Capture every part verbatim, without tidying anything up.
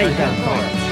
Chaigan Corps.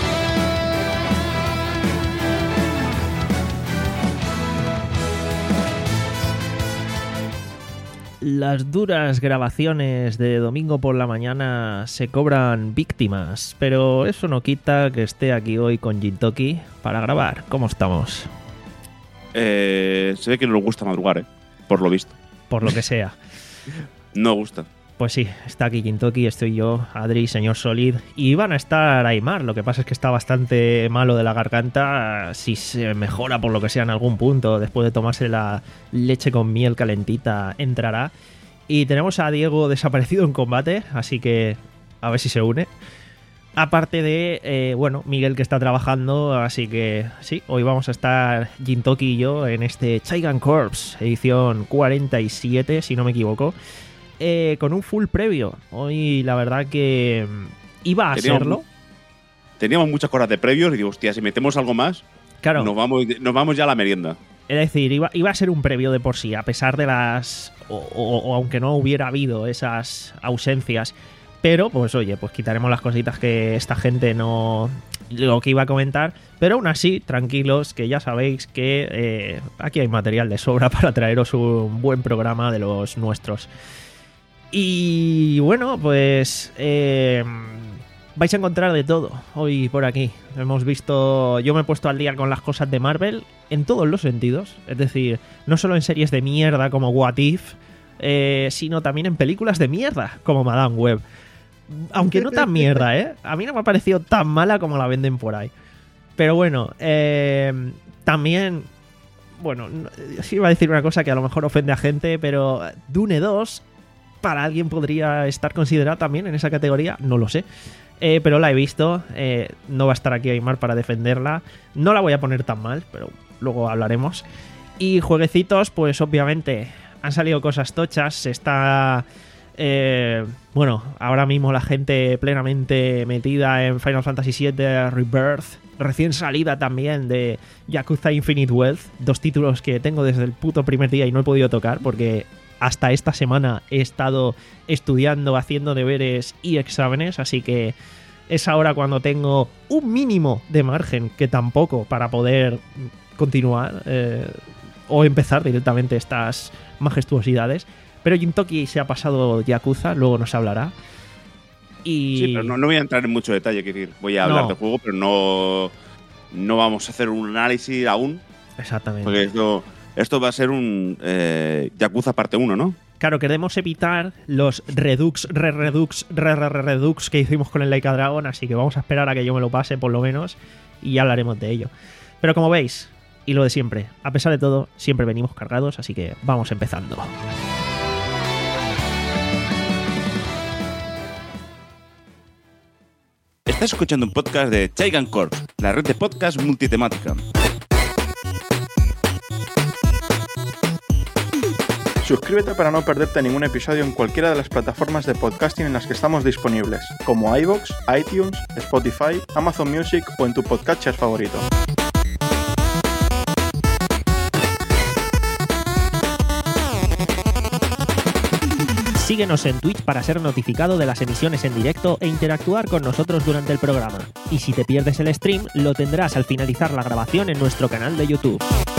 Las duras grabaciones de domingo por la mañana se cobran víctimas, pero eso no quita que esté aquí hoy con Gintoki para grabar. ¿Cómo estamos? Eh, se ve que no nos gusta madrugar, ¿eh? Por lo visto. Por lo que sea. No gusta. Pues sí, está aquí Gintoki, estoy yo, Adri, señor Solid, y van a estar Aymar. Lo que pasa es que está bastante malo de la garganta. Si se mejora por lo que sea en algún punto, después de tomarse la leche con miel calentita, entrará. Y tenemos a Diego desaparecido en combate, así que a ver si se une. Aparte de, eh, bueno, Miguel que está trabajando, así que sí, hoy vamos a estar Gintoki y yo en este Chaigan Corps, edición cuarenta y siete, si no me equivoco. Eh, con un full previo. Hoy la verdad que iba a teníamos, serlo. Teníamos muchas cosas de previos y digo, hostia, si metemos algo más, claro, nos vamos, nos vamos ya a la merienda. Es decir, iba, iba a ser un previo de por sí, a pesar de las... O, o, o aunque no hubiera habido esas ausencias. Pero, pues oye, pues quitaremos las cositas que esta gente no... Lo que iba a comentar. Pero aún así, tranquilos, que ya sabéis que eh, aquí hay material de sobra para traeros un buen programa de los nuestros. Y bueno, pues eh, vais a encontrar de todo hoy por aquí. Hemos visto, yo me he puesto al día con las cosas de Marvel en todos los sentidos. Es decir, no solo en series de mierda como What If, eh, sino también en películas de mierda como Madame Web. Aunque no tan mierda, ¿eh? A mí no me ha parecido tan mala como la venden por ahí. Pero bueno, eh, también... Bueno, sí iba a decir una cosa que a lo mejor ofende a gente, pero Dune dos... para alguien podría estar considerada también en esa categoría, no lo sé. Eh, pero la he visto, eh, no va a estar aquí Aymar para defenderla. No la voy a poner tan mal, pero luego hablaremos. Y jueguecitos, pues obviamente han salido cosas tochas. Se está... Eh, bueno, ahora mismo la gente plenamente metida en Final Fantasy siete Rebirth. Recién salida también de Yakuza Infinite Wealth. Dos títulos que tengo desde el puto primer día y no he podido tocar porque... hasta esta semana he estado estudiando, haciendo deberes y exámenes, así que es ahora cuando tengo un mínimo de margen, que tampoco, para poder continuar eh, o empezar directamente estas majestuosidades. Pero Gintoki se ha pasado Yakuza, luego nos hablará. Y... Sí, pero no, no voy a entrar en mucho detalle, quiero decir, voy a hablar no. del juego, pero no, no vamos a hacer un análisis aún. Exactamente. Porque esto... Esto va a ser un eh, Yakuza parte uno, ¿no? Claro, queremos evitar los Redux, Re-Redux, Re-Re-Redux que hicimos con el Like a Dragon, así que vamos a esperar a que yo me lo pase, por lo menos, y ya hablaremos de ello. Pero como veis, y lo de siempre, a pesar de todo, siempre venimos cargados, así que vamos empezando. Estás escuchando un podcast de Chaigan Corps, la red de podcast multitemática. Suscríbete para no perderte ningún episodio en cualquiera de las plataformas de podcasting en las que estamos disponibles, como iVoox, iTunes, Spotify, Amazon Music o en tu podcatcher favorito. Síguenos en Twitch para ser notificado de las emisiones en directo e interactuar con nosotros durante el programa. Y si te pierdes el stream, lo tendrás al finalizar la grabación en nuestro canal de YouTube.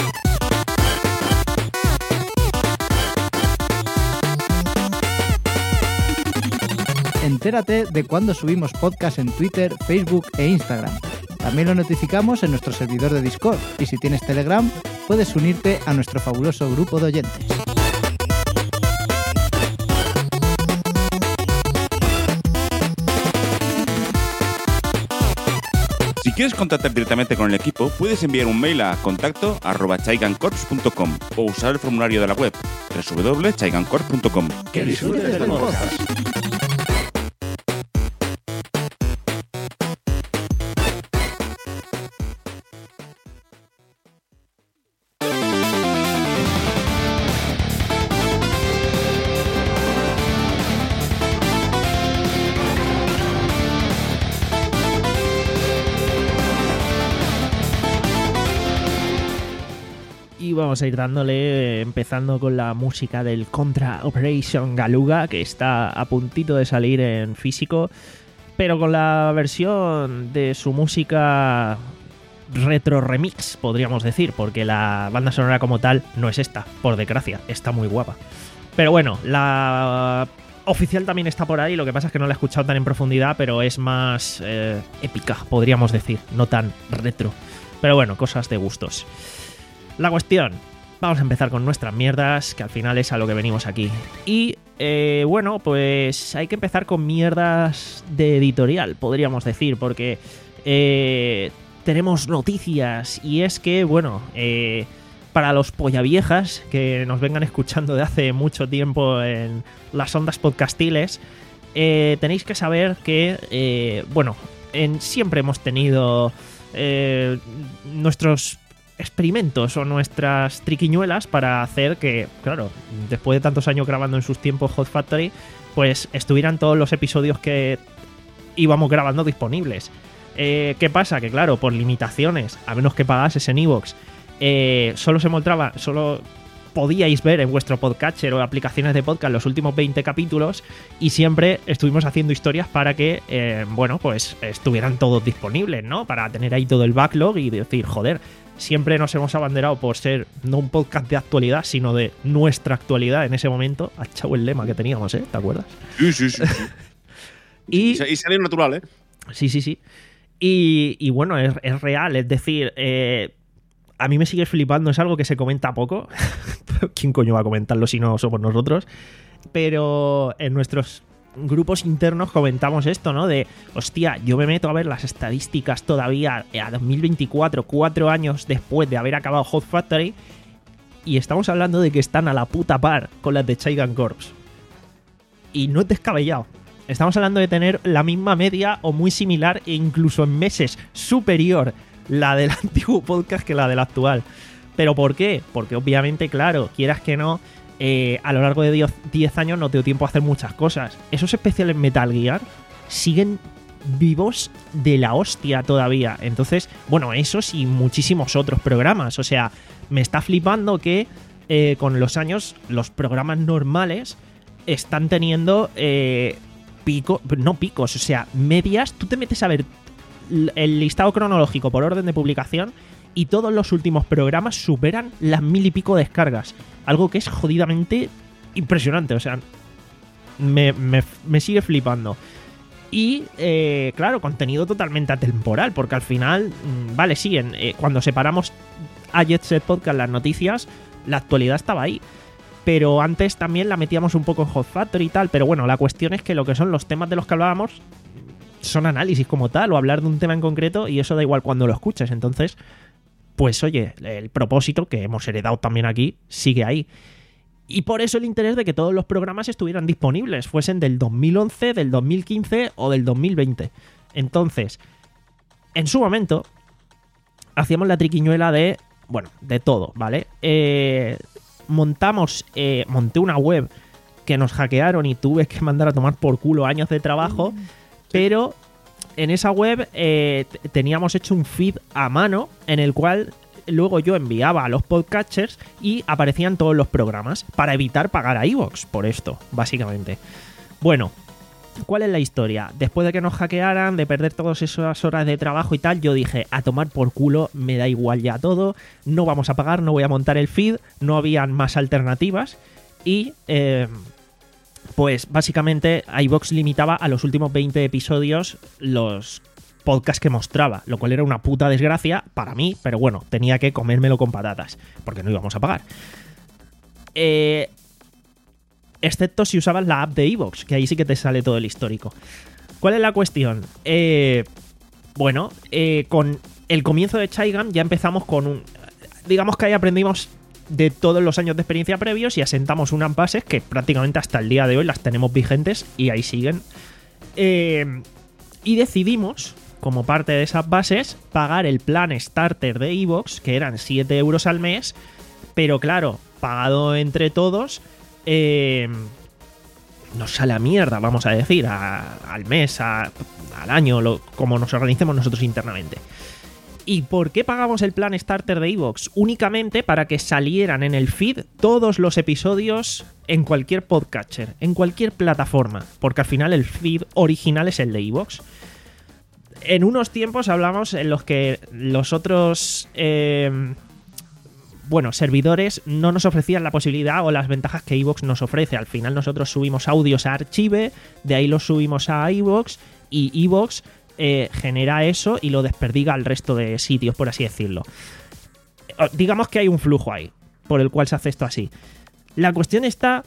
Entérate de cuando subimos podcast en Twitter, Facebook e Instagram. También lo notificamos en nuestro servidor de Discord y si tienes Telegram, puedes unirte a nuestro fabuloso grupo de oyentes. Si quieres contactar directamente con el equipo, puedes enviar un mail a contacto arroba chaigancorps punto com o usar el formulario de la web doble u doble u doble u punto chaigancorps punto com. ¡Que disfrutes del podcast! Y vamos a ir dándole, empezando con la música del Contra Operation Galuga, que está a puntito de salir en físico. pero con la versión de su música retro remix, podríamos decir, porque la banda sonora como tal no es esta, por desgracia, está muy guapa. Pero bueno, la oficial también está por ahí, lo que pasa es que no la he escuchado tan en profundidad, pero es más eh, épica, podríamos decir, no tan retro. Pero bueno, cosas de gustos. La cuestión, vamos a empezar con nuestras mierdas, que al final es a lo que venimos aquí. Y eh, bueno, pues hay que empezar con mierdas de editorial, podríamos decir, porque eh, tenemos noticias, y es que, bueno, eh, para los pollaviejas que nos vengan escuchando de hace mucho tiempo en las ondas podcastiles, eh, tenéis que saber que, eh, bueno, en, siempre hemos tenido eh, nuestros experimentos o nuestras triquiñuelas para hacer que, claro, después de tantos años grabando en sus tiempos Hot Factory, pues estuvieran todos los episodios que íbamos grabando disponibles. Eh, ¿Qué pasa? Que claro, por limitaciones, a menos que pagases en iVoox, eh, solo se mostraba, solo podíais ver en vuestro podcatcher o aplicaciones de podcast los últimos veinte capítulos, y siempre estuvimos haciendo historias para que, eh, bueno, pues estuvieran todos disponibles, ¿no? Para tener ahí todo el backlog y decir, joder, siempre nos hemos abanderado por ser no un podcast de actualidad, sino de nuestra actualidad en ese momento. Ha echado el lema que teníamos, ¿eh? ¿Te acuerdas? Sí, sí, sí. sí. y, y salió natural, ¿eh? Sí, sí, sí. Y, y bueno, es, es real, es decir, eh, a mí me sigue flipando, es algo que se comenta poco. ¿Quién coño va a comentarlo si no somos nosotros? Pero en nuestros grupos internos comentamos esto, ¿no? De, hostia, yo me meto a ver las estadísticas todavía a dos mil veinticuatro, cuatro años después de haber acabado Hot Factory, y estamos hablando de que están a la puta par con las de Chaigan Corps. Y no es descabellado. Estamos hablando de tener la misma media o muy similar, e incluso en meses superior la del antiguo podcast que la del actual. ¿Pero por qué? Porque obviamente, claro, quieras que no, eh, a lo largo de diez años no te dio tiempo a hacer muchas cosas. Esos especiales Metal Gear siguen vivos de la hostia todavía. Entonces, bueno, esos y muchísimos otros programas. O sea, me está flipando que eh, con los años los programas normales están teniendo eh, pico, no picos, o sea, medias. Tú te metes a ver el listado cronológico por orden de publicación y todos los últimos programas superan las mil y pico descargas. Algo que es jodidamente impresionante, o sea, me, me, me sigue flipando. Y, eh, claro, contenido totalmente atemporal, porque al final, vale, sí, en, eh, cuando separamos a Jet Set Podcast las noticias, la actualidad estaba ahí. Pero antes también la metíamos un poco en Hot Factory y tal. Pero bueno, la cuestión es que lo que son los temas de los que hablábamos son análisis como tal, o hablar de un tema en concreto, y eso da igual cuando lo escuches. Entonces, pues oye, el propósito que hemos heredado también aquí sigue ahí. Y por eso el interés de que todos los programas estuvieran disponibles, fuesen del dos mil once, del dos mil quince o del dos mil veinte. Entonces, en su momento, hacíamos la triquiñuela de, bueno, de todo, ¿vale? Eh... Montamos, eh, monté una web que nos hackearon y tuve que mandar a tomar por culo años de trabajo, mm, sí. Pero en esa web eh, t- teníamos hecho un feed a mano en el cual luego yo enviaba a los podcatchers y aparecían todos los programas para evitar pagar a iVoox por esto, básicamente. Bueno, ¿cuál es la historia? Después de que nos hackearan, de perder todas esas horas de trabajo y tal, yo dije, a tomar por culo, me da igual ya todo, no vamos a pagar, no voy a montar el feed, no habían más alternativas y, eh, pues básicamente iVoox limitaba a los últimos veinte episodios los podcasts que mostraba, lo cual era una puta desgracia para mí, pero bueno, tenía que comérmelo con patatas, porque no íbamos a pagar. Eh... Excepto si usabas la app de iVoox, que ahí sí que te sale todo el histórico. ¿Cuál es la cuestión? Eh, bueno, eh, con el comienzo de Chaigan ya empezamos con un... Digamos que ahí aprendimos de todos los años de experiencia previos y asentamos unas bases que prácticamente hasta el día de hoy las tenemos vigentes y ahí siguen. Eh, y decidimos, como parte de esas bases, pagar el plan starter de iVoox, que eran siete euros al mes, pero claro, pagado entre todos... Eh, nos sale a mierda, vamos a decir, a, al mes, a, al año, lo, como nos organicemos nosotros internamente. ¿Y por qué pagamos el plan Starter de iVoox? Únicamente para que salieran en el feed todos los episodios en cualquier podcatcher, en cualquier plataforma, porque al final el feed original es el de iVoox. En unos tiempos hablamos en los que los otros eh, bueno, servidores no nos ofrecían la posibilidad o las ventajas que iVoox nos ofrece. Al final nosotros subimos audios a Archive, de ahí los subimos a iVoox y iVoox Eh, genera eso y lo desperdiga al resto de sitios, por así decirlo. Digamos que hay un flujo ahí por el cual se hace esto así. La cuestión está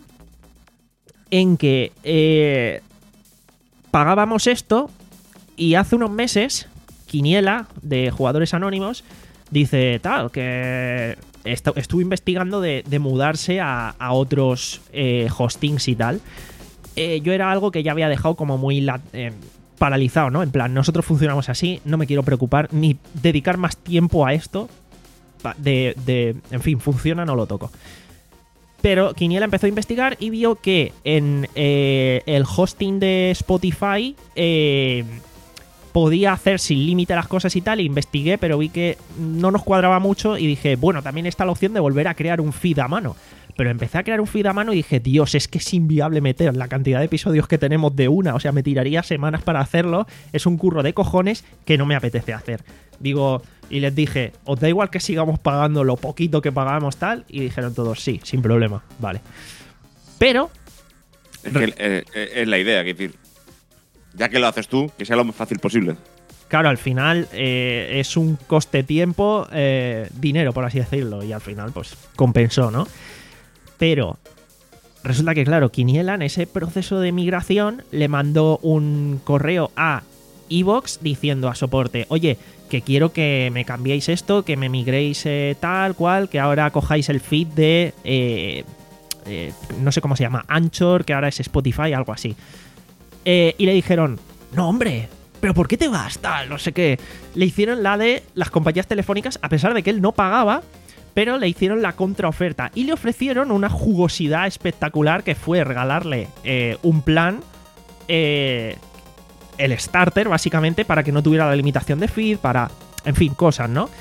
en que eh, pagábamos esto y hace unos meses Quiniela, de Jugadores Anónimos, dice tal, que est- estuve investigando de, de mudarse a, a otros eh, hostings y tal. Eh, yo era algo que ya había dejado como muy... La- eh, paralizado, ¿no? En plan, nosotros funcionamos así, no me quiero preocupar ni dedicar más tiempo a esto. De, de en fin, funciona, no lo toco. Pero Quiniela empezó a investigar y vio que en eh, el hosting de Spotify eh, podía hacer sin límite las cosas y tal. E investigué, pero vi que no nos cuadraba mucho y dije, bueno, también está la opción de volver a crear un feed a mano. Pero empecé a crear un feed a mano y dije, Dios, es que es inviable meter la cantidad de episodios que tenemos de una. O sea, me tiraría semanas para hacerlo. Es un curro de cojones que no me apetece hacer. Digo, y les dije, ¿os da igual que sigamos pagando lo poquito que pagamos tal? Y dijeron todos, sí, sin problema, vale. Pero... Es que eh, eh, es la idea, que decir, ya que lo haces tú, que sea lo más fácil posible. Claro, al final eh, es un coste-tiempo, eh, dinero, por así decirlo. Y al final, pues, compensó, ¿no? Pero resulta que, claro, Quiniela en ese proceso de migración le mandó un correo a iVoox diciendo a soporte, oye, que quiero que me cambiéis esto, que me migréis eh, tal cual, que ahora cojáis el feed de, eh, eh, no sé cómo se llama, Anchor, que ahora es Spotify, algo así. Eh, y le dijeron, no, hombre, ¿pero por qué te vas? Tal, no sé qué. Le hicieron la de las compañías telefónicas, a pesar de que él no pagaba, pero le hicieron la contraoferta y le ofrecieron una jugosidad espectacular que fue regalarle eh, un plan, eh, el starter básicamente, para que no tuviera la limitación de feed, para, en fin, cosas, ¿no?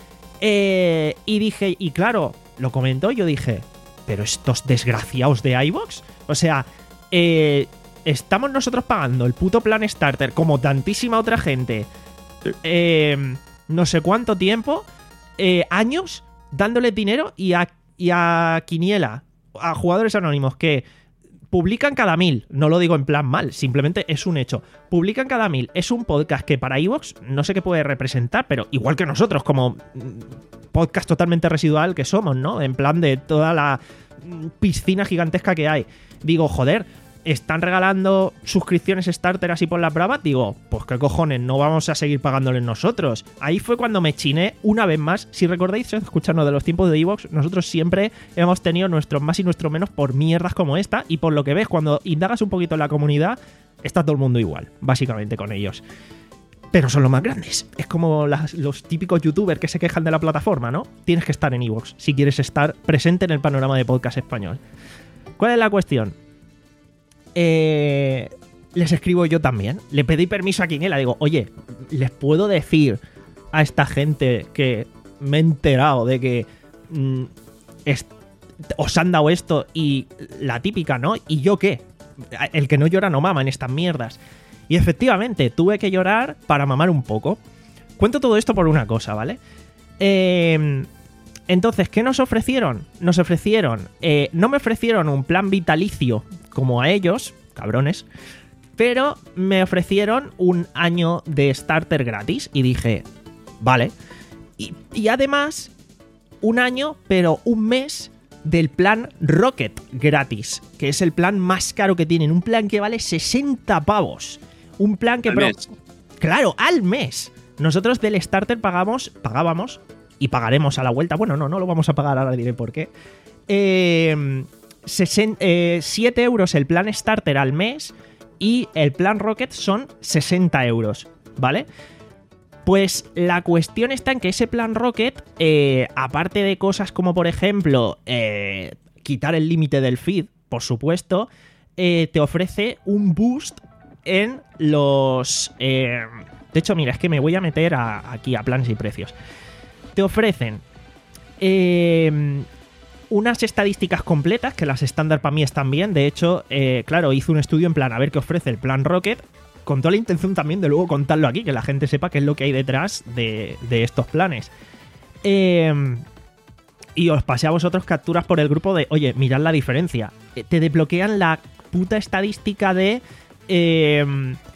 Eh, y dije, y claro, lo comentó, yo dije, pero estos desgraciados de iVoox, o sea, eh, estamos nosotros pagando el puto plan starter como tantísima otra gente, eh, no sé cuánto tiempo, eh, años, dándoles dinero y a, y a Quiniela, a Jugadores Anónimos, que publican cada mil, no lo digo en plan mal, simplemente es un hecho, publican cada mil, es un podcast que para iVoox no sé qué puede representar, pero igual que nosotros, como podcast totalmente residual que somos, ¿no? En plan de toda la piscina gigantesca que hay. Digo, joder, están regalando suscripciones starter así por las bravas, digo, pues qué cojones, no vamos a seguir pagándoles nosotros. Ahí fue cuando me chiné una vez más. Si recordáis, escuchando de los tiempos de iVoox, nosotros siempre hemos tenido nuestros más y nuestros menos por mierdas como esta, y por lo que ves, cuando indagas un poquito en la comunidad, está todo el mundo igual, básicamente, con ellos. Pero son los más grandes. Es como las, los típicos youtubers que se quejan de la plataforma, ¿no? Tienes que estar en iVoox si quieres estar presente en el panorama de podcast español. ¿Cuál es la cuestión? Eh, les escribo yo también. Le pedí permiso a Quiniela. Digo, oye, ¿les puedo decir a esta gente que me he enterado de que mm, es, os han dado esto? Y la típica, ¿no? ¿Y yo qué? El que no llora no mama en estas mierdas. Y efectivamente, tuve que llorar para mamar un poco. Cuento todo esto por una cosa, ¿vale? Eh... Entonces, ¿qué nos ofrecieron? Nos ofrecieron... Eh, no me ofrecieron un plan vitalicio como a ellos, cabrones, pero me ofrecieron un año de starter gratis y dije, vale. Y, y además, un año, pero un mes del plan Rocket gratis, que es el plan más caro que tienen. Un plan que vale sesenta pavos. Un plan que... Al pro- mes. Claro, al mes. Nosotros del starter pagamos, pagábamos... y pagaremos a la vuelta. Bueno, no, no lo vamos a pagar, ahora diré por qué. Eh, siete euros el plan starter al mes y el plan Rocket son sesenta euros, ¿vale? Pues la cuestión está en que ese plan Rocket, eh, aparte de cosas como, por ejemplo, eh, quitar el límite del feed, por supuesto, eh, te ofrece un boost en los... Eh, De hecho, mira, es que me voy a meter a, aquí a planes y precios. Te ofrecen eh, unas estadísticas completas, que las estándar para mí están bien. De hecho, eh, claro, hice un estudio en plan a ver qué ofrece el plan Rocket, con toda la intención también de luego contarlo aquí, que la gente sepa qué es lo que hay detrás de, de estos planes. Eh, y os pasé a vosotros capturas por el grupo de, oye, mirad la diferencia. Eh, te desbloquean la puta estadística de... Eh,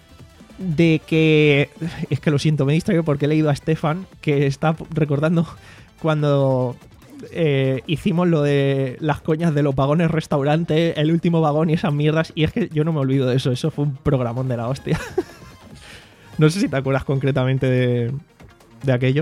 de que... Es que lo siento, me he distraído porque he leído a Stefan, que está recordando cuando eh, hicimos lo de las coñas de los vagones restaurante, el último vagón y esas mierdas, y es que yo no me olvido de eso, eso fue un programón de la hostia. No sé si te acuerdas concretamente de, de aquello.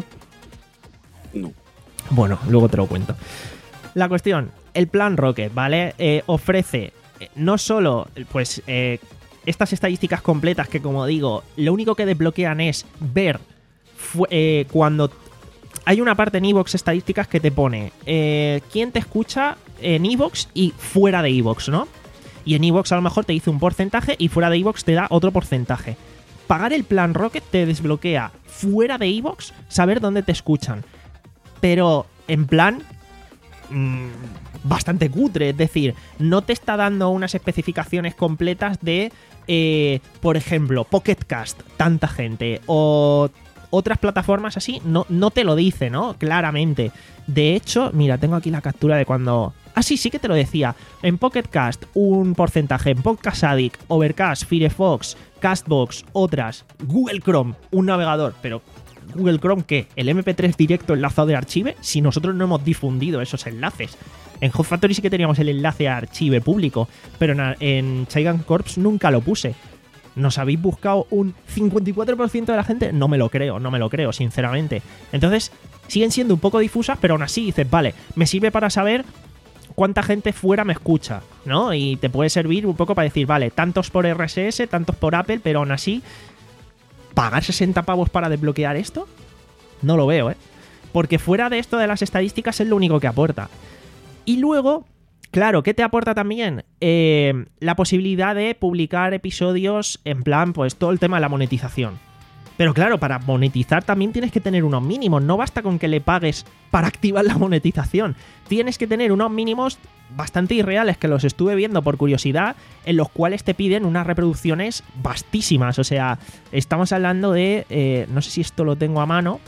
No. Bueno, luego te lo cuento. La cuestión, el plan Rocket, ¿vale? Eh, ofrece eh, no solo, pues... Eh, estas estadísticas completas que, como digo, lo único que desbloquean es ver eh, cuando... Hay una parte en iVoox estadísticas que te pone eh, quién te escucha en iVoox y fuera de iVoox, ¿no? Y en iVoox a lo mejor te dice un porcentaje y fuera de iVoox te da otro porcentaje. Pagar el plan Rocket te desbloquea fuera de iVoox saber dónde te escuchan. Pero en plan... Mmm, bastante cutre, es decir, no te está dando unas especificaciones completas de, eh, por ejemplo, Pocket Cast, tanta gente, o otras plataformas así, no, no te lo dice, ¿no? Claramente. De hecho, mira, tengo aquí la captura de cuando... Ah, sí, sí que te lo decía. En Pocket Cast, un porcentaje, en Podcast Addict, Overcast, Firefox, Castbox, otras, Google Chrome, un navegador, pero... ¿Google Chrome qué? ¿El eme pe tres directo enlazado de Archive? Si nosotros no hemos difundido esos enlaces. En Hot Factory sí que teníamos el enlace a Archive público, pero en, en Chaigan Corps nunca lo puse. ¿Nos habéis buscado un cincuenta y cuatro por ciento de la gente? No me lo creo, no me lo creo, sinceramente. Entonces, siguen siendo un poco difusas, pero aún así dices, vale, me sirve para saber cuánta gente fuera me escucha, ¿no? Y te puede servir un poco para decir, vale, tantos por erre ese ese, tantos por Apple, pero aún así... ¿Pagar sesenta pavos para desbloquear esto? No lo veo, ¿eh? Porque fuera de esto de las estadísticas es lo único que aporta. Y luego, claro, ¿qué te aporta también? Eh, la posibilidad de publicar episodios en plan, pues todo el tema de la monetización. Pero claro, para monetizar también tienes que tener unos mínimos. No basta con que le pagues para activar la monetización. Tienes que tener unos mínimos bastante irreales, que los estuve viendo por curiosidad, en los cuales te piden unas reproducciones vastísimas. O sea, estamos hablando de... Eh, no sé si esto lo tengo a mano,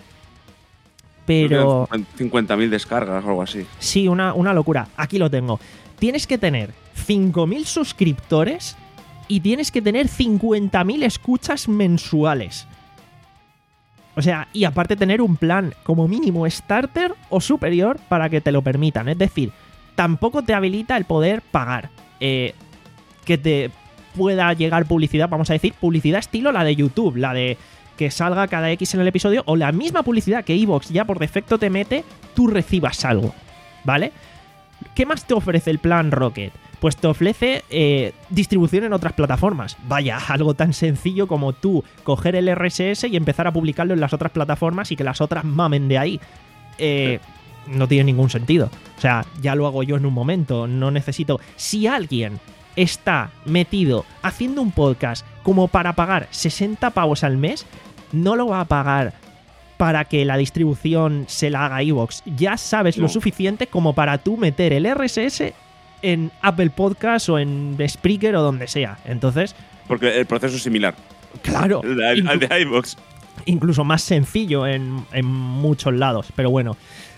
pero... cincuenta mil descargas o algo así. Sí, una, una locura. Aquí lo tengo. Tienes que tener cinco mil suscriptores y tienes que tener cincuenta mil escuchas mensuales. O sea, y aparte tener un plan como mínimo starter o superior para que te lo permitan. Es decir, tampoco te habilita el poder pagar. Eh, que te pueda llegar publicidad, vamos a decir, publicidad estilo la de YouTube, la de que salga cada X en el episodio, o la misma publicidad que iVoox ya por defecto te mete, tú recibas algo, ¿vale? ¿Qué más te ofrece el plan Rocket? Pues te ofrece eh, distribución en otras plataformas. Vaya, algo tan sencillo como tú coger el erre ese ese y empezar a publicarlo en las otras plataformas y que las otras mamen de ahí. Eh, no tiene ningún sentido. O sea, ya lo hago yo en un momento. No necesito... Si alguien está metido haciendo un podcast como para pagar sesenta pavos al mes, no lo va a pagar para que la distribución se la haga iVoox. Ya sabes no. lo suficiente como para tú meter el erre ese ese en Apple Podcast o en Spreaker o donde sea. Entonces... Porque el proceso es similar. Claro. Al, al de iVoox. Incluso más sencillo en, en muchos lados. Pero bueno.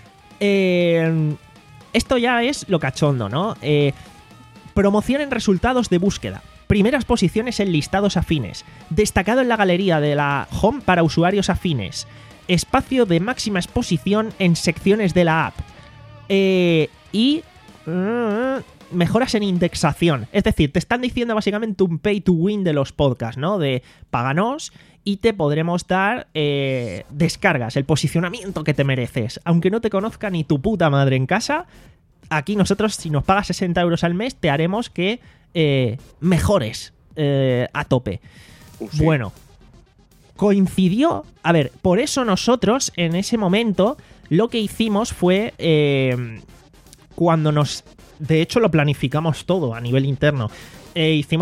Eh, esto ya es lo cachondo, ¿no? Eh, promoción en resultados de búsqueda. Primeras posiciones en listados afines. Destacado en la galería de la Home para usuarios afines. Espacio de máxima exposición en secciones de la app. Eh, y... Uh, mejoras en indexación. Es decir, te están diciendo básicamente un pay to win de los podcasts, ¿no? De páganos y te podremos dar eh, descargas, el posicionamiento que te mereces. Aunque no te conozca ni tu puta madre en casa, aquí nosotros, si nos pagas sesenta euros al mes, te haremos que eh, mejores eh, a tope. Uh, sí. Bueno, coincidió... A ver, por eso nosotros, en ese momento, lo que hicimos fue... Eh, cuando nos... De hecho, lo planificamos todo a nivel interno. Eh, hicimos la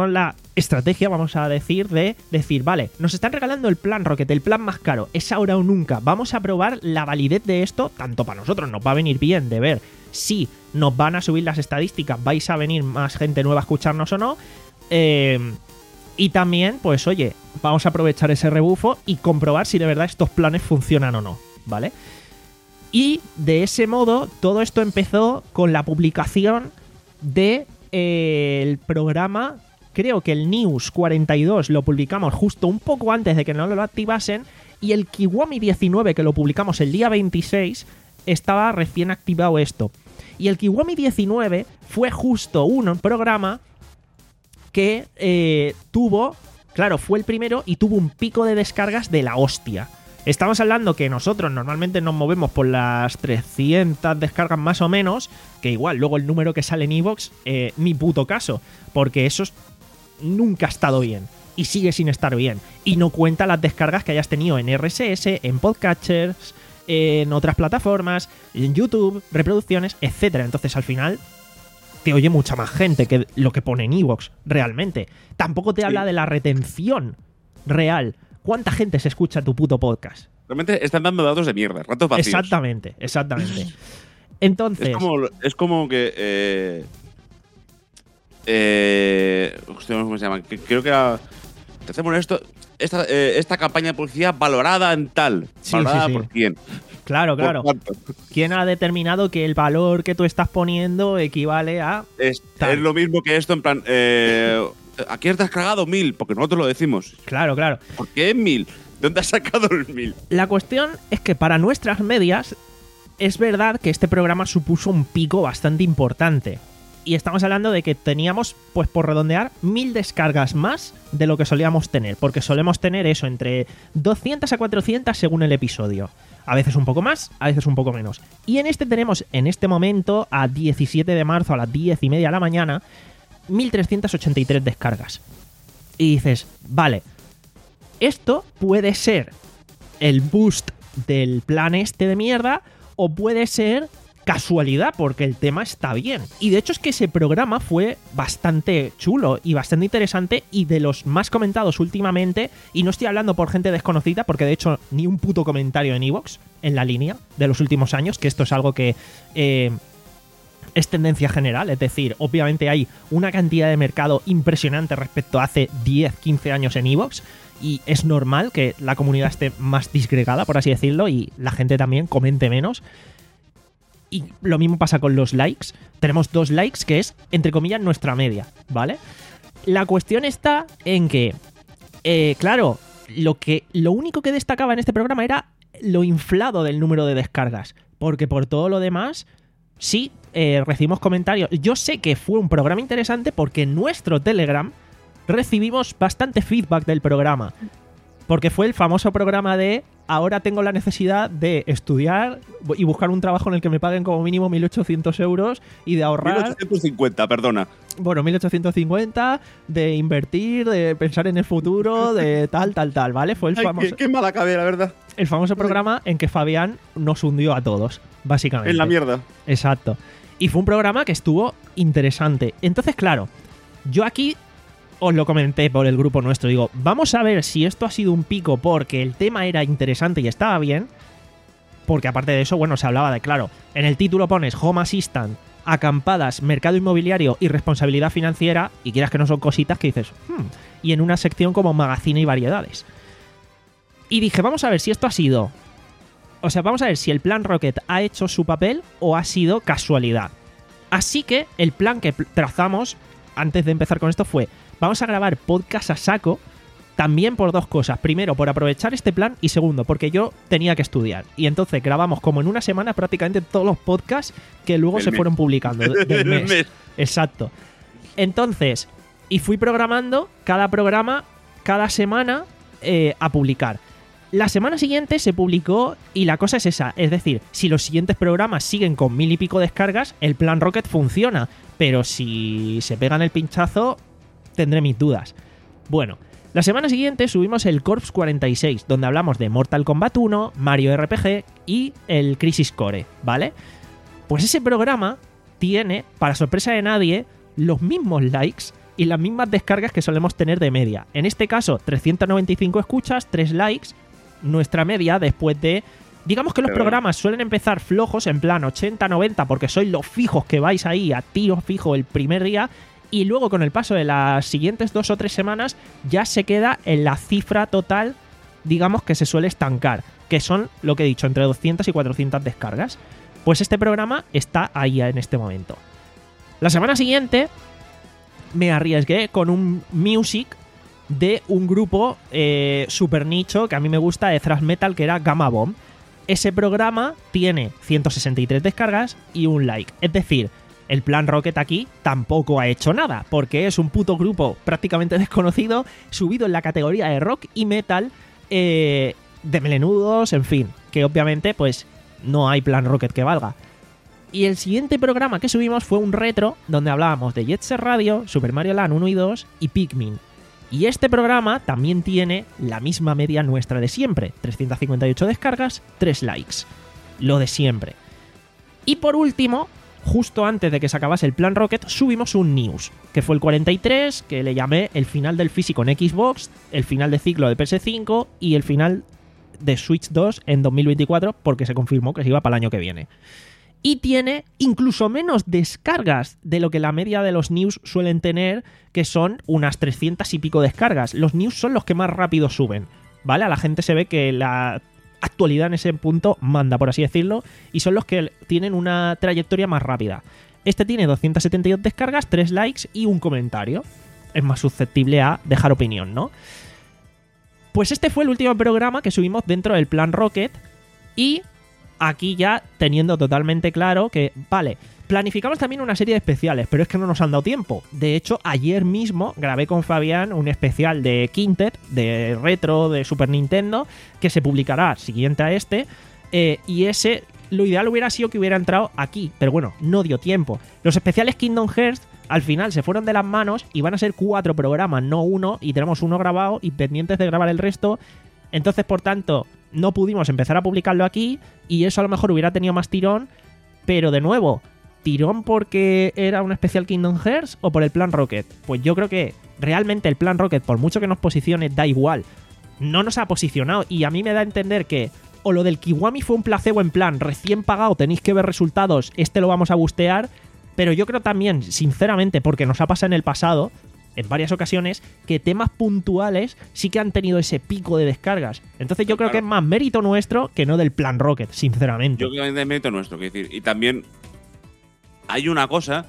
estrategia, vamos a decir, de decir, vale, nos están regalando el plan Rocket, el plan más caro, es ahora o nunca, vamos a probar la validez de esto, tanto para nosotros nos va a venir bien de ver si nos van a subir las estadísticas, vais a venir más gente nueva a escucharnos o no, eh, y también, pues oye, vamos a aprovechar ese rebufo y comprobar si de verdad estos planes funcionan o no, ¿vale? Y de ese modo, todo esto empezó con la publicación de eh, el programa. Creo que el News cuarenta y dos lo publicamos justo un poco antes de que no lo activasen, y el Kiwami diecinueve, que lo publicamos el día veintiséis, estaba recién activado esto. Y el Kiwami diecinueve fue justo un programa que eh, tuvo, claro, fue el primero y tuvo un pico de descargas de la hostia. Estamos hablando que nosotros normalmente nos movemos por las trescientas descargas más o menos, que igual luego el número que sale en iVoox, eh, ni puto caso, porque eso es, nunca ha estado bien y sigue sin estar bien, y no cuenta las descargas que hayas tenido en R S S, en podcatchers, en otras plataformas, en YouTube, reproducciones, etcétera. Entonces al final te oye mucha más gente que lo que pone en iVoox realmente. Tampoco te sí. habla de la retención real. ¿Cuánta gente se escucha tu puto podcast? Realmente están dando datos de mierda, ratos vacíos. Exactamente, exactamente. Entonces... Es como, es como que... Eh, eh, ¿Cómo se llama? Creo que era... Te hacemos esto... Esta, eh, esta campaña de publicidad valorada en tal. Sí, ¿Valorada sí, sí. por quién? Claro, claro. ¿Quién ha determinado que el valor que tú estás poniendo equivale a...? Es, es lo mismo que esto, en plan... Eh, aquí has descargado mil, porque nosotros lo decimos. Claro, claro. ¿Por qué mil? ¿De dónde has sacado el mil? La cuestión es que para nuestras medias es verdad que este programa supuso un pico bastante importante. Y estamos hablando de que teníamos, pues por redondear, mil descargas más de lo que solíamos tener. Porque solemos tener eso, entre doscientas a cuatrocientas según el episodio. A veces un poco más, a veces un poco menos. Y en este tenemos, en este momento, a diecisiete de marzo a las diez y media de la mañana, mil trescientas ochenta y tres descargas. Y dices, vale, esto puede ser el boost del plan este de mierda, o puede ser casualidad, porque el tema está bien. Y de hecho es que ese programa fue bastante chulo y bastante interesante, y de los más comentados últimamente, y no estoy hablando por gente desconocida, porque de hecho ni un puto comentario en iVoox en la línea de los últimos años, que esto es algo que... Eh, es tendencia general, es decir, obviamente hay una cantidad de mercado impresionante respecto a hace diez, quince años en iVoox, y es normal que la comunidad esté más disgregada, por así decirlo, y la gente también comente menos. Y lo mismo pasa con los likes. Tenemos dos likes, que es, entre comillas, nuestra media, ¿vale? La cuestión está en que, eh, claro, lo que, lo único que destacaba en este programa era lo inflado del número de descargas, porque por todo lo demás... Sí, eh, recibimos comentarios. Yo sé que fue un programa interesante porque en nuestro Telegram recibimos bastante feedback del programa. Porque fue el famoso programa de ahora tengo la necesidad de estudiar y buscar un trabajo en el que me paguen como mínimo mil ochocientos euros y de ahorrar... mil ochocientos cincuenta, perdona. Bueno, mil ochocientos cincuenta, de invertir, de pensar en el futuro, de tal, tal, tal, ¿vale? Fue el Ay, famoso... Qué, qué mala cabeza, la verdad. El famoso programa en que Fabián nos hundió a todos, básicamente. En la mierda. Exacto. Y fue un programa que estuvo interesante. Entonces, claro, yo aquí os lo comenté por el grupo nuestro. Digo, vamos a ver si esto ha sido un pico porque el tema era interesante y estaba bien. Porque aparte de eso, bueno, se hablaba de, claro, en el título pones Home Assistant, acampadas, mercado inmobiliario y responsabilidad financiera, y quieras que no son cositas que dices, hmm, y en una sección como magazine y variedades. Y dije, vamos a ver si esto ha sido... O sea, vamos a ver si el plan Rocket ha hecho su papel o ha sido casualidad. Así que el plan que trazamos antes de empezar con esto fue, vamos a grabar podcast a saco, también por dos cosas. Primero, por aprovechar este plan, y segundo, porque yo tenía que estudiar. Y entonces grabamos como en una semana prácticamente todos los podcasts que luego del se mes. fueron publicando de- del mes. mes. Exacto. Entonces, y fui programando cada programa, cada semana, eh, a publicar. La semana siguiente se publicó y la cosa es esa, es decir, si los siguientes programas siguen con mil y pico descargas, el plan Rocket funciona, pero si se pegan el pinchazo, tendré mis dudas. Bueno, la semana siguiente subimos el Corps cuarenta y seis, donde hablamos de Mortal Kombat uno, Mario R P G y el Crisis Core, ¿vale? Pues ese programa tiene, para sorpresa de nadie, los mismos likes y las mismas descargas que solemos tener de media. En este caso, trescientas noventa y cinco escuchas, tres likes, nuestra media después de... Digamos que los Pero... programas suelen empezar flojos, en plan ochenta noventa, porque sois los fijos que vais ahí a tiro fijo el primer día, y luego con el paso de las siguientes dos o tres semanas ya se queda en la cifra total, digamos que se suele estancar, que son, lo que he dicho, entre doscientas y cuatrocientas descargas. Pues este programa está ahí en este momento. La semana siguiente me arriesgué con un music de un grupo eh, super nicho que a mí me gusta, de thrash metal, que era Gamma Bomb. Ese programa tiene ciento sesenta y tres descargas y un like. Es decir, el Plan Rocket aquí tampoco ha hecho nada, porque es un puto grupo prácticamente desconocido, subido en la categoría de rock y metal, eh, de melenudos, en fin, que obviamente pues no hay Plan Rocket que valga. Y el siguiente programa que subimos fue un retro, donde hablábamos de Jet Set Radio, Super Mario Land uno y dos y Pikmin. Y este programa también tiene la misma media nuestra de siempre, trescientas cincuenta y ocho descargas, tres likes. Lo de siempre. Y por último, justo antes de que se acabase el Plan Rocket, subimos un news, que fue el cuarenta y tres, que le llamé el final del físico en Xbox, el final de ciclo de P S cinco y el final de Switch dos en dos mil veinticuatro, porque se confirmó que se iba para el año que viene. Y tiene incluso menos descargas de lo que la media de los news suelen tener, que son unas trescientas y pico descargas. Los news son los que más rápido suben, ¿vale? A la gente se ve que la actualidad en ese punto manda, por así decirlo, y son los que tienen una trayectoria más rápida. Este tiene doscientas setenta y dos descargas, tres likes y un comentario. Es más susceptible a dejar opinión, ¿no? Pues este fue el último programa que subimos dentro del Plan Rocket, y aquí ya teniendo totalmente claro que, vale, planificamos también una serie de especiales, pero es que no nos han dado tiempo. De hecho, ayer mismo grabé con Fabián un especial de Quintet, de retro, de Super Nintendo, que se publicará siguiente a este, eh, y ese, lo ideal hubiera sido que hubiera entrado aquí, pero bueno, no dio tiempo. Los especiales Kingdom Hearts al final se fueron de las manos y van a ser cuatro programas, no uno, y tenemos uno grabado y pendientes de grabar el resto. Entonces, por tanto, no pudimos empezar a publicarlo aquí, y eso a lo mejor hubiera tenido más tirón, pero de nuevo, ¿tirón porque era un especial Kingdom Hearts o por el Plan Rocket? Pues yo creo que realmente el Plan Rocket, por mucho que nos posicione, da igual. No nos ha posicionado, y a mí me da a entender que o lo del Kiwami fue un placebo en plan recién pagado, tenéis que ver resultados, este lo vamos a bustear, pero yo creo también, sinceramente, porque nos ha pasado en el pasado, en varias ocasiones, que temas puntuales sí que han tenido ese pico de descargas. Entonces yo creo claro. que es más mérito nuestro que no del Plan Rocket, sinceramente. Yo creo que es mérito nuestro, quiero decir. Y también hay una cosa.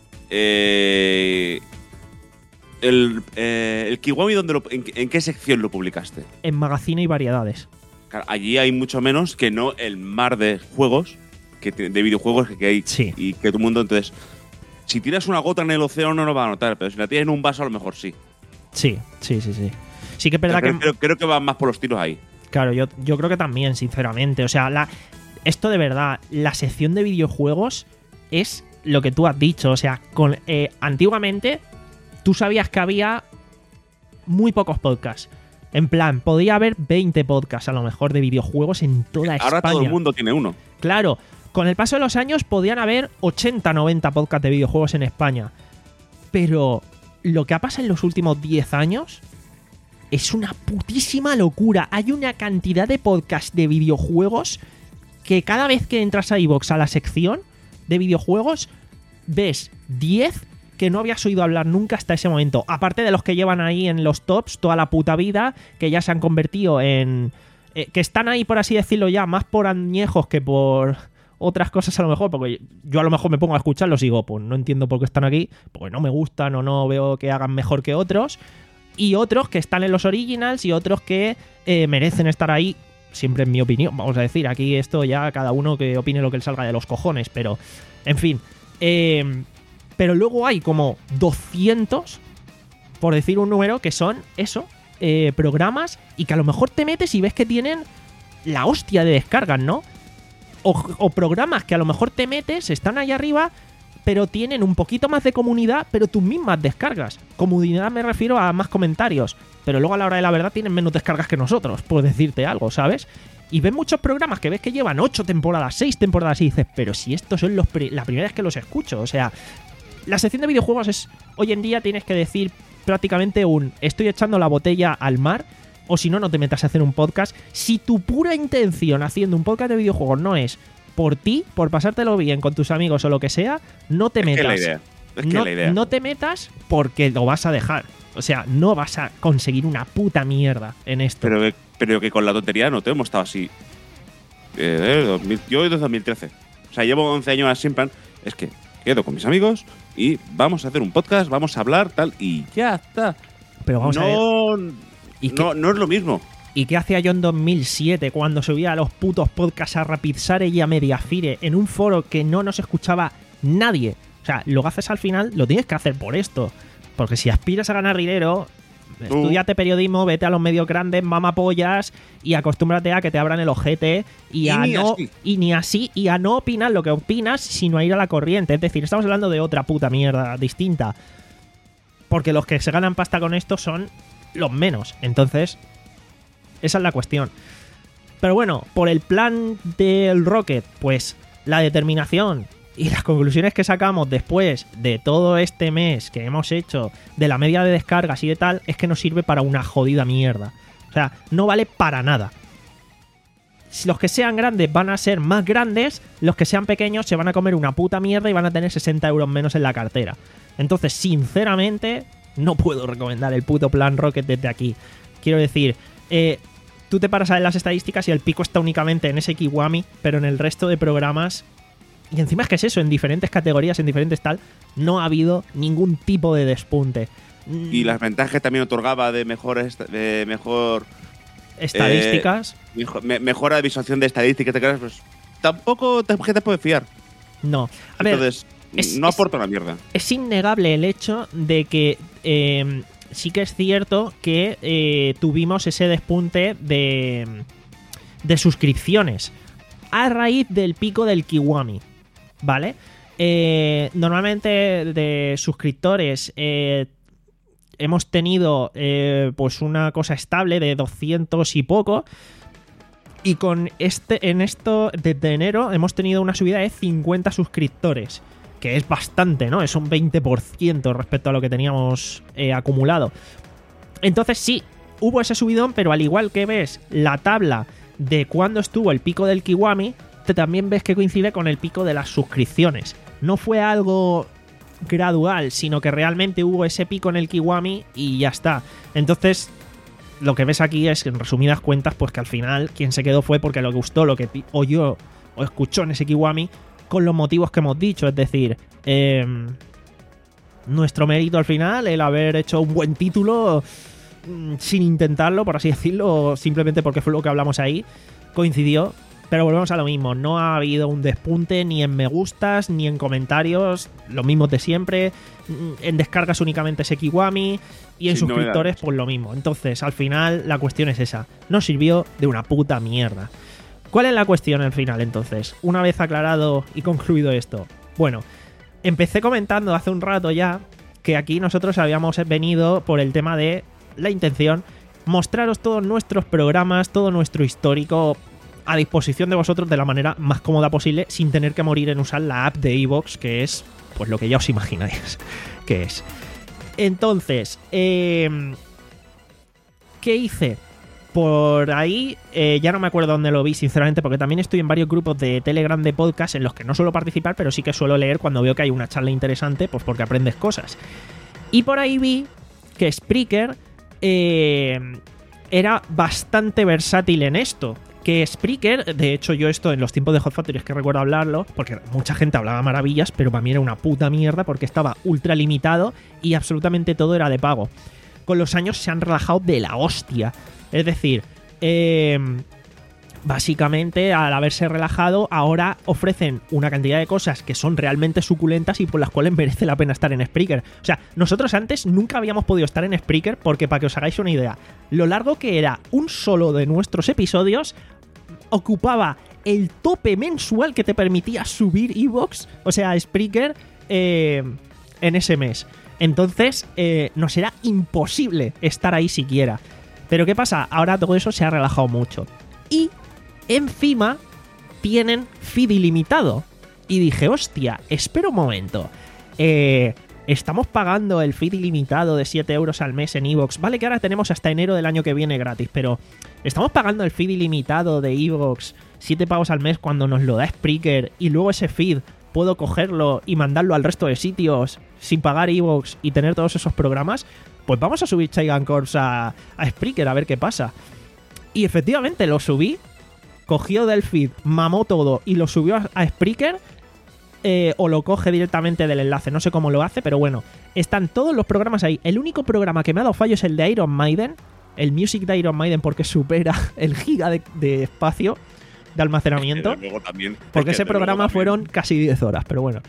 Eh, el, eh, el Kiwami, ¿dónde lo, en, ¿en qué sección lo publicaste? En Magazine y Variedades. Claro, allí hay mucho menos que no el mar de juegos, que de videojuegos que hay, sí. Y que todo el mundo, entonces, si tiras una gota en el océano no lo va a notar, pero si la tiras en un vaso a lo mejor sí. Sí, sí, sí, sí. Sí que es verdad creo, que… Creo, creo que van más por los tiros ahí. Claro, yo, yo creo que también, sinceramente. O sea, la, esto de verdad, la sección de videojuegos es lo que tú has dicho. O sea, con, eh, antiguamente tú sabías que había muy pocos podcasts. En plan, podía haber veinte podcasts a lo mejor de videojuegos en toda España. Ahora todo el mundo tiene uno. Claro, con el paso de los años podían haber ochenta, noventa podcasts de videojuegos en España. Pero lo que ha pasado en los últimos diez años es una putísima locura. Hay una cantidad de podcasts de videojuegos que cada vez que entras a iVoox, a la sección de videojuegos, ves diez que no habías oído hablar nunca hasta ese momento. Aparte de los que llevan ahí en los tops toda la puta vida, que ya se han convertido en… Eh, que están ahí, por así decirlo ya, más por añejos que por otras cosas a lo mejor, porque yo a lo mejor me pongo a escucharlos y digo, pues no entiendo por qué están aquí, porque no me gustan o no veo que hagan mejor que otros. Y otros que están en los originals y otros que eh, merecen estar ahí, siempre en mi opinión, vamos a decir, aquí esto ya cada uno que opine lo que le salga de los cojones, pero en fin. Eh, pero luego hay como doscientos, por decir un número, que son eso, eh, programas, y que a lo mejor te metes y ves que tienen la hostia de descargas, ¿no? O, o programas que a lo mejor te metes, están ahí arriba, pero tienen un poquito más de comunidad, pero tus mismas descargas. Comunidad me refiero a más comentarios, pero luego a la hora de la verdad tienen menos descargas que nosotros, por decirte algo, ¿sabes? Y ves muchos programas que ves que llevan ocho temporadas, seis temporadas, y dices, pero si estos son los pri- la primera vez que los escucho, o sea, la sección de videojuegos es, hoy en día tienes que decir prácticamente un estoy echando la botella al mar, o si no, no te metas a hacer un podcast. Si tu pura intención haciendo un podcast de videojuegos no es por ti, por pasártelo bien con tus amigos o lo que sea, no te Es metas. que la idea. Es que no, la idea. no te metas porque lo vas a dejar. O sea, no vas a conseguir una puta mierda en esto. Pero, que- pero que con la tontería no te hemos estado así. Eh, dos mil yo desde dos mil trece. O sea, llevo once años así en plan. Es que quedo con mis amigos y vamos a hacer un podcast, vamos a hablar, tal, y ya está. Pero vamos a ver. no, ¿Y qué- no, no es lo mismo. ¿Y qué hacía yo en dos mil siete cuando subía a los putos podcasts a Rapidshare y a Mediafire en un foro que no nos escuchaba nadie? O sea, lo que haces al final lo tienes que hacer por esto. Porque si aspiras a ganar dinero, estudiate periodismo, vete a los medios grandes, mama pollas y acostúmbrate a que te abran el ojete y, Y a ni no así. y ni así y a no opinar lo que opinas, sino a ir a la corriente. Es decir, estamos hablando de otra puta mierda distinta. Porque los que se ganan pasta con esto son los menos. Entonces, esa es la cuestión. Pero bueno, por el plan del Rocket, pues la determinación y las conclusiones que sacamos después de todo este mes que hemos hecho, de la media de descargas y de tal, es que nos sirve para una jodida mierda. O sea, no vale para nada. Si los que sean grandes van a ser más grandes, los que sean pequeños se van a comer una puta mierda y van a tener sesenta euros menos en la cartera. Entonces, sinceramente, no puedo recomendar el puto plan Rocket desde aquí. Quiero decir, eh, tú te paras a ver las estadísticas y el pico está únicamente en ese Kiwami, pero en el resto de programas... Y encima es que es eso, en diferentes categorías, en diferentes tal, no ha habido ningún tipo de despunte. Y las ventajas que también otorgaba de mejor, esta- de mejor, Estadísticas, mejor me- mejora de visualización de estadísticas, te creas, pues tampoco te, que te puede fiar. no. A ver, Entonces, es- no es- aporta una mierda. es innegable el hecho de que eh, sí que es cierto que eh, tuvimos ese despunte de, de suscripciones a raíz del pico del Kiwami, ¿vale? Eh, normalmente de suscriptores eh, hemos tenido eh, pues una cosa estable de doscientos y poco. Y con este, en esto, desde enero, hemos tenido una subida de cincuenta suscriptores. Que es bastante, ¿no? Es un veinte por ciento respecto a lo que teníamos eh, acumulado. Entonces sí, hubo ese subidón, pero al igual que ves la tabla de cuando estuvo el pico del Kiwami, te también ves que coincide con el pico de las suscripciones. No fue algo gradual, sino que realmente hubo ese pico en el Kiwami y ya está. Entonces, lo que ves aquí es, en resumidas cuentas, pues que al final quien se quedó fue porque le gustó lo que pi- oyó o escuchó en ese Kiwami, con los motivos que hemos dicho. Es decir, eh, nuestro mérito al final, el haber hecho un buen título mm, sin intentarlo, por así decirlo, simplemente porque fue lo que hablamos ahí, coincidió. Pero volvemos a lo mismo, no ha habido un despunte ni en me gustas, ni en comentarios, los mismos de siempre. En descargas únicamente ese Kiwami y en Sin suscriptores novedades. pues lo mismo. Entonces, al final, la cuestión es esa. Nos sirvió de una puta mierda. ¿Cuál es la cuestión al final, entonces? Una vez aclarado y concluido esto. Bueno, empecé comentando hace un rato ya que aquí nosotros habíamos venido por el tema de la intención mostraros todos nuestros programas, todo nuestro histórico a disposición de vosotros de la manera más cómoda posible, sin tener que morir en usar la app de iVoox, que es pues lo que ya os imagináis que es. Entonces, eh, ¿qué hice? Por ahí, eh, ya no me acuerdo dónde lo vi, sinceramente, porque también estoy en varios grupos de Telegram de podcast en los que no suelo participar, pero sí que suelo leer cuando veo que hay una charla interesante, pues porque aprendes cosas. Y por ahí vi que Spreaker eh, era bastante versátil en esto. Que Spreaker, de hecho yo esto en los tiempos de Hot Factory es que recuerdo hablarlo, porque mucha gente hablaba maravillas, pero para mí era una puta mierda porque estaba ultra limitado y absolutamente todo era de pago. Con los años se han relajado de la hostia. Es decir, eh, básicamente al haberse relajado ahora ofrecen una cantidad de cosas que son realmente suculentas y por las cuales merece la pena estar en Spreaker. O sea, nosotros antes nunca habíamos podido estar en Spreaker porque, para que os hagáis una idea, lo largo que era un solo de nuestros episodios ocupaba el tope mensual que te permitía subir iVoox, o sea, Spreaker, eh, en ese mes. Entonces, eh, nos era imposible estar ahí siquiera. Pero ¿qué pasa? Ahora todo eso se ha relajado mucho. Y encima tienen feed ilimitado. Y dije, hostia, espera un momento. eh, estamos pagando el feed ilimitado de siete euros al mes en iVoox. Vale que ahora tenemos hasta enero del año que viene gratis, pero estamos pagando el feed ilimitado de iVoox, siete pavos al mes cuando nos lo da Spreaker, y luego ese feed puedo cogerlo y mandarlo al resto de sitios sin pagar iVoox y tener todos esos programas. Pues vamos a subir Chaigan Corps a, a Spreaker a ver qué pasa. Y efectivamente lo subí, cogió del feed, mamó todo y lo subió a, a Spreaker, eh, o lo coge directamente del enlace, no sé cómo lo hace, pero bueno, están todos los programas ahí. El único programa que me ha dado fallo es el de Iron Maiden, el Music de Iron Maiden, porque supera el giga de, de espacio de almacenamiento. Es que luego también, porque es que ese programa también. fueron casi diez horas, pero bueno.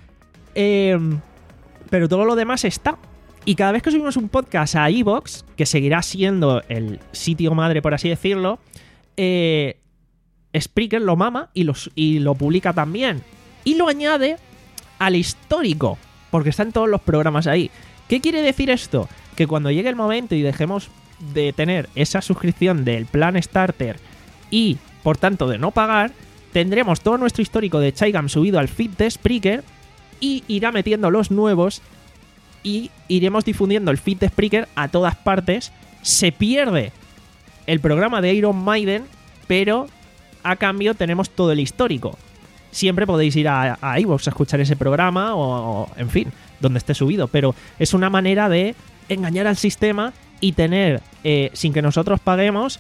Eh, pero todo lo demás está. Y cada vez que subimos un podcast a iVoox, que seguirá siendo el sitio madre, por así decirlo, eh, Spreaker lo mama y, los, y lo publica también. Y lo añade al histórico, porque están todos los programas ahí. ¿Qué quiere decir esto? Que cuando llegue el momento y dejemos de tener esa suscripción del plan Starter y, por tanto, de no pagar, tendremos todo nuestro histórico de Chaigam subido al feed de Spreaker y irá metiendo los nuevos y iremos difundiendo el feed de Spreaker a todas partes. Se pierde el programa de Iron Maiden, pero a cambio tenemos todo el histórico. Siempre podéis ir a, a iVoox a escuchar ese programa o, o, en fin, donde esté subido, pero es una manera de engañar al sistema y tener, eh, sin que nosotros paguemos,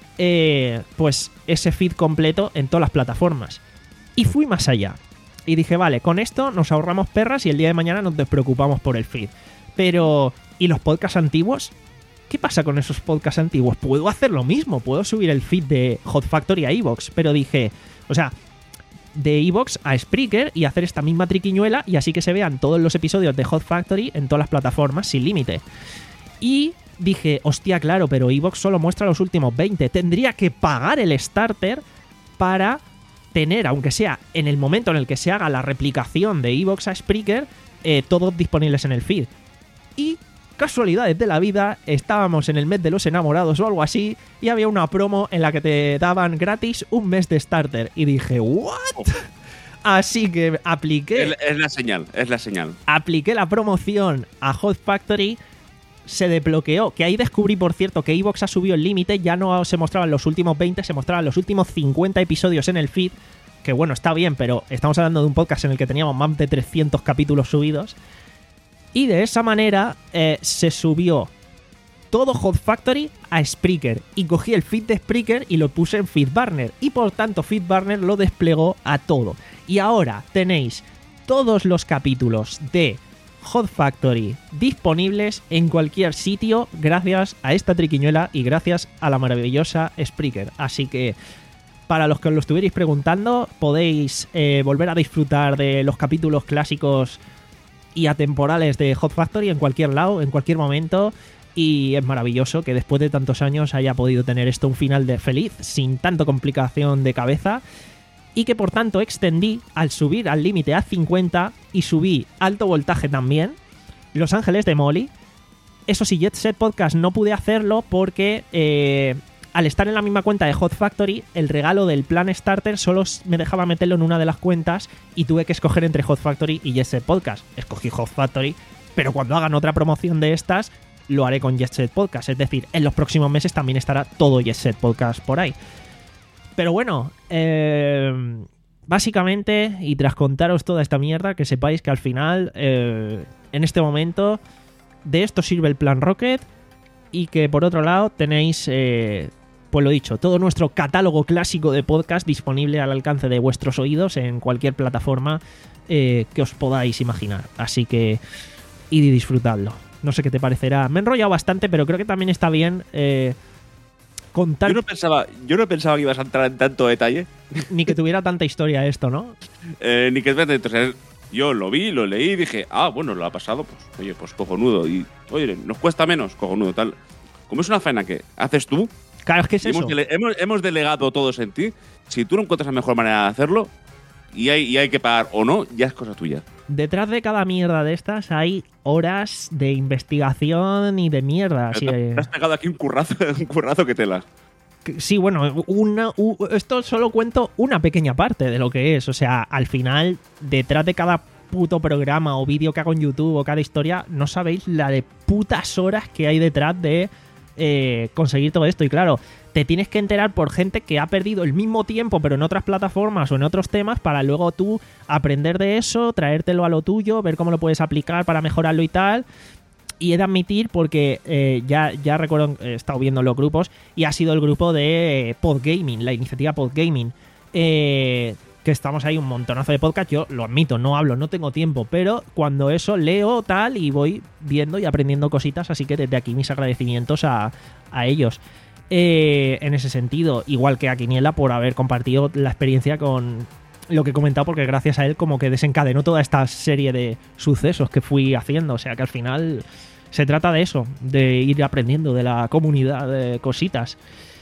eh, pues ese feed completo en todas las plataformas. Y fui más allá. Y dije, vale, con esto nos ahorramos perras y el día de mañana nos despreocupamos por el feed. Pero, ¿y los podcasts antiguos? ¿Qué pasa con esos podcasts antiguos? Puedo hacer lo mismo, puedo subir el feed de Hot Factory a iVoox, pero dije, o sea, de iVoox a Spreaker y hacer esta misma triquiñuela y así que se vean todos los episodios de Hot Factory en todas las plataformas sin límite. Y dije, hostia, claro, pero iVoox solo muestra los últimos veinte. Tendría que pagar el starter para tener, aunque sea en el momento en el que se haga la replicación de iVoox a Spreaker, eh, todos disponibles en el feed. Y casualidades de la vida, estábamos en el mes de los enamorados o algo así, y había una promo en la que te daban gratis un mes de starter. Y dije, ¿what? Oh. Así que apliqué. Es, es la señal, es la señal. Apliqué la promoción a Hot Factory, se desbloqueó. Que ahí descubrí, por cierto, que iVoox ha subido el límite, ya no se mostraban los últimos veinte, se mostraban los últimos cincuenta episodios en el feed. Que bueno, está bien, pero estamos hablando de un podcast en el que teníamos más de trescientos capítulos subidos. Y de esa manera eh, se subió todo Hot Factory a Spreaker. Y cogí el feed de Spreaker y lo puse en FeedBurner. Y por tanto FeedBurner lo desplegó a todo. Y ahora tenéis todos los capítulos de Hot Factory disponibles en cualquier sitio gracias a esta triquiñuela y gracias a la maravillosa Spreaker. Así que, para los que os lo estuvierais preguntando, podéis eh, volver a disfrutar de los capítulos clásicos y atemporales de Hot Factory en cualquier lado, en cualquier momento. Y es maravilloso que después de tantos años haya podido tener esto un final de feliz, sin tanta complicación de cabeza. Y que por tanto extendí al subir al límite a cincuenta y subí alto voltaje también, Los Ángeles de Molly. Eso sí, Jet Set Podcast no pude hacerlo porque eh, al estar en la misma cuenta de Hot Factory, el regalo del plan Starter solo me dejaba meterlo en una de las cuentas y tuve que escoger entre Hot Factory y Jet Set Podcast. Escogí Hot Factory, pero cuando hagan otra promoción de estas, lo haré con Jet Set Podcast. Es decir, en los próximos meses también estará todo Jet Set Podcast por ahí. Pero bueno, eh, básicamente, y tras contaros toda esta mierda, que sepáis que al final, eh, en este momento, de esto sirve el plan Rocket y que por otro lado tenéis, eh, pues lo dicho, todo nuestro catálogo clásico de podcast disponible al alcance de vuestros oídos en cualquier plataforma eh, que os podáis imaginar. Así que, id y disfrutadlo. No sé qué te parecerá. Me he enrollado bastante, pero creo que también está bien eh, contar. Yo no pensaba, yo no pensaba que ibas a entrar en tanto detalle. Ni que tuviera tanta historia esto, ¿no? Eh, ni que entonces yo lo vi, lo leí y dije, ah, bueno, lo ha pasado, pues oye, pues cojonudo. Y oye, nos cuesta menos, cojonudo, tal. Como es una faena que haces tú, claro, es que es eso. Hemos, dele hemos, hemos delegado todos en ti. Si tú no encuentras la mejor manera de hacerlo y hay, y hay que pagar o no, ya es cosa tuya. Detrás de cada mierda de estas hay horas de investigación y de mierda. Te, te has pegado aquí un currazo, un currazo que telas. Sí, bueno, una, u, esto solo cuento una pequeña parte de lo que es. O sea, al final, detrás de cada puto programa o vídeo que hago en YouTube o cada historia, no sabéis la de putas horas que hay detrás de eh, conseguir todo esto. Y claro, te tienes que enterar por gente que ha perdido el mismo tiempo pero en otras plataformas o en otros temas para luego tú aprender de eso, traértelo a lo tuyo, ver cómo lo puedes aplicar para mejorarlo y tal. Y he de admitir, porque eh, ya, ya recuerdo, he estado viendo los grupos, y ha sido el grupo de eh, Podgaming, la iniciativa Podgaming, eh, que estamos ahí un montonazo de podcast. Yo lo admito, no hablo, no tengo tiempo, pero cuando eso leo tal y voy viendo y aprendiendo cositas, así que desde aquí mis agradecimientos a, a ellos. Eh, en ese sentido, igual que a Quiniela por haber compartido la experiencia con lo que he comentado, porque gracias a él como que desencadenó toda esta serie de sucesos que fui haciendo. O sea que al final se trata de eso, de ir aprendiendo de la comunidad, de cositas.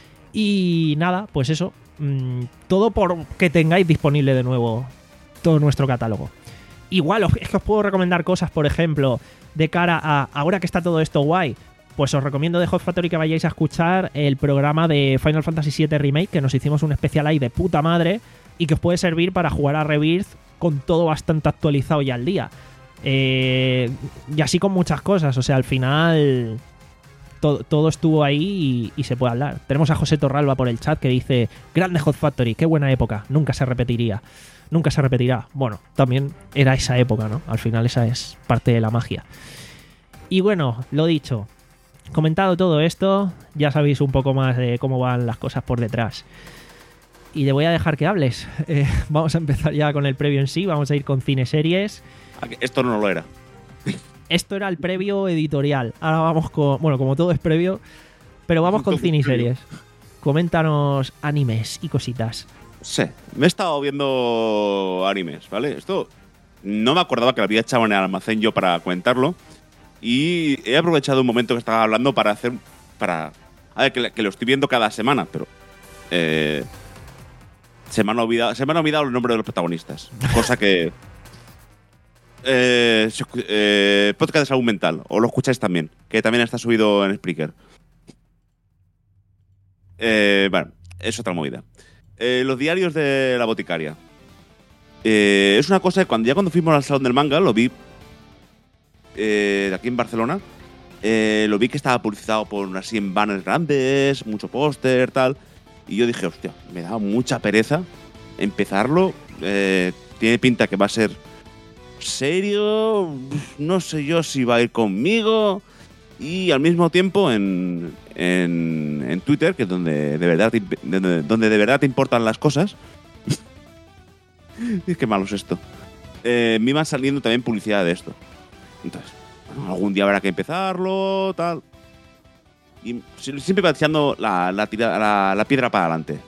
Y nada, pues eso, mmm, todo por que tengáis disponible de nuevo todo nuestro catálogo. Igual es que os puedo recomendar cosas, por ejemplo, de cara a ahora que está todo esto guay. Pues os recomiendo de Hot Factory que vayáis a escuchar el programa de Final Fantasy siete Remake, que nos hicimos un especial ahí de puta madre y que os puede servir para jugar a Rebirth con todo bastante actualizado y al día. Eh, y así con muchas cosas, o sea, al final todo, todo estuvo ahí y, y se puede hablar. Tenemos a José Torralba por el chat que dice: grande Hot Factory, qué buena época, nunca se repetiría. Nunca se repetirá. Bueno, también era esa época, ¿no? Al final esa es parte de la magia. Y bueno, lo dicho, comentado todo esto, ya sabéis un poco más de cómo van las cosas por detrás. Y le voy a dejar que hables. Eh, vamos a empezar ya con el previo en sí, vamos a ir con cine series. Esto no lo era. Esto era el previo editorial. Ahora vamos con... Bueno, como todo es previo, pero vamos con cine y series. Coméntanos animes y cositas. Sí, me he estado viendo animes, ¿vale? Esto no me acordaba que lo había echado en el almacén yo para comentarlo. Y he aprovechado un momento que estaba hablando para hacer... para A ver, que, que lo estoy viendo cada semana, pero... Eh, se, me han olvidado, se me han olvidado los nombres de los protagonistas. Cosa que... Eh, eh, podcast de salud mental, o lo escucháis también, que también está subido en Spreaker. Eh, bueno, es otra movida. Eh, los diarios de la boticaria. Eh, es una cosa que cuando, ya cuando fuimos al Salón del Manga, lo vi eh, de aquí en Barcelona. Eh, lo vi que estaba publicitado por así en banners grandes, mucho póster, tal. Y yo dije, hostia, me da mucha pereza empezarlo. Eh, tiene pinta que va a ser serio, no sé yo si va a ir conmigo. Y al mismo tiempo en, en, en Twitter, que es donde de verdad te, donde, donde de verdad te importan las cosas. Es que malo es esto. Eh, me iban saliendo también publicidad de esto. Entonces, bueno, algún día habrá que empezarlo, tal. Y siempre va echando la, la, la, la piedra para adelante.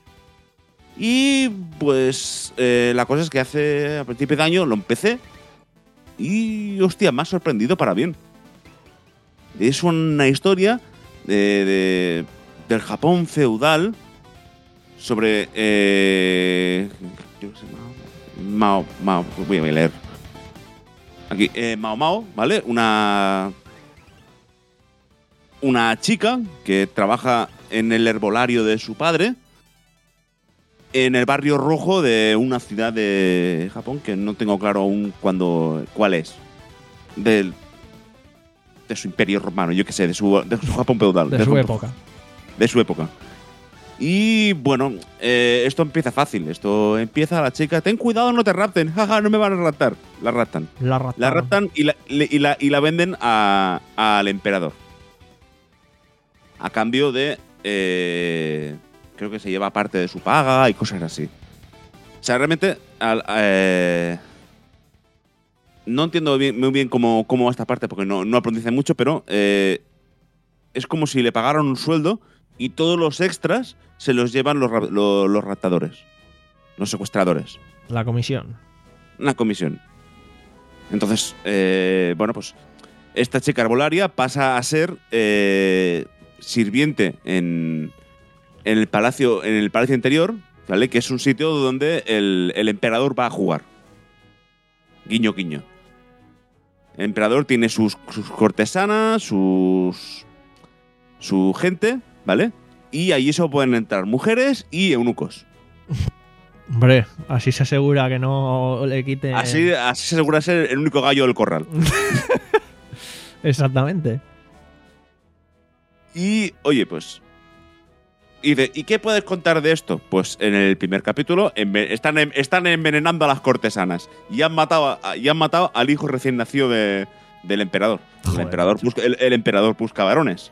Y pues eh, la cosa es que hace a principios de año lo empecé y, hostia, me ha sorprendido para bien. Es una historia de, de, del Japón feudal sobre... Eh, yo qué sé, Mao, Mao, voy a leer. Aquí, eh, Mao Mao, ¿vale? Una... Una chica que trabaja en el herbolario de su padre en el barrio rojo de una ciudad de Japón que no tengo claro aún cuándo, cuál es. Del, de su imperio romano, yo qué sé, de su, de su Japón feudal. De, de su Japón, época. De su época. Y bueno, eh, esto empieza fácil. Esto empieza la chica, ten cuidado, no te rapten. Jaja, no me van a raptar. La raptan. La raptan. La raptan y la, y la, y la venden a, al emperador. A cambio de... Eh, creo que se lleva parte de su paga y cosas así. O sea, realmente... Al, eh, no entiendo bien, muy bien cómo, cómo va esta parte porque no, no pronuncia mucho, pero eh, es como si le pagaran un sueldo y todos los extras se los llevan los, los, los raptadores, los secuestradores. La comisión. Una comisión. Entonces, eh, bueno, pues esta chica arbolaria pasa a ser eh, sirviente en, en el palacio, en el palacio interior, ¿vale? Que es un sitio donde el, el emperador va a jugar. Guiño, guiño. El emperador tiene sus, sus cortesanas, sus su gente, ¿vale? Y allí solo pueden entrar mujeres y eunucos. Hombre, así se asegura que no le quite. Así, así se asegura ser el único gallo del corral. Exactamente. Y, oye, pues. Y, de, ¿Y qué puedes contar de esto? Pues en el primer capítulo enve- están, en- están envenenando a las cortesanas y han matado, a, y han matado al hijo recién nacido de, del emperador. Joder, el, emperador busca, el, el emperador busca varones.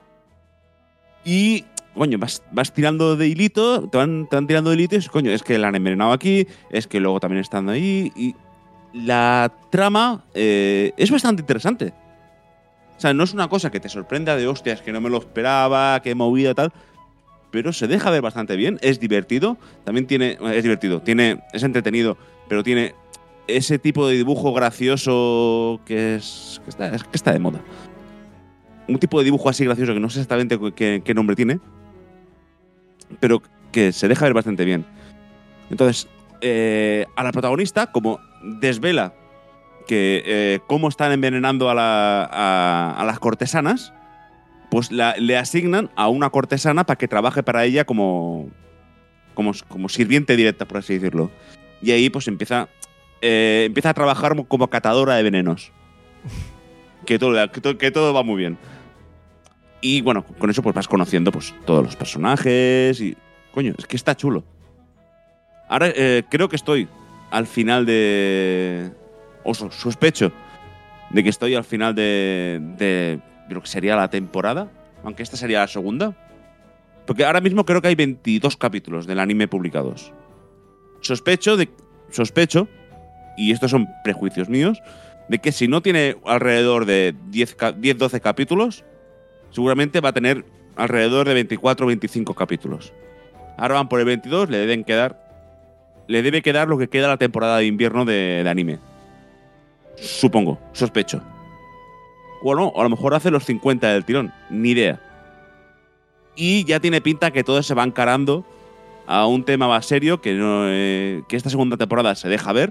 Y, coño, vas, vas tirando de hilito, te van, te van tirando de hilitos, coño, es que la han envenenado aquí, es que luego también estando ahí. Y la trama eh, es bastante interesante. O sea, no es una cosa que te sorprenda de hostias, que no me lo esperaba, que movida tal. Pero se deja ver bastante bien, es divertido, también tiene, es divertido, tiene, es entretenido, pero tiene ese tipo de dibujo gracioso que es que está, es, que está de moda. Un tipo de dibujo así gracioso que no sé exactamente qué, qué nombre tiene, pero que se deja ver bastante bien. Entonces, eh, a la protagonista, como desvela que eh, cómo están envenenando a, la, a, a las cortesanas, pues la, le asignan a una cortesana para que trabaje para ella como, como, como sirviente directa, por así decirlo. Y ahí pues empieza, eh, empieza a trabajar como catadora de venenos. Que todo, que, todo, que todo va muy bien. Y bueno, con eso pues vas conociendo pues todos los personajes y… Coño, es que está chulo. Ahora eh, creo que estoy al final de… O sospecho de que estoy al final de… de de lo que sería la temporada, aunque esta sería la segunda. Porque ahora mismo creo que hay veintidós capítulos del anime publicados. Sospecho, de, sospecho, y estos son prejuicios míos, de que si no tiene alrededor de diez doce capítulos, seguramente va a tener alrededor de veinticuatro o veinticinco capítulos. Ahora van por el veintidós, le deben quedar, le debe quedar lo que queda la temporada de invierno de, de anime. Supongo, sospecho. O no, o a lo mejor hace los cincuenta del tirón, ni idea. Y ya tiene pinta que todo se va encarando a un tema más serio, que, no, eh, que esta segunda temporada se deja ver.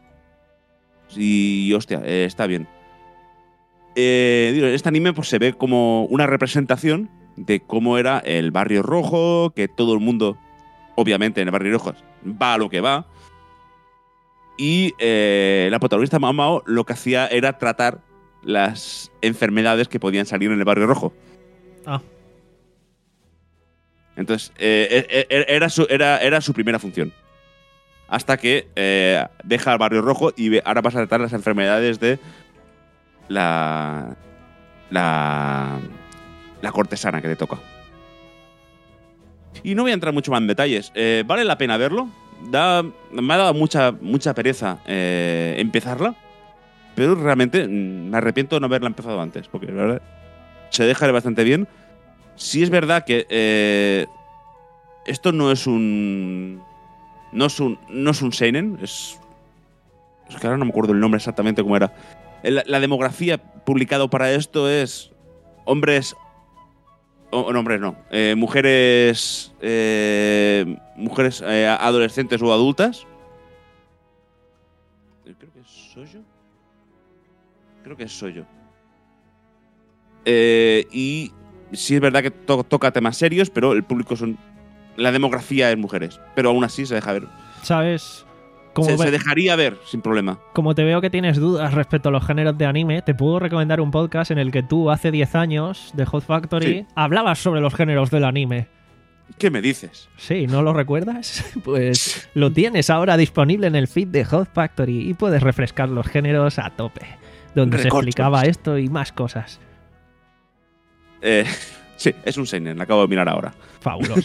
Y, hostia, eh, está bien. Eh, digo, este anime pues, se ve como una representación de cómo era el Barrio Rojo, que todo el mundo, obviamente, en el Barrio Rojo va a lo que va. Y eh, la protagonista Mamao lo que hacía era tratar las enfermedades que podían salir en el Barrio Rojo. Ah. Entonces, eh, era, su, era, era su primera función. Hasta que eh, deja el Barrio Rojo y ahora vas a tratar las enfermedades de la, la, la cortesana que te toca. Y no voy a entrar mucho más en detalles. Eh, ¿Vale la pena verlo? Da, me ha dado mucha, mucha pereza eh, empezarla. Pero realmente me arrepiento de no haberla empezado antes, porque la verdad se deja bastante bien. Sí es verdad que eh, esto no es un no es un no es un seinen, es es que ahora no me acuerdo el nombre exactamente cómo era. La, la demografía publicada para esto es hombres o no, hombres no, eh, mujeres eh, mujeres eh, adolescentes o adultas. Creo que soy yo. Creo que soy yo. Eh, y sí es verdad que to toca temas serios, pero el público son… La demografía es mujeres. Pero aún así se deja ver. ¿Sabes? Como Se, ve- se dejaría ver sin problema. Como te veo que tienes dudas respecto a los géneros de anime, te puedo recomendar un podcast en el que tú, hace diez años, de Hot Factory, Sí. hablabas sobre los géneros del anime. ¿Qué me dices? Sí, ¿no lo recuerdas? Pues lo tienes ahora disponible en el feed de Hot Factory y puedes refrescar los géneros a tope, donde se Recorchos. explicaba esto y más cosas. Eh, sí, es un seinen. Lo acabo de mirar ahora. Fabuloso.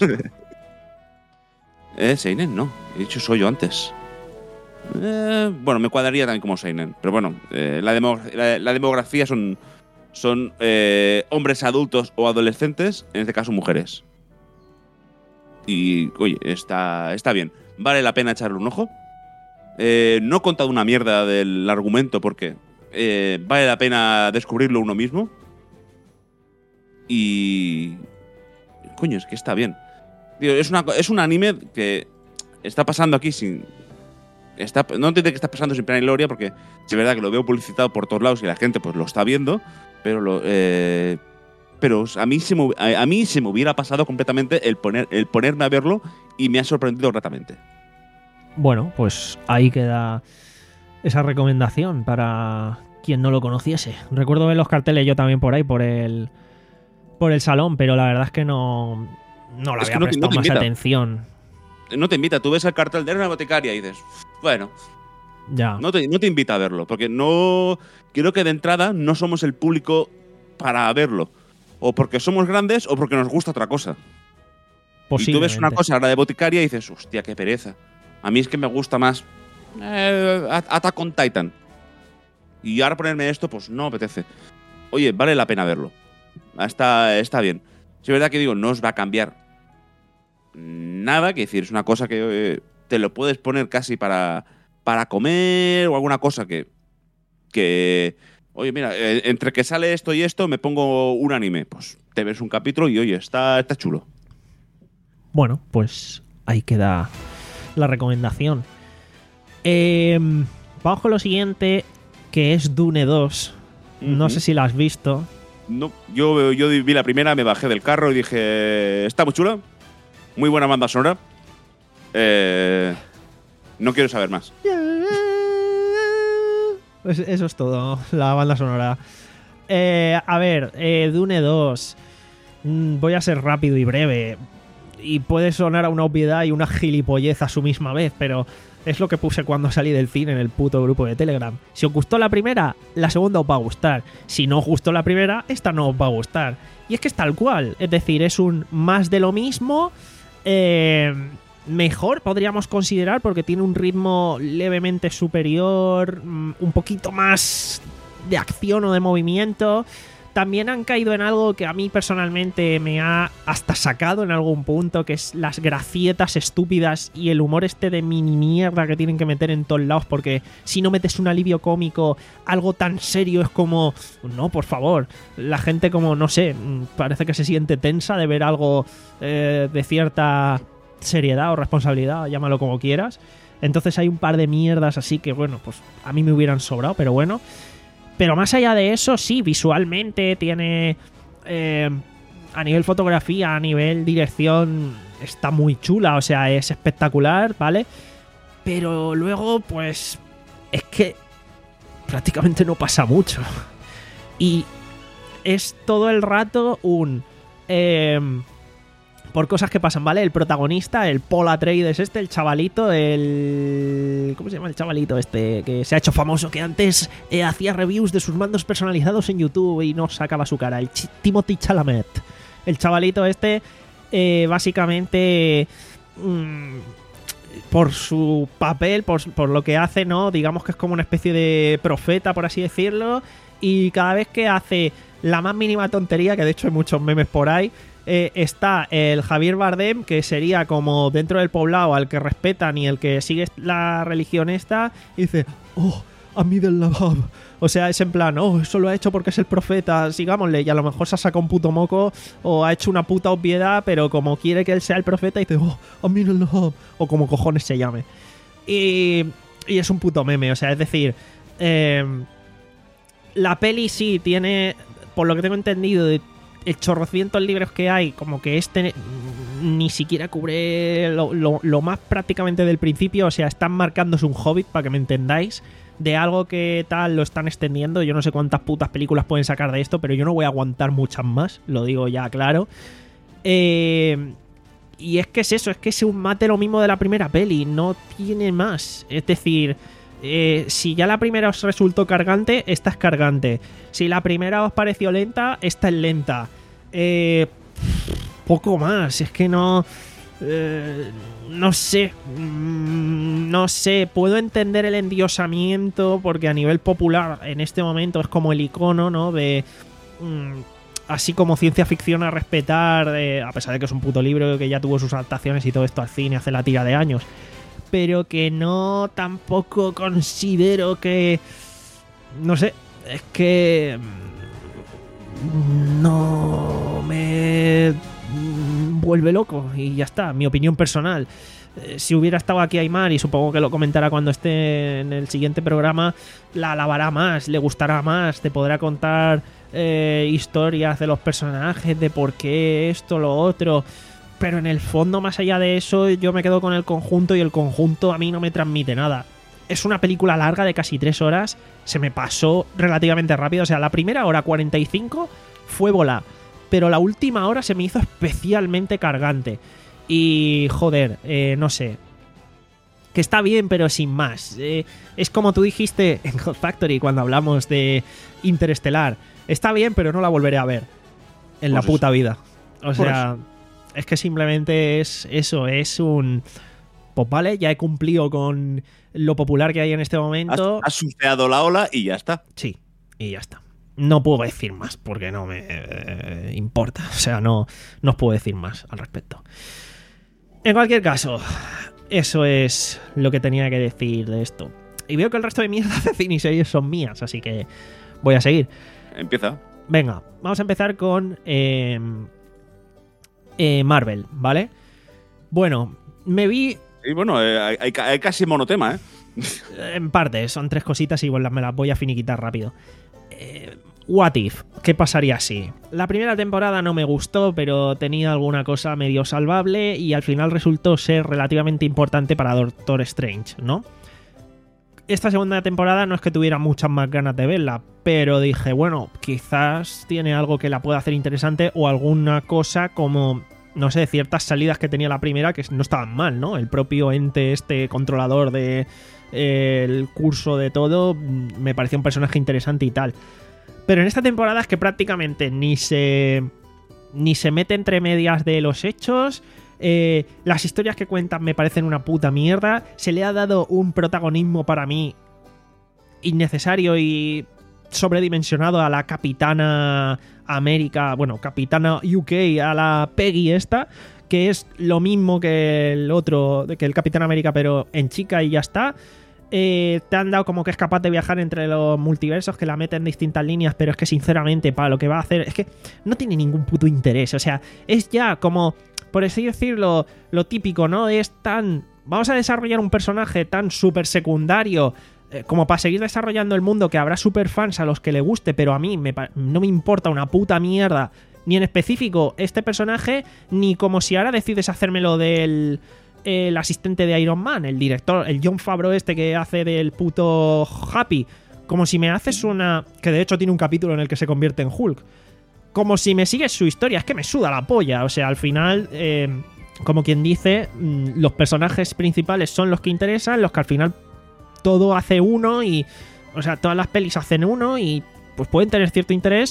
Eh, seinen no. He dicho soy yo antes. Eh, bueno, me cuadraría también como seinen. Pero bueno, eh, la, demo la, la demografía son, son eh, hombres adultos o adolescentes, en este caso mujeres. Y, oye, está, está bien. Vale la pena echarle un ojo. Eh, no he contado una mierda del argumento porque eh, vale la pena descubrirlo uno mismo. Y… Coño, es que está bien. Digo, es, una, es un anime que está pasando aquí sin… Está, no entiendo que está pasando sin pena ni gloria porque es verdad que lo veo publicitado por todos lados y la gente pues lo está viendo, pero lo… Eh, pero a mí, se me, a mí se me hubiera pasado completamente el, poner, el ponerme a verlo y me ha sorprendido gratamente. Bueno, pues ahí queda esa recomendación para quien no lo conociese. Recuerdo ver los carteles yo también por ahí, por el por el salón, pero la verdad es que no, no le Es había que no te- prestado no te más invita. atención. No te invita, tú ves el cartel de una boticaria y dices, bueno, Ya. no te, no te invita a verlo, porque no. Creo que de entrada no somos el público para verlo. O porque somos grandes o porque nos gusta otra cosa. Y tú ves una Posiblemente. cosa ahora de boticaria y dices, hostia, qué pereza. A mí es que me gusta más eh, Attack on Titan. Y ahora ponerme esto, pues no apetece. Oye, vale la pena verlo. Está, está bien. Si es verdad que digo, no os va a cambiar nada, que decir, es una cosa que eh, te lo puedes poner casi para, para comer o alguna cosa que, que oye, mira, eh, entre que sale esto y esto me pongo un anime. Pues te ves un capítulo y oye, está, está chulo. Bueno, pues ahí queda la recomendación. Eh, vamos con lo siguiente, que es Dune dos. No Ujú. sé si la has visto. No, yo, yo vi la primera, me bajé del carro y dije, está muy chula, muy buena banda sonora. Eh, no quiero saber más. Pues eso es todo, la banda sonora. Eh, a ver, eh, Dune dos. Mm, voy a ser rápido y breve. Y puede sonar a una obviedad y una gilipollez a su misma vez, pero es lo que puse cuando salí del cine en el puto grupo de Telegram. Si os gustó la primera, la segunda os va a gustar. Si no os gustó la primera, esta no os va a gustar. Y es que es tal cual. Es decir, es un más de lo mismo. Eh, mejor podríamos considerar porque tiene un ritmo levemente superior, mm, un poquito más de acción o de movimiento. También han caído en algo que a mí personalmente me ha hasta sacado en algún punto, que es las gracietas estúpidas y el humor este de mini mierda que tienen que meter en todos lados, porque si no metes un alivio cómico, algo tan serio es como, no, por favor, la gente como, no sé, parece que se siente tensa de ver algo eh, de cierta seriedad o responsabilidad, llámalo como quieras. Entonces hay un par de mierdas así que, bueno, pues a mí me hubieran sobrado, pero bueno. Pero más allá de eso, sí, visualmente tiene... Eh, a nivel fotografía, a nivel dirección, está muy chula, o sea, es espectacular, ¿vale? Pero luego, pues... es que prácticamente no pasa mucho. Y es todo el rato un... Eh, por cosas que pasan, ¿vale? El protagonista, el Paul Atreides este, el chavalito, el... ¿cómo se llama el chavalito este? Que se ha hecho famoso, que antes eh, hacía reviews de sus mandos personalizados en YouTube y no sacaba su cara. El Ch- Timothy Chalamet. El chavalito este, eh, básicamente... Mmm, por su papel, por, por lo que hace, ¿no? Digamos que es como una especie de profeta, por así decirlo. Y cada vez que hace la más mínima tontería, que de hecho hay muchos memes por ahí, eh, está el Javier Bardem, que sería como dentro del poblado al que respetan y el que sigue la religión esta, y dice, oh, Amid el-Labab. O sea, es en plan, oh, eso lo ha hecho porque es el profeta, sigámosle. Y a lo mejor se ha sacado un puto moco o ha hecho una puta obviedad, pero como quiere que él sea el profeta, dice, oh, Amid el-Labab. O como cojones se llame. Y, y es un puto meme, o sea, es decir, eh, la peli sí tiene, por lo que tengo entendido, de el chorrocientos libros que hay, como que este ni siquiera cubre lo, lo, lo más prácticamente del principio, o sea, están marcándose un Hobbit, para que me entendáis, de algo que tal lo están extendiendo. Yo no sé cuántas putas películas pueden sacar de esto, pero yo no voy a aguantar muchas más, lo digo ya claro. Eh, y es que es eso, es que es un mate lo mismo de la primera peli, no tiene más. Es decir... Eh, si ya la primera os resultó cargante, esta es cargante. Si la primera os pareció lenta, esta es lenta. Eh, poco más, es que no... Eh, no sé, no sé, puedo entender el endiosamiento porque a nivel popular en este momento es como el icono, ¿no? De... Mm, así como ciencia ficción a respetar, eh, a pesar de que es un puto libro que ya tuvo sus adaptaciones y todo esto al cine hace la tira de años. Pero que no tampoco considero que... No sé, es que... No me vuelve loco y ya está, mi opinión personal. Eh, si hubiera estado aquí Aymar, y supongo que lo comentará cuando esté en el siguiente programa, la alabará más, le gustará más, te podrá contar eh, historias de los personajes, de por qué esto, lo otro... pero en el fondo, más allá de eso, yo me quedo con el conjunto y el conjunto a mí no me transmite nada. Es una película larga de casi tres horas, se me pasó relativamente rápido, o sea, la primera hora cuarenta y cinco fue volá, pero la última hora se me hizo especialmente cargante. Y, joder, eh, no sé, que está bien, pero sin más. Eh, es como tú dijiste en Hot Factory cuando hablamos de Interestelar. Está bien, pero no la volveré a ver en la Pues puta eso. vida. O Por sea, es que simplemente es eso, es un... Pues vale, ya he cumplido con lo popular que hay en este Has, momento. has surfeado la ola y ya está. Sí, y ya está. No puedo decir más porque no me eh, importa. O sea, no, no os puedo decir más al respecto. En cualquier caso, eso es lo que tenía que decir de esto. Y veo que el resto de mierdas de cine y series son mías, así que voy a seguir. Empieza. Venga, vamos a empezar con eh, eh, Marvel, ¿vale? Bueno, me vi Y bueno, eh, hay, hay- hay casi monotema, ¿eh? en parte, son tres cositas y bueno, me las voy a finiquitar rápido. Eh, What If, ¿qué pasaría si? La primera temporada no me gustó, pero tenía alguna cosa medio salvable y al final resultó ser relativamente importante para Doctor Strange, ¿no? Esta segunda temporada no es que tuviera muchas más ganas de verla, pero dije, bueno, quizás tiene algo que la pueda hacer interesante o alguna cosa como, no sé, ciertas salidas que tenía la primera que no estaban mal, ¿no? El propio ente este controlador de eh, el curso de todo me pareció un personaje interesante y tal. Pero en esta temporada es que prácticamente ni se ni se mete entre medias de los hechos. Eh, las historias que cuentan me parecen una puta mierda. Se le ha dado un protagonismo para mí innecesario y sobredimensionado a la Capitana América, bueno, Capitana U K, a la Peggy esta, que es lo mismo que el otro, que el Capitán América, pero en chica y ya está. Eh, te han dado como que es capaz de viajar entre los multiversos, que la mete en distintas líneas, pero es que sinceramente para lo que va a hacer es que no tiene ningún puto interés. O sea, es ya como, por así decirlo, lo típico, ¿no? Es tan... Vamos a desarrollar un personaje tan súper secundario eh, como para seguir desarrollando el mundo, que habrá super fans a los que le guste, pero a mí me pa- no me importa una puta mierda, ni en específico este personaje, ni como si ahora decides hacérmelo del... el asistente de Iron Man, el director, el Jon Favreau este que hace del puto Happy, como si me haces una... que de hecho tiene un capítulo en el que se convierte en Hulk, como si me sigues su historia, es que me suda la polla, o sea, al final, eh, como quien dice, mmm, los personajes principales son los que interesan, los que al final todo hace uno y, o sea, todas las pelis hacen uno y pues pueden tener cierto interés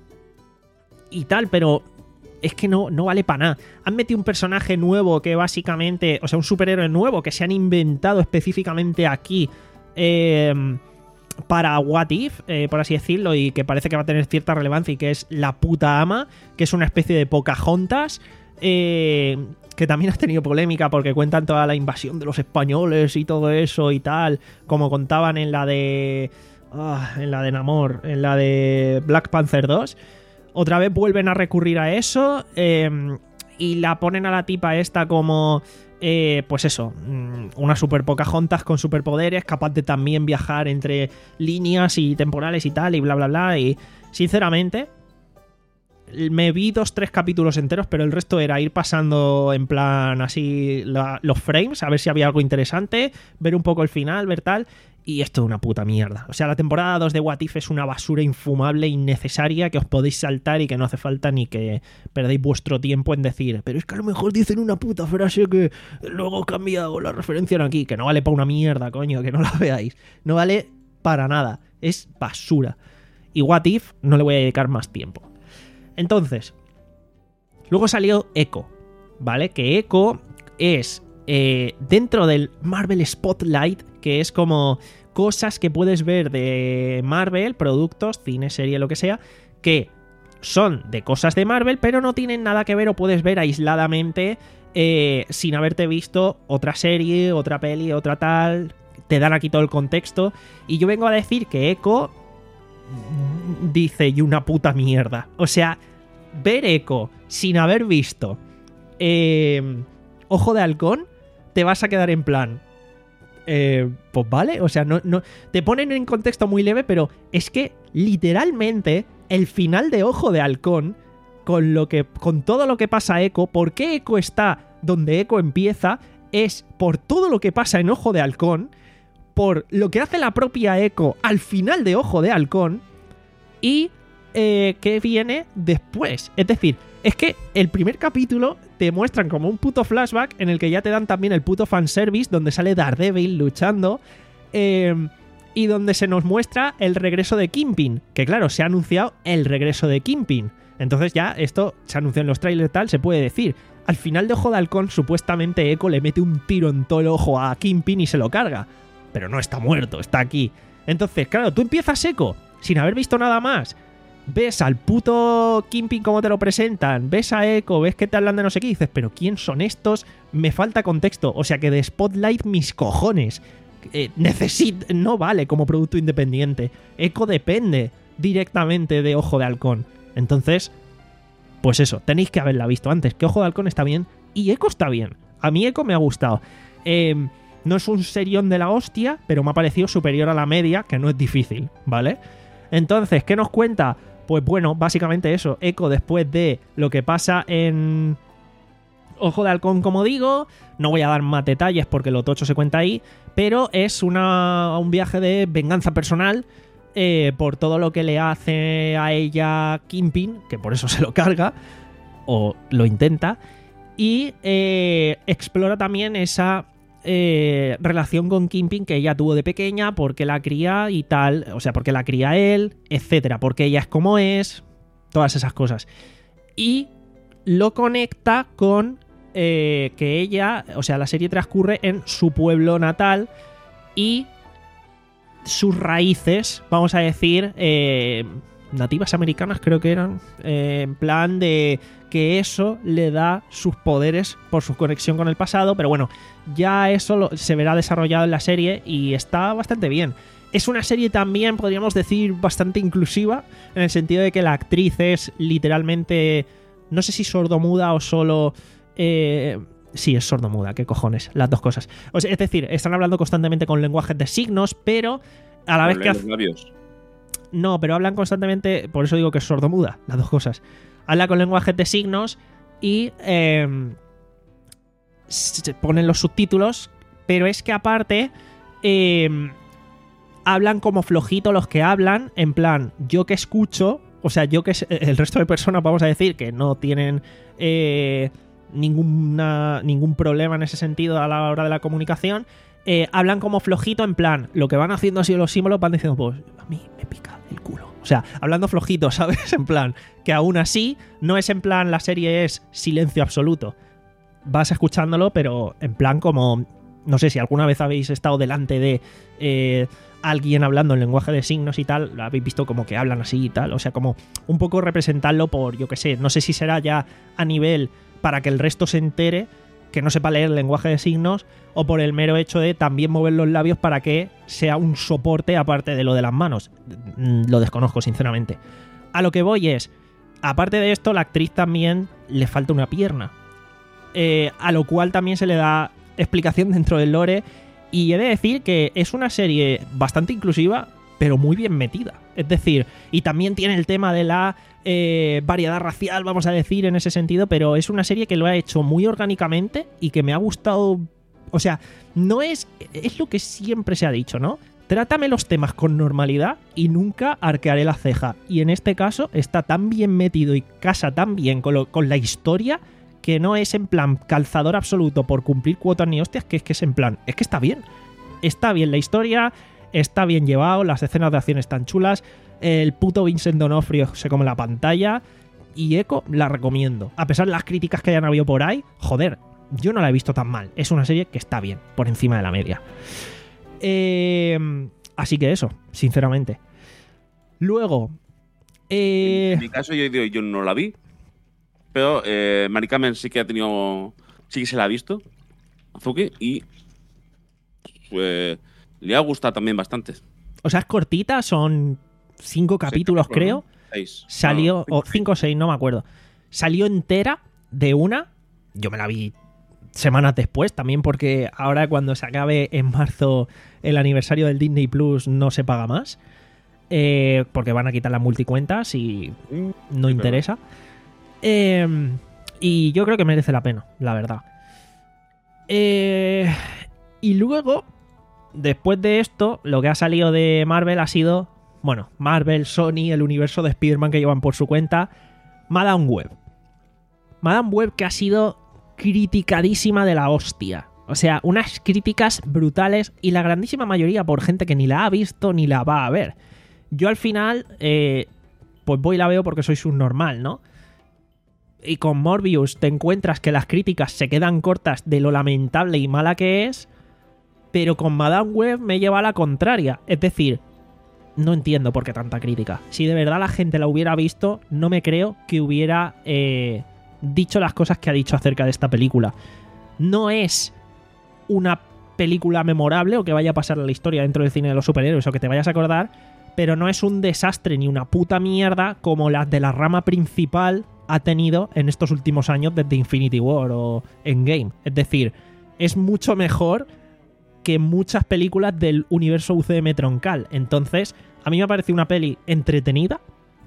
y tal, pero... es que no, no vale para nada. Han metido un personaje nuevo que básicamente... O sea, un superhéroe nuevo que se han inventado específicamente aquí eh, para What If, eh, por así decirlo, y que parece que va a tener cierta relevancia, y que es la puta ama, que es una especie de Pocahontas, eh, que también ha tenido polémica porque cuentan toda la invasión de los españoles y todo eso y tal, como contaban en la de... ah, en la de Namor, en la de Black Panther dos. Otra vez vuelven a recurrir a eso eh, y la ponen a la tipa esta como, eh, pues eso, una super Pocahontas con superpoderes, capaz de también viajar entre líneas y temporales y tal, y bla, bla, bla. Y sinceramente, me vi dos, tres capítulos enteros, pero el resto era ir pasando en plan así la, los frames, a ver si había algo interesante, ver un poco el final, ver tal... Y esto es una puta mierda. O sea, la temporada dos de What If es una basura infumable, innecesaria, que os podéis saltar y que no hace falta ni que perdéis vuestro tiempo en decir, pero es que a lo mejor dicen una puta frase que luego cambia o la referencian aquí, que no vale para una mierda, coño, que no la veáis. No vale para nada. Es basura. Y What If no le voy a dedicar más tiempo. Entonces, luego salió Echo, ¿vale? Que Echo es... Eh, dentro del Marvel Spotlight, que es como cosas que puedes ver de Marvel, productos, cine, serie, lo que sea, que son de cosas de Marvel, pero no tienen nada que ver o puedes ver aisladamente eh, sin haberte visto otra serie, otra peli, otra tal. Te dan aquí todo el contexto. Y yo vengo a decir que Echo dice y una puta mierda. O sea, ver Echo sin haber visto eh, Ojo de Halcón, te vas a quedar en plan, eh, pues vale, o sea, no, no te ponen en contexto muy leve, pero es que literalmente el final de Ojo de Halcón con lo que con todo lo que pasa Echo, por qué Echo está donde Echo empieza, es por todo lo que pasa en Ojo de Halcón, por lo que hace la propia Echo al final de Ojo de Halcón y eh, qué viene después. Es decir, es que el primer capítulo te muestran como un puto flashback en el que ya te dan también el puto fanservice donde sale Daredevil luchando eh, y donde se nos muestra el regreso de Kingpin, que claro, se ha anunciado el regreso de Kingpin. Entonces ya esto se anunció en los trailers tal, se puede decir. Al final de Ojo de Halcón, supuestamente Echo le mete un tiro en todo el ojo a Kingpin y se lo carga. Pero no está muerto, está aquí. Entonces, claro, tú empiezas Echo sin haber visto nada más. Ves al puto Kingpin como te lo presentan, ves a Echo, ves que te hablan de no sé qué y dices, pero ¿quién son estos? Me falta contexto. O sea que de Spotlight mis cojones. Eh, necesito... No vale como producto independiente. Echo depende directamente de Ojo de Halcón. Entonces, pues eso, tenéis que haberla visto antes, que Ojo de Halcón está bien y Echo está bien. A mí Echo me ha gustado. Eh, no es un serión de la hostia, pero me ha parecido superior a la media, que no es difícil, ¿vale? Entonces, ¿qué nos cuenta? Pues bueno, básicamente eso, Echo después de lo que pasa en Ojo de Halcón, como digo, no voy a dar más detalles porque lo tocho se cuenta ahí, pero es una, un viaje de venganza personal eh, por todo lo que le hace a ella Kingpin, que por eso se lo carga, o lo intenta, y eh, explora también esa eh, relación con Kingpin que ella tuvo de pequeña, porque la cría y tal, o sea, porque la cría él, etcétera, porque ella es como es, todas esas cosas. Y lo conecta con eh, que ella, o sea, la serie transcurre en su pueblo natal y sus raíces, vamos a decir, eh, nativas americanas creo que eran, eh, en plan de que eso le da sus poderes por su conexión con el pasado, pero bueno, ya eso lo, se verá desarrollado en la serie y está bastante bien. Es una serie también, podríamos decir, bastante inclusiva, en el sentido de que la actriz es literalmente, no sé si sordomuda o solo... Eh, sí, es sordomuda, qué cojones, las dos cosas. O sea, es decir, están hablando constantemente con lenguajes de signos, pero a la vez que... Los labios. No, pero hablan constantemente, por eso digo que es sordomuda, las dos cosas. Habla con lenguajes de signos y eh, se ponen los subtítulos, pero es que aparte eh, hablan como flojito los que hablan, en plan, yo que escucho, o sea, yo que el resto de personas, vamos a decir, que no tienen eh, ninguna, ningún problema en ese sentido a la hora de la comunicación, eh, hablan como flojito, en plan, lo que van haciendo así los símbolos van diciendo, pues a mí me pica el culo. O sea, hablando flojito, ¿sabes? En plan, que aún así, no es en plan, la serie es silencio absoluto. Vas escuchándolo, pero en plan como... No sé si alguna vez habéis estado delante de eh, alguien hablando en lenguaje de signos y tal, lo habéis visto como que hablan así y tal. O sea, como un poco representarlo por, yo qué sé, no sé si será ya a nivel para que el resto se entere que no sepa leer el lenguaje de signos, o por el mero hecho de también mover los labios para que sea un soporte aparte de lo de las manos. Lo desconozco, sinceramente. A lo que voy es, aparte de esto, la actriz también le falta una pierna. Eh, a lo cual también se le da explicación dentro del lore. Y he de decir que es una serie bastante inclusiva, pero muy bien metida. Es decir, y también tiene el tema de la eh, variedad racial, vamos a decir, en ese sentido, pero es una serie que lo ha hecho muy orgánicamente y que me ha gustado. O sea, no es... Es lo que siempre se ha dicho, ¿no? Trátame los temas con normalidad y nunca arquearé la ceja. Y en este caso está tan bien metido y casa tan bien con, lo, con la historia que no es en plan calzador absoluto por cumplir cuotas ni hostias, que es que es en plan... Es que está bien. Está bien la historia, está bien llevado, las escenas de acción están chulas, el puto Vincent D'Onofrio se come la pantalla y Echo la recomiendo. A pesar de las críticas que hayan habido por ahí, joder, yo no la he visto tan mal. Es una serie que está bien, por encima de la media. Eh, así que eso, sinceramente. Luego... Eh, en mi caso yo, yo, yo no la vi, pero eh, Mari Carmen sí que ha tenido... Sí que se la ha visto, Azuki, y pues, le ha gustado también bastante. O sea, es cortita, son cinco capítulos, creo. ¿No? Seis. Salió, No, o cinco o seis, no me acuerdo. Salió entera de una. Yo me la vi semanas después, también porque ahora cuando se acabe en marzo el aniversario del Disney Plus no se paga más. Eh, porque van a quitar las multicuentas y no sí, interesa. Eh, y yo creo que merece la pena, la verdad. Eh, y luego, después de esto, lo que ha salido de Marvel ha sido, bueno, Marvel, Sony, el universo de Spider-Man que llevan por su cuenta, Madame Web. Madame Web que ha sido criticadísima de la hostia. O sea, unas críticas brutales y la grandísima mayoría por gente que ni la ha visto ni la va a ver. Yo al final, eh, pues voy y la veo porque soy subnormal, ¿no? Y con Morbius te encuentras que las críticas se quedan cortas de lo lamentable y mala que es, pero con Madame Web me lleva a la contraria. Es decir, no entiendo por qué tanta crítica. Si de verdad la gente la hubiera visto, no me creo que hubiera eh, dicho las cosas que ha dicho acerca de esta película. No es una película memorable o que vaya a pasar a la historia dentro del cine de los superhéroes o que te vayas a acordar, pero no es un desastre ni una puta mierda como las de la rama principal ha tenido en estos últimos años desde Infinity War o Endgame. Es decir, es mucho mejor que muchas películas del universo U C M troncal. Entonces, a mí me ha parecido una peli entretenida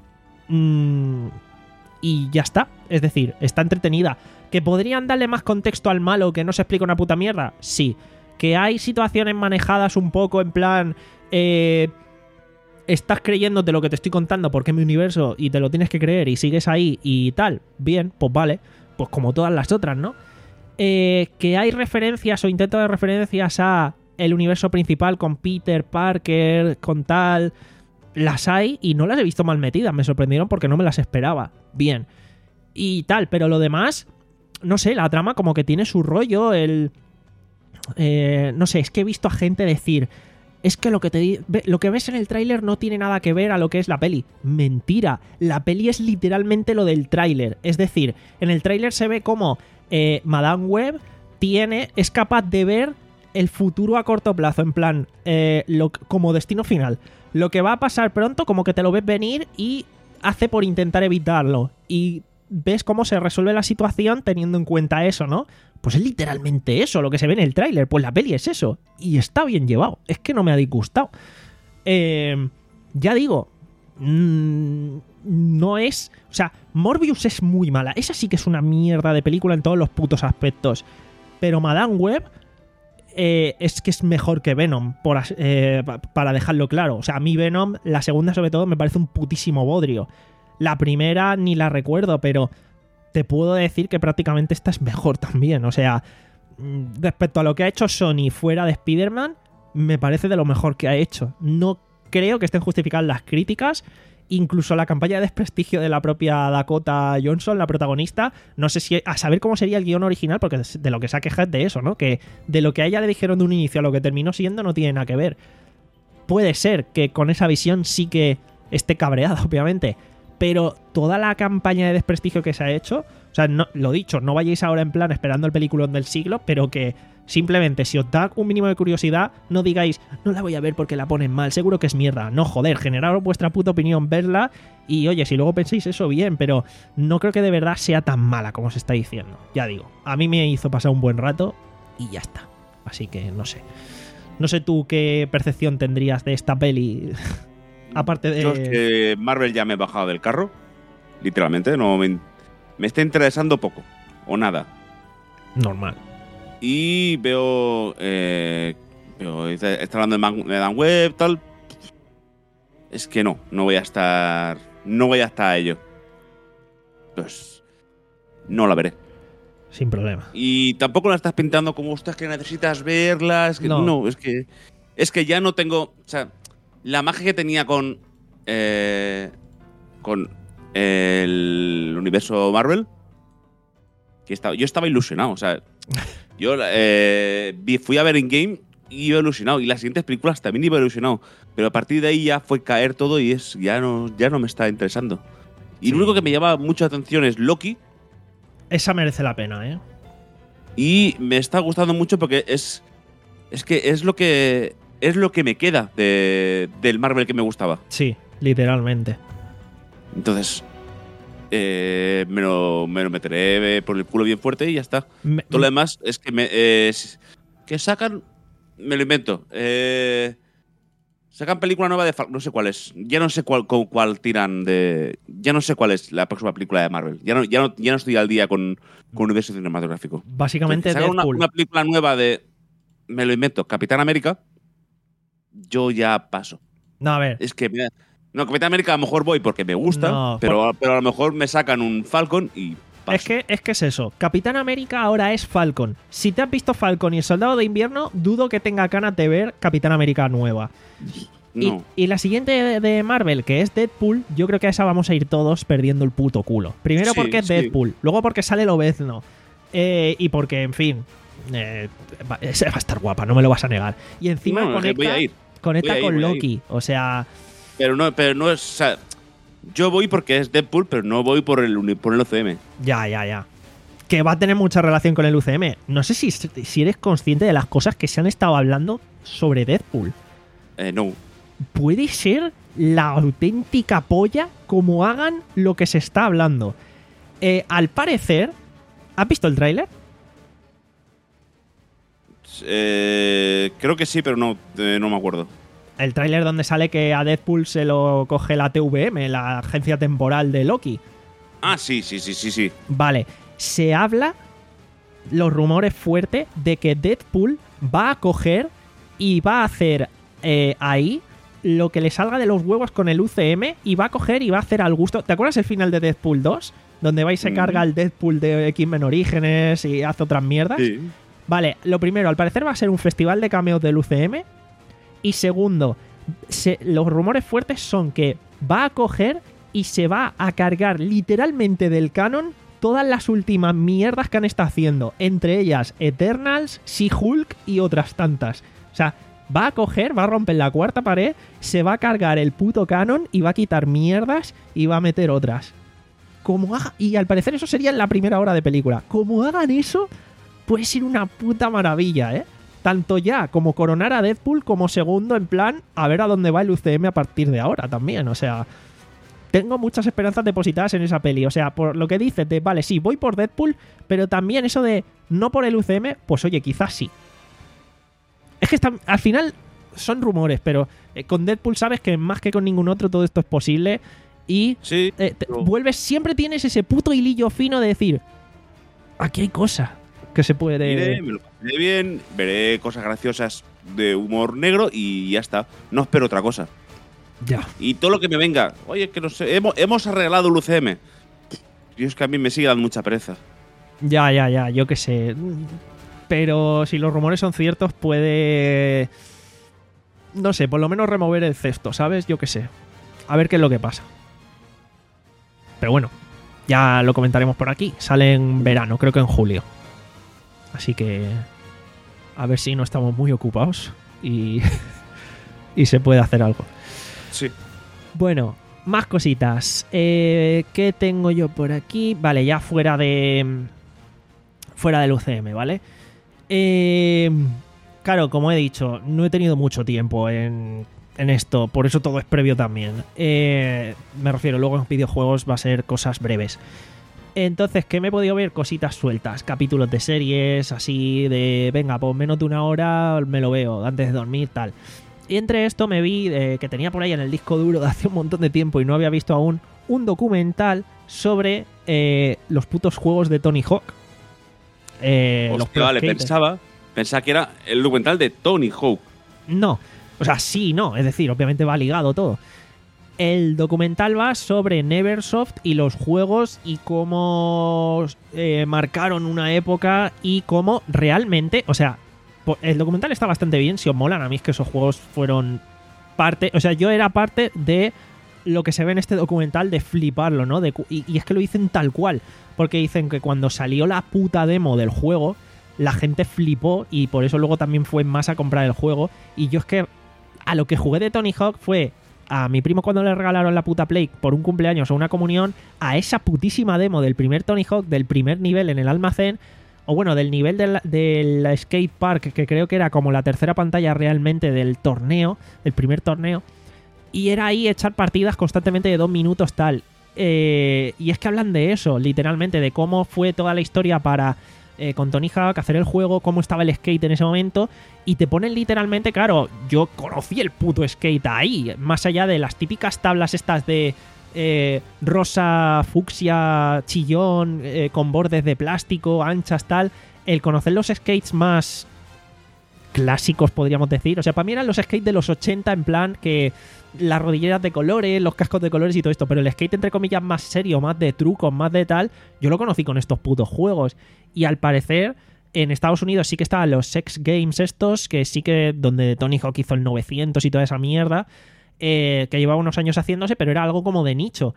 mmm, y ya está. Es decir, está entretenida. ¿Que podrían darle más contexto al malo que no se explica una puta mierda? Sí. ¿Que hay situaciones manejadas un poco en plan... Eh, estás creyéndote lo que te estoy contando porque es mi universo y te lo tienes que creer y sigues ahí y tal? Bien, pues vale. Pues como todas las otras, ¿no? Eh, ¿Que hay referencias o intentos de referencias a el universo principal con Peter Parker, con tal? Las hay y no las he visto mal metidas. Me sorprendieron porque no me las esperaba. Bien. Y tal, pero lo demás... No sé, la trama como que tiene su rollo, el... Eh, no sé, es que he visto a gente decir... Es que lo que, te, lo que ves en el tráiler no tiene nada que ver a lo que es la peli. Mentira. La peli es literalmente lo del tráiler. Es decir, en el tráiler se ve como eh, Madame Web tiene, es capaz de ver el futuro a corto plazo. En plan, eh, lo, como destino final. Lo que va a pasar pronto, como que te lo ves venir y hace por intentar evitarlo. Y... ves cómo se resuelve la situación teniendo en cuenta eso, ¿no? Pues es literalmente eso lo que se ve en el tráiler. Pues la peli es eso. Y está bien llevado. Es que no me ha disgustado. Eh, ya digo, mmm, no es... O sea, Morbius es muy mala. Esa sí que es una mierda de película en todos los putos aspectos. Pero Madame Web eh, es que es mejor que Venom, por, eh, para dejarlo claro. O sea, a mí Venom, la segunda sobre todo, me parece un putísimo bodrio. La primera ni la recuerdo, pero te puedo decir que prácticamente esta es mejor también. O sea, respecto a lo que ha hecho Sony fuera de Spider-Man, me parece de lo mejor que ha hecho. No creo que estén justificadas las críticas. Incluso la campaña de desprestigio de la propia Dakota Johnson, la protagonista, no sé si... A saber cómo sería el guión original, porque de lo que se ha quejado es de eso, ¿no? Que de lo que a ella le dijeron de un inicio a lo que terminó siendo no tiene nada que ver. Puede ser que con esa visión sí que esté cabreada, obviamente. Pero toda la campaña de desprestigio que se ha hecho, o sea, no, lo dicho, no vayáis ahora en plan esperando el peliculón del siglo, pero que simplemente si os da un mínimo de curiosidad, no digáis, no la voy a ver porque la ponen mal, seguro que es mierda. No, joder, generaros vuestra puta opinión, verla y oye, si luego pensáis eso, bien, pero no creo que de verdad sea tan mala como se está diciendo. Ya digo, a mí me hizo pasar un buen rato y ya está. Así que no sé. No sé tú qué percepción tendrías de esta peli... Aparte de... Yo es que Marvel ya me he bajado del carro, literalmente, no me, me está interesando poco, o nada. Normal. Y veo, eh, veo está, está hablando de Madame Web, tal. Es que no, no voy a estar, no voy a estar a ello. Pues no la veré. Sin problema. Y tampoco la estás pintando como, ostras, que necesitas verla. Es que no, no es que, es que ya no tengo, o sea... La magia que tenía con eh, con el universo Marvel, que estaba, yo estaba ilusionado, o sea, yo eh, fui a ver Endgame y iba ilusionado, y las siguientes películas también iba ilusionado, pero a partir de ahí ya fue caer todo y es ya no, ya no me está interesando. Y sí. Lo único que me llama mucha atención es Loki. Esa merece la pena, ¿eh? Y me está gustando mucho porque es, es que es lo que... Es lo que me queda de, del Marvel que me gustaba. Sí, literalmente. Entonces, eh, me, lo, me lo meteré por el culo bien fuerte y ya está. Me, Todo lo demás es que me eh, que sacan, me lo invento. Eh, Sacan película nueva de Falcon, no sé cuál es. Ya no sé cuál, con cuál tiran de. Ya no sé cuál es la próxima película de Marvel. Ya no, ya no, ya no estoy al día con, con el universo cinematográfico. Básicamente Entonces, sacan Deadpool. una, una película nueva de. Me lo invento, Capitán América. Yo ya paso. No, a ver. Es que. Me, no, Capitán América a lo mejor voy porque me gusta, No, pero, por- pero a lo mejor me sacan un Falcon y paso. Es que, es que es eso. Capitán América ahora es Falcon. Si te has visto Falcon y el Soldado de Invierno, dudo que tenga ganas de ver Capitán América nueva. No. Y, y la siguiente de- de Marvel, que es Deadpool, yo creo que a esa vamos a ir todos perdiendo el puto culo. Primero Sí, porque es sí. Deadpool, luego porque sale Lobezno. Eh, y porque, en fin, eh, va, esa va a estar guapa, no me lo vas a negar. Y encima No, conecta, voy a ir. conecta voy a ir, con voy a ir. Loki. O sea, Pero no, pero no es. O sea, yo voy porque es Deadpool, pero no voy por el, uni- por el U C M. ya, ya, ya. Que va a tener mucha relación con el U C M. No sé si, si eres consciente de las cosas que se han estado hablando sobre Deadpool. Eh, no. Puede ser la auténtica polla como hagan lo que se está hablando. Eh, al parecer, ¿has visto el tráiler? Eh, creo que sí, pero no, eh, no me acuerdo. El tráiler donde sale que a Deadpool se lo coge la T V M, la agencia temporal de Loki. Ah, sí, sí, sí, sí, sí. Vale, se habla, los rumores fuertes, de que Deadpool va a coger y va a hacer eh, ahí lo que le salga de los huevos con el U C M y va a coger y va a hacer al gusto. ¿Te acuerdas el final de Deadpool dos? Donde va y se Mm. carga el Deadpool de X-Men Orígenes y hace otras mierdas. Sí. Vale, lo primero, al parecer va a ser un festival de cameos del U C M. Y segundo, se- los rumores fuertes son que va a coger y se va a cargar literalmente del canon todas las últimas mierdas que han estado haciendo. Entre ellas Eternals, She-Hulk y otras tantas. O sea, va a coger, va a romper la cuarta pared, se va a cargar el puto canon y va a quitar mierdas y va a meter otras. Como haga, y al parecer eso sería en la primera hora de película. Como hagan eso, puede ser una puta maravilla, ¿eh? Tanto ya como coronar a Deadpool como segundo en plan a ver a dónde va el U C M a partir de ahora también. O sea, tengo muchas esperanzas depositadas en esa peli. O sea, por lo que dices de, vale, sí, voy por Deadpool, pero también eso de no por el U C M, pues oye, quizás sí. Es que están, al final son rumores, pero eh, con Deadpool sabes que más que con ningún otro todo esto es posible y Sí. eh, te- pero- vuelves, siempre tienes ese puto hilillo fino de decir, aquí hay cosa que se puede... Iré, me lo pasaré bien, veré cosas graciosas de humor negro y ya está. No espero otra cosa. Ya. Y todo lo que me venga, oye, que no sé, hemos, hemos arreglado el U C M. Y es que a mí me sigue dando mucha pereza. Ya, ya, ya, yo qué sé. Pero si los rumores son ciertos, puede... No sé, por lo menos remover el cesto, ¿sabes? Yo qué sé. A ver qué es lo que pasa. Pero bueno, ya lo comentaremos por aquí. Sale en verano, creo que en julio. Así que... A ver si no estamos muy ocupados y... y se puede hacer algo. Sí. Bueno, más cositas. Eh, ¿Qué tengo yo por aquí? Vale, ya fuera de... Fuera del U C M, ¿vale? Eh, claro, como he dicho, no he tenido mucho tiempo en, en esto, por eso todo es previo también. Eh, me refiero, luego en videojuegos va a ser cosas breves. Entonces, ¿qué me he podido ver? Cositas sueltas, capítulos de series, así de, venga, pues menos de una hora me lo veo antes de dormir, tal. Y entre esto me vi, eh, que tenía por ahí en el disco duro de hace un montón de tiempo y no había visto aún, un documental sobre eh, los putos juegos de Tony Hawk. Eh, los Hostia, Pro vale, Skater. pensaba, pensaba que era el documental de Tony Hawk. No, o sea, sí, no, es decir, obviamente va ligado todo. El documental va sobre Neversoft y los juegos y cómo eh, marcaron una época y cómo realmente, o sea, po- el documental está bastante bien, si os molan, a mí es que esos juegos fueron parte, o sea, yo era parte de lo que se ve en este documental de fliparlo, ¿no? De cu- y, y es que lo dicen tal cual, porque dicen que cuando salió la puta demo del juego, la gente flipó y por eso luego también fue más a comprar el juego. Y yo es que a lo que jugué de Tony Hawk fue a mi primo cuando le regalaron la puta Play por un cumpleaños o una comunión, a esa putísima demo del primer Tony Hawk, del primer nivel en el almacén, o bueno, del nivel del, del skate park, que creo que era como la tercera pantalla realmente del torneo, del primer torneo, y era ahí echar partidas constantemente de dos minutos tal. Eh, y es que hablan de eso, literalmente, de cómo fue toda la historia para eh, con Tony Hawk, hacer el juego, cómo estaba el skate en ese momento, y te ponen literalmente, claro, yo conocí el puto skate ahí, más allá de las típicas tablas estas de eh, rosa, fucsia, chillón, eh, con bordes de plástico, anchas, tal, el conocer los skates más clásicos, podríamos decir, o sea, para mí eran los skates de los ochenta, en plan que las rodilleras de colores, los cascos de colores y todo esto, pero el skate entre comillas más serio, más de trucos, más de tal, yo lo conocí con estos putos juegos. Y al parecer en Estados Unidos sí que estaban los Sex Games estos, que sí que donde Tony Hawk hizo el novecientos y toda esa mierda, eh, que llevaba unos años haciéndose, pero era algo como de nicho,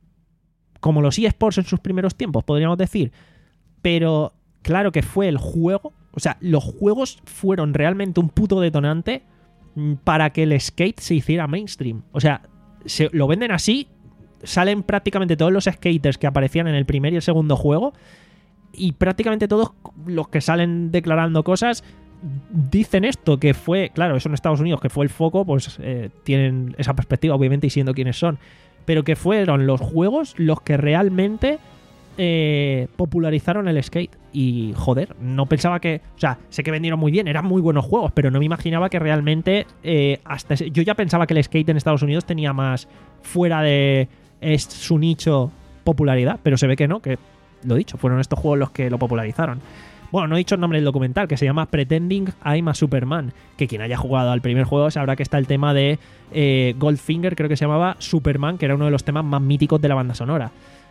como los eSports en sus primeros tiempos, podríamos decir. Pero claro que fue el juego, o sea, los juegos fueron realmente un puto detonante para que el skate se hiciera mainstream. O sea, se, lo venden así, salen prácticamente todos los skaters que aparecían en el primer y el segundo juego, y prácticamente todos los que salen declarando cosas dicen esto, que fue, claro, eso en Estados Unidos, que fue el foco, pues eh, tienen esa perspectiva, obviamente, y siendo quienes son, pero que fueron los juegos los que realmente eh, popularizaron el skate. Y joder, no pensaba que, o sea, sé que vendieron muy bien, eran muy buenos juegos, pero no me imaginaba que realmente eh, hasta ese, yo ya pensaba que el skate en Estados Unidos tenía más fuera de es su nicho popularidad, pero se ve que no, que lo dicho, fueron estos juegos los que lo popularizaron. Bueno, no he dicho el nombre del documental, que se llama Pretending I'm a Superman, que quien haya jugado al primer juego sabrá que está el tema de eh, Goldfinger, creo que se llamaba Superman, que era uno de los temas más míticos de la banda sonora.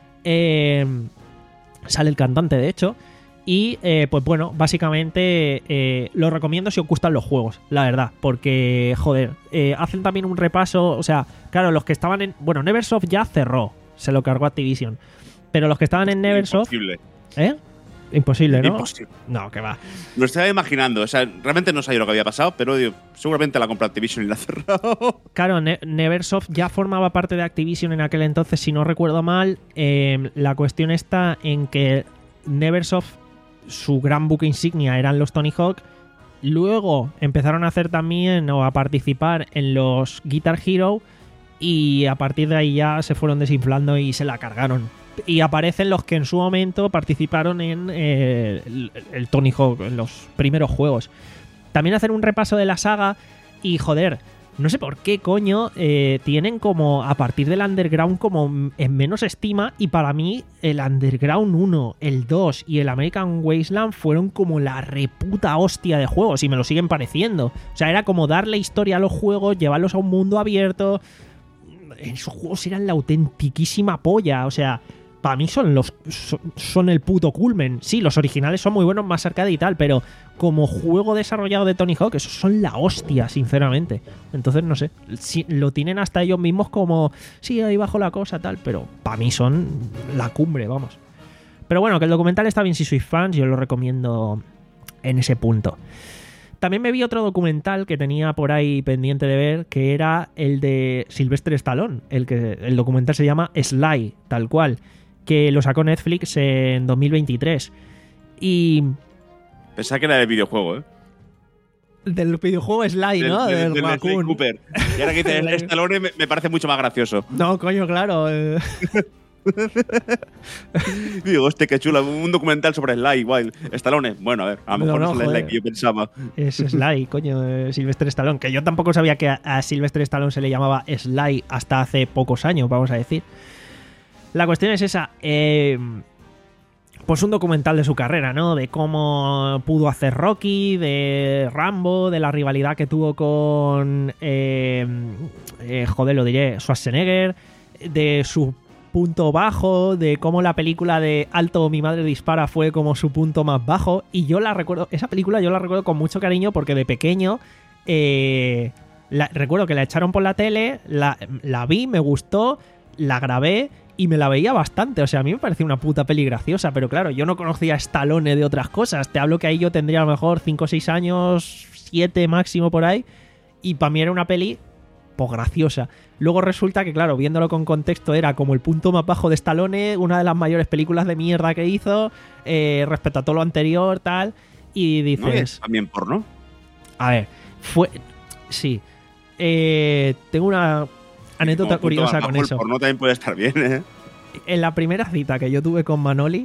Eh, sale el cantante, de hecho. Y eh, pues bueno, básicamente eh, lo recomiendo si os gustan los juegos, la verdad, porque joder, eh, hacen también un repaso, o sea, claro, los que estaban en, bueno, Neversoft ya cerró, se lo cargó Activision, pero los que estaban en Neversoft, Imposible. ¿eh? Imposible, ¿no? Imposible. No, que va. Lo estaba imaginando, o sea, realmente no sabía lo que había pasado, pero digo, seguramente la compró Activision y la ha cerrado. Claro, Ne- Neversoft ya formaba parte de Activision en aquel entonces, si no recuerdo mal. Eh, la cuestión está en que Neversoft, su gran buque insignia eran los Tony Hawk. Luego empezaron a hacer también o a participar en los Guitar Hero, y a partir de ahí ya se fueron desinflando y se la cargaron. Y aparecen los que en su momento participaron en eh, el, el Tony Hawk, en los primeros juegos. También hacen un repaso de la saga y joder, no sé por qué coño eh, tienen como a partir del Underground como en menos estima, y para mí el Underground uno, el dos y el American Wasteland fueron como la reputa hostia de juegos y me lo siguen pareciendo. O sea, era como darle historia a los juegos, llevarlos a un mundo abierto. Esos juegos eran la autentiquísima polla, o sea, para mí son los son, son el puto culmen. Sí, los originales son muy buenos, más arcade y tal, pero como juego desarrollado de Tony Hawk, esos son la hostia, sinceramente. Entonces, no sé, si, lo tienen hasta ellos mismos como, sí, ahí bajo la cosa, tal, pero para mí son la cumbre, vamos. Pero bueno, que el documental está bien si sois fans, yo lo recomiendo en ese punto. También me vi otro documental que tenía por ahí pendiente de ver, que era el de Sylvester Stallone. El, que, el documental se llama Sly, tal cual, que lo sacó Netflix en dos mil veintitrés. Y... Pensaba que era del videojuego, ¿eh? Del videojuego Sly, del, ¿no? Del, del del Raccoon. Sly Cooper. Y ahora que dices Stallone me, me parece mucho más gracioso. No, coño, claro. Eh. Digo, hostia, qué chulo. Un documental sobre Sly, igual. Stallone. Bueno, a ver, a lo mejor no, no es el Sly que yo pensaba. Es Sly, coño, eh, Sylvester Stallone. Que yo tampoco sabía que a, a Sylvester Stallone se le llamaba Sly hasta hace pocos años, vamos a decir. La cuestión es esa. Eh, pues un documental de su carrera, ¿no? De cómo pudo hacer Rocky, de Rambo, de la rivalidad que tuvo con... Eh, eh, joder, lo diré, Schwarzenegger, de su punto bajo, de cómo la película de Alto, mi madre dispara fue como su punto más bajo. Y yo la recuerdo, esa película yo la recuerdo con mucho cariño porque de pequeño eh, la, recuerdo que la echaron por la tele, la, la vi, me gustó, la grabé y me la veía bastante. O sea, a mí me parecía una puta peli graciosa, pero claro, yo no conocía a Stallone de otras cosas. Te hablo que ahí yo tendría a lo mejor cinco o seis años, siete máximo por ahí, y para mí era una peli pues graciosa. Luego resulta que, claro, viéndolo con contexto, era como el punto más bajo de Stallone, una de las mayores películas de mierda que hizo, eh, respecto a todo lo anterior, tal, y dices... ¿No es también porno? A ver, fue... Sí. Eh, tengo una anécdota curiosa con eso. El porno también puede estar bien, ¿eh? En la primera cita que yo tuve con Manoli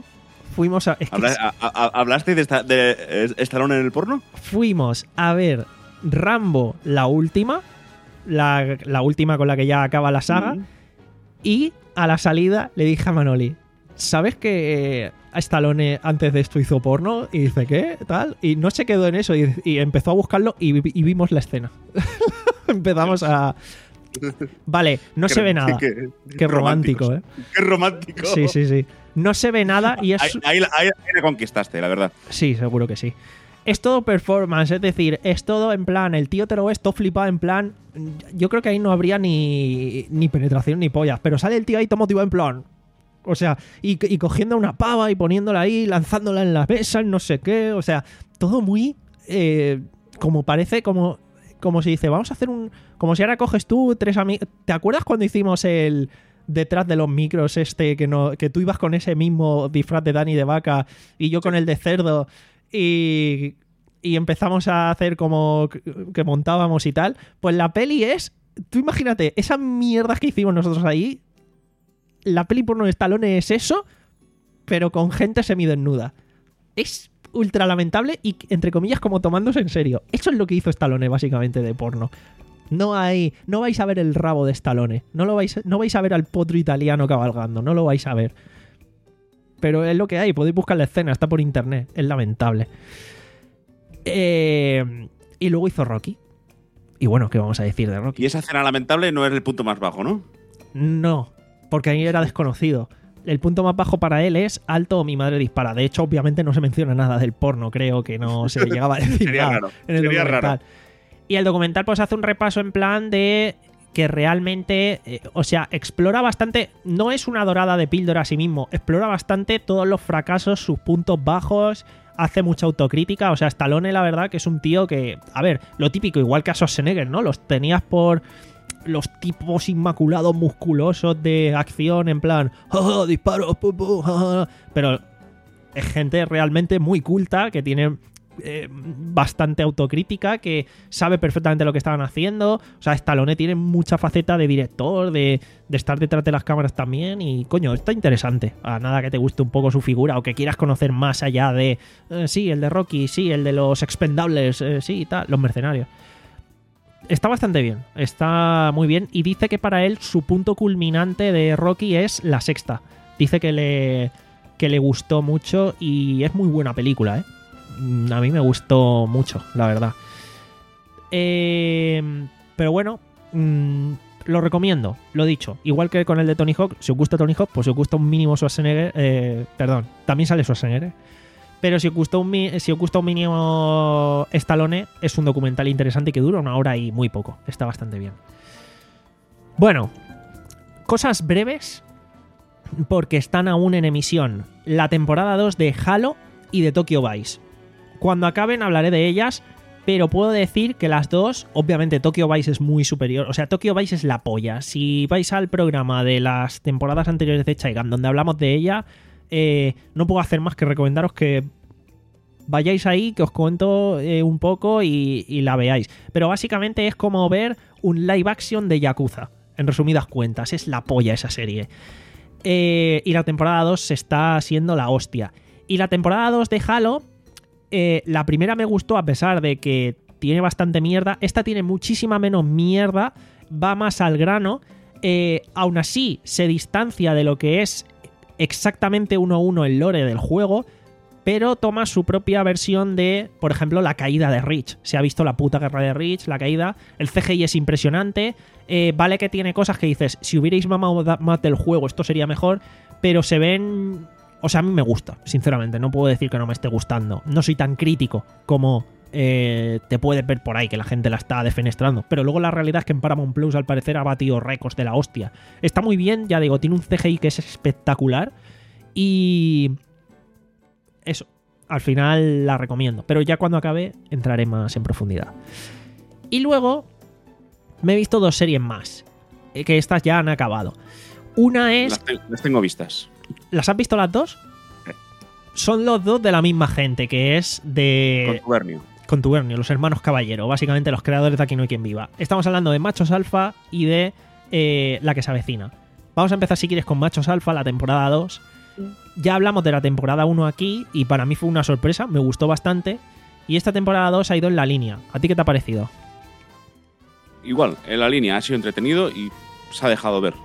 Fuimos a, es que ¿Habla- a- a- ¿Hablaste de, esta, de eh, Stallone en el porno? fuimos a ver Rambo, la última, la, la última con la que ya acaba la saga, Mm. y a la salida le dije a Manoli, ¿sabes que eh, Stallone antes de esto hizo porno? Y dice, ¿qué? Tal. Y no se quedó en eso y, y empezó a buscarlo y, vi- y vimos la escena. Empezamos a... Vale, no Qué- se ve nada. Qué, Qué romántico, ¿eh? Qué romántico. Sí, sí, sí. No se ve nada y es... Ahí, ahí, ahí- ahí la conquistaste, la verdad. Sí, seguro que sí. Es todo performance, es decir, es todo en plan, el tío te lo ves todo flipado en plan, yo creo que ahí no habría ni, ni penetración ni pollas, pero sale el tío ahí todo motivado en plan, o sea, y, y cogiendo una pava y poniéndola ahí, lanzándola en la mesa, no sé qué, o sea, todo muy, eh, como parece, como, como si dice, vamos a hacer un, como si ahora coges tú tres amigos, ¿te acuerdas cuando hicimos el... detrás de los micros este que no que tú ibas con ese mismo disfraz de Dani de vaca y yo con el de cerdo y, y empezamos a hacer como que, que montábamos y tal? Pues la peli es, tú imagínate, esas mierdas que hicimos nosotros ahí, la peli porno de Stallone es eso, pero con gente semidesnuda. Es ultra lamentable y, entre comillas, como tomándose en serio. Eso es lo que hizo Stallone básicamente de porno. No hay, no vais a ver el rabo de Stallone, no lo vais, no vais a ver al potro italiano cabalgando, no lo vais a ver. Pero es lo que hay, podéis buscar la escena, está por internet, es lamentable. Eh, y luego hizo Rocky. Y bueno, ¿qué vamos a decir de Rocky? Y esa escena lamentable no es el punto más bajo, ¿no? No, porque ahí era desconocido. El punto más bajo para él es Alto o mi madre dispara. De hecho, obviamente no se menciona nada del porno, creo que no se llegaba a decir Sería nada raro, en el sería documental. raro. Y el documental pues hace un repaso en plan de que realmente, eh, o sea, explora bastante, no es una dorada de píldora a sí mismo, explora bastante todos los fracasos, sus puntos bajos, hace mucha autocrítica, o sea, Stallone la verdad que es un tío que, a ver, lo típico, igual que a Schwarzenegger, ¿no? Los tenías por los tipos inmaculados, musculosos de acción, en plan, ¡ah, disparos! Pu, pu, ah", pero es gente realmente muy culta, que tiene... Eh, bastante autocrítica, que sabe perfectamente lo que estaban haciendo. O sea, Stallone tiene mucha faceta de director, de, de estar detrás de las cámaras también. Y coño, está interesante. A nada que te guste un poco su figura o que quieras conocer más allá de eh, sí, el de Rocky, sí, el de los Expendables, eh, sí, tal, los mercenarios. Está bastante bien, está muy bien. Y dice que para él su punto culminante de Rocky es la sexta. Dice que le, que le gustó mucho y es muy buena película, ¿eh? A mí me gustó mucho, la verdad. Eh, pero bueno, mmm, lo recomiendo, lo dicho. Igual que con el de Tony Hawk, si os gusta Tony Hawk, pues si os gusta un mínimo Schwarzenegger, eh, perdón, también sale Schwarzenegger. Pero si os gusta un, si os gusta un mínimo Stallone, es un documental interesante que dura una hora y muy poco. Está bastante bien. Bueno, cosas breves, porque están aún en emisión la temporada dos de Halo y de Tokyo Vice. Cuando acaben hablaré de ellas, pero puedo decir que las dos, obviamente Tokyo Vice es muy superior, o sea, Tokyo Vice es la polla. Si vais al programa de las temporadas anteriores de Chaigan, donde hablamos de ella, eh, no puedo hacer más que recomendaros que vayáis ahí, que os cuento eh, un poco y, y la veáis. Pero básicamente es como ver un live action de Yakuza, en resumidas cuentas, es la polla esa serie. Eh, y la temporada dos está siendo la hostia. Y la temporada dos de Halo, eh, la primera me gustó a pesar de que tiene bastante mierda. Esta tiene muchísima menos mierda, va más al grano. Eh, aún así, se distancia de lo que es exactamente uno a uno el lore del juego, pero toma su propia versión de, por ejemplo, la caída de Reach. Se ha visto la puta guerra de Reach, la caída. El C G I es impresionante. Eh, vale que tiene cosas que dices, si hubierais mamado más del juego, esto sería mejor, pero se ven... O sea, a mí me gusta, sinceramente. No puedo decir que no me esté gustando. No soy tan crítico como eh, te puedes ver por ahí, que la gente la está defenestrando. Pero luego la realidad es que en Paramount Plus, al parecer, ha batido récords de la hostia. Está muy bien, ya digo, tiene un C G I que es espectacular. Y... eso, al final la recomiendo. Pero ya cuando acabe, entraré más en profundidad. Y luego, me he visto dos series más, que estas ya han acabado. Una es... Las, te- las tengo vistas. ¿Las has visto las dos? Son los dos de la misma gente, que es de... Contubernio. Contubernio, los hermanos Caballero, básicamente los creadores de Aquí no hay quien viva. Estamos hablando de Machos Alfa y de eh, La que se avecina. Vamos a empezar, si quieres, con Machos Alfa, la temporada dos. ya hablamos de la temporada uno aquí y para mí fue una sorpresa, me gustó bastante. Y esta temporada dos ha ido en la línea. ¿A ti qué te ha parecido? Igual, en la línea ha sido entretenido y se ha dejado ver.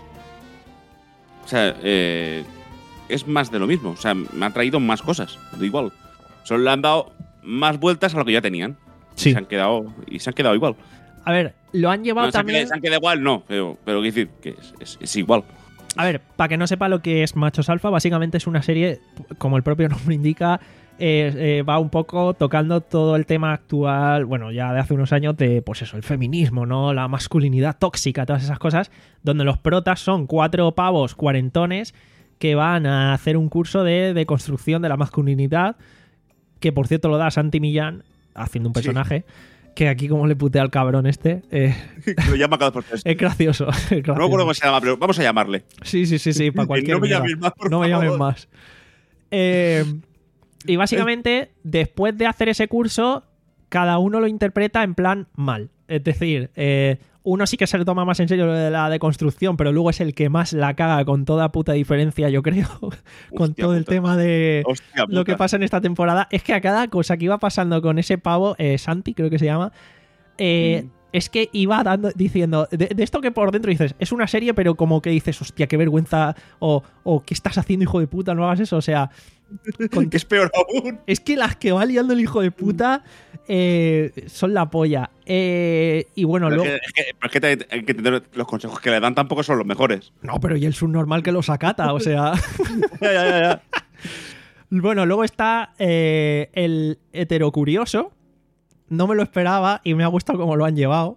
O sea, eh, es más de lo mismo. O sea, me ha traído más cosas. De igual. Solo le han dado más vueltas a lo que ya tenían. Sí. Y se han quedado, y se han quedado igual. A ver, lo han llevado No, se han también... quedado- se han quedado igual, no. Pero, pero quiero decir que es, es- es igual. A ver, para que no sepa lo que es Machos Alfa, básicamente es una serie, como el propio nombre indica, eh, eh, va un poco tocando todo el tema actual, bueno, ya de hace unos años, de, pues eso, el feminismo, ¿no? La masculinidad tóxica, todas esas cosas, donde los protas son cuatro pavos cuarentones que van a hacer un curso de, de construcción de la masculinidad, que por cierto lo da Santi Millán, haciendo un personaje, que aquí como le putea al cabrón este, eh, Lo llama cada por tres. es gracioso. es gracioso. No me acuerdo cómo se llama, pero vamos a llamarle. Sí, sí, sí, sí, para cualquier No me mierda. llames más, por No me llames favor. más. Eh, y básicamente, después de hacer ese curso, cada uno lo interpreta en plan mal. Es decir, eh, uno sí que se lo toma más en serio lo de la deconstrucción, pero luego es el que más la caga con toda puta diferencia, yo creo, con Hostia todo el puta. tema de Hostia lo que puta. pasa en esta temporada. Es que a cada cosa que iba pasando con ese pavo, eh, Santi creo que se llama, eh, Mm. es que iba dando, diciendo, de, de esto que por dentro dices, es una serie, pero como que dices, hostia, qué vergüenza, o, o ¿qué estás haciendo, hijo de puta? No hagas eso, o sea, con- Que es peor aún. es que las que va liando el hijo de puta eh, son la polla. Eh, y bueno, Pero luego... es que, es que- pero es que te- hay que entender los consejos que le dan tampoco son los mejores. No, pero y el subnormal que los acata, o sea... Ya, ya, ya, ya. Bueno, luego está eh, el heterocurioso. No me lo esperaba y me ha gustado cómo lo han llevado.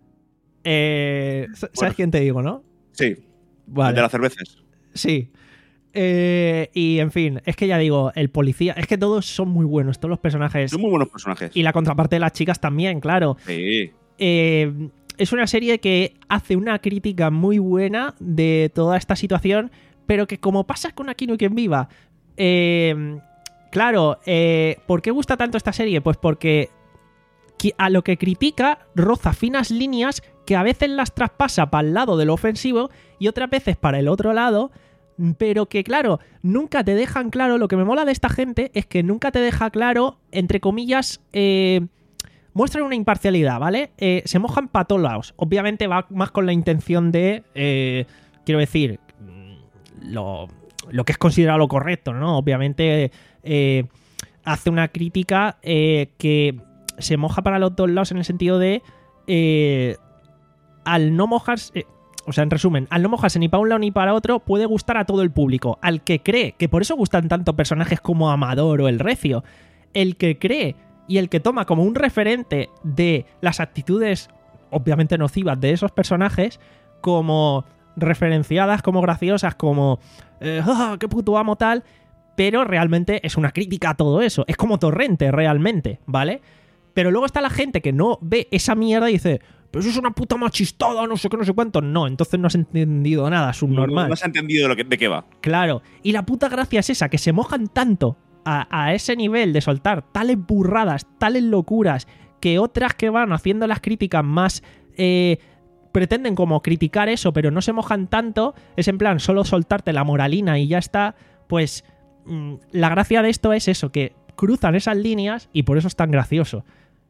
Eh, ¿Sabes Bueno. quién te digo, no? Sí, el Vale. de las cervezas. Sí. Eh, y en fin, es que ya digo, el policía, es que todos son muy buenos, todos los personajes. Son muy buenos personajes. Y la contraparte de las chicas también, claro. Sí. Eh, es una serie que hace una crítica muy buena de toda esta situación, pero que como pasa con Aquí no hay quien viva, eh, claro, eh, ¿por qué gusta tanto esta serie? Pues porque qui- a lo que critica roza finas líneas que a veces las traspasa para el lado de lo ofensivo y otras veces para el otro lado, pero que claro, nunca te dejan claro. Lo que me mola de esta gente es que nunca te deja claro, entre comillas, eh, muestran una imparcialidad, ¿vale? Eh, se mojan para todos lados. Obviamente va más con la intención de, eh, quiero decir, lo, lo que es considerado lo correcto, ¿no? Obviamente eh, hace una crítica eh, que se moja para los dos lados en el sentido de, eh, al no mojarse... eh, o sea, en resumen, al no mojarse ni para un lado ni para otro, puede gustar a todo el público. Al que cree, que por eso gustan tanto personajes como Amador o El Recio, el que cree y el que toma como un referente de las actitudes obviamente nocivas de esos personajes, como referenciadas, como graciosas, como eh, ¡ah, qué puto amo tal! Pero realmente es una crítica a todo eso. Es como Torrente, realmente, ¿vale? Pero luego está la gente que no ve esa mierda y dice, pero eso es una puta machistada, no sé qué, no sé cuánto. No, entonces no has entendido nada, subnormal. No, no has entendido de, lo que, de qué va. Claro, y la puta gracia es esa, que se mojan tanto a, a ese nivel de soltar tales burradas, tales locuras, que otras que van haciendo las críticas más... Eh, pretenden como criticar eso, pero no se mojan tanto, es en plan solo soltarte la moralina y ya está. Pues mmm, la gracia de esto es eso, que cruzan esas líneas y por eso es tan gracioso.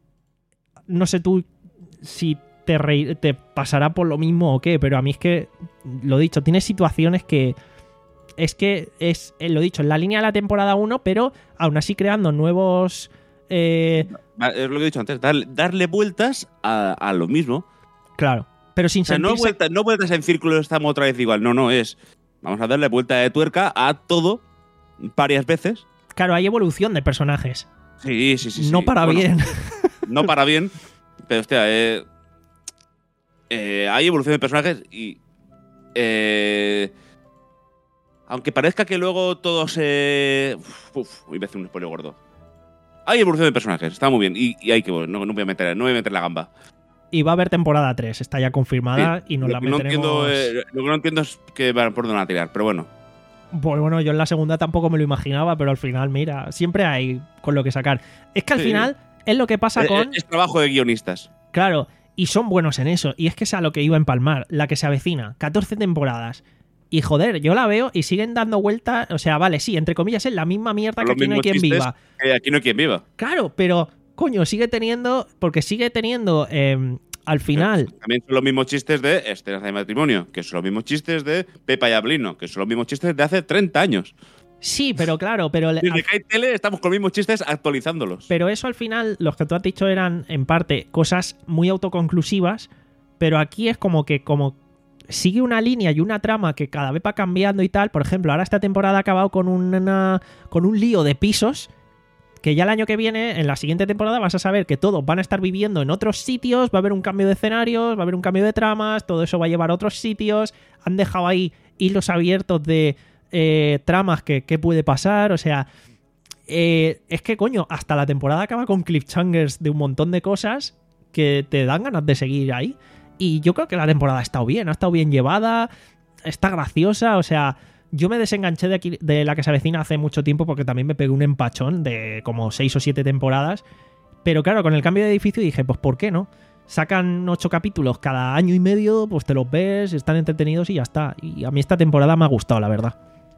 No sé tú si te, reí- te pasará por lo mismo o qué, pero a mí es que, lo dicho, tiene situaciones que... Es que es, eh, lo dicho, en la línea de la temporada uno, pero aún así creando nuevos... Eh, Va, Es lo que he dicho antes, darle, darle vueltas a, a lo mismo. claro, pero sin O sea, no sentirse... vueltas, no vueltas en círculo, estamos otra vez igual. No, no, es. Vamos a darle vuelta de tuerca a todo varias veces. Claro, hay evolución de personajes. Sí, sí, sí. sí. No para Bueno, bien. No para bien, pero hostia, eh, eh, hay evolución de personajes y. Eh, aunque parezca que luego todo se. Uf, uf, voy a hacer un spoiler gordo. Hay evolución de personajes, está muy bien. Y, y hay que. No, no voy a meter, no voy a meter la gamba. Y va a haber temporada tres, está ya confirmada Sí, y nos lo la que no meteremos... entiendo, eh, lo que no entiendo es que van por dónde van a tirar, pero bueno. Pues bueno, yo en la segunda tampoco me lo imaginaba, pero al final, mira, siempre hay con lo que sacar. Es que al Sí. final es lo que pasa Eh, con... Es, es trabajo de guionistas. Claro, y son buenos en eso. Y es que es a lo que iba a empalmar, la que se avecina. catorce temporadas. Y joder, yo la veo y siguen dando vueltas. O sea, vale, sí, entre comillas, es la misma mierda Los que aquí no hay mismos quien chistes viva. que aquí no hay quien viva. Claro, pero, coño, sigue teniendo. Porque sigue teniendo. eh, al final. También son los mismos chistes de escenas de matrimonio, que son los mismos chistes de Pepa y Ablino, que son los mismos chistes de hace treinta años. Sí, pero claro, pero. Desde que hay tele estamos con los mismos chistes actualizándolos. Pero eso al final, los que tú has dicho eran, en parte, cosas muy autoconclusivas. Pero aquí es como que, como. Sigue una línea y una trama que cada vez va cambiando y tal. Por ejemplo, ahora esta temporada ha acabado con una con un lío de pisos que ya el año que viene, en la siguiente temporada, vas a saber que todos van a estar viviendo en otros sitios, va a haber un cambio de escenarios, va a haber un cambio de tramas, todo eso va a llevar a otros sitios. Han dejado ahí hilos abiertos de eh, tramas que, que puede pasar, o sea... Eh, es que, coño, hasta la temporada acaba con cliffhangers de un montón de cosas que te dan ganas de seguir ahí. Y yo creo que la temporada ha estado bien, ha estado bien llevada, está graciosa, o sea, yo me desenganché de, aquí, de La que se avecina hace mucho tiempo porque también me pegué un empachón de como seis o siete temporadas, pero claro, con el cambio de edificio dije, pues ¿por qué no? Sacan ocho capítulos cada año y medio, pues te los ves, están entretenidos y ya está. Y a mí esta temporada me ha gustado, la verdad.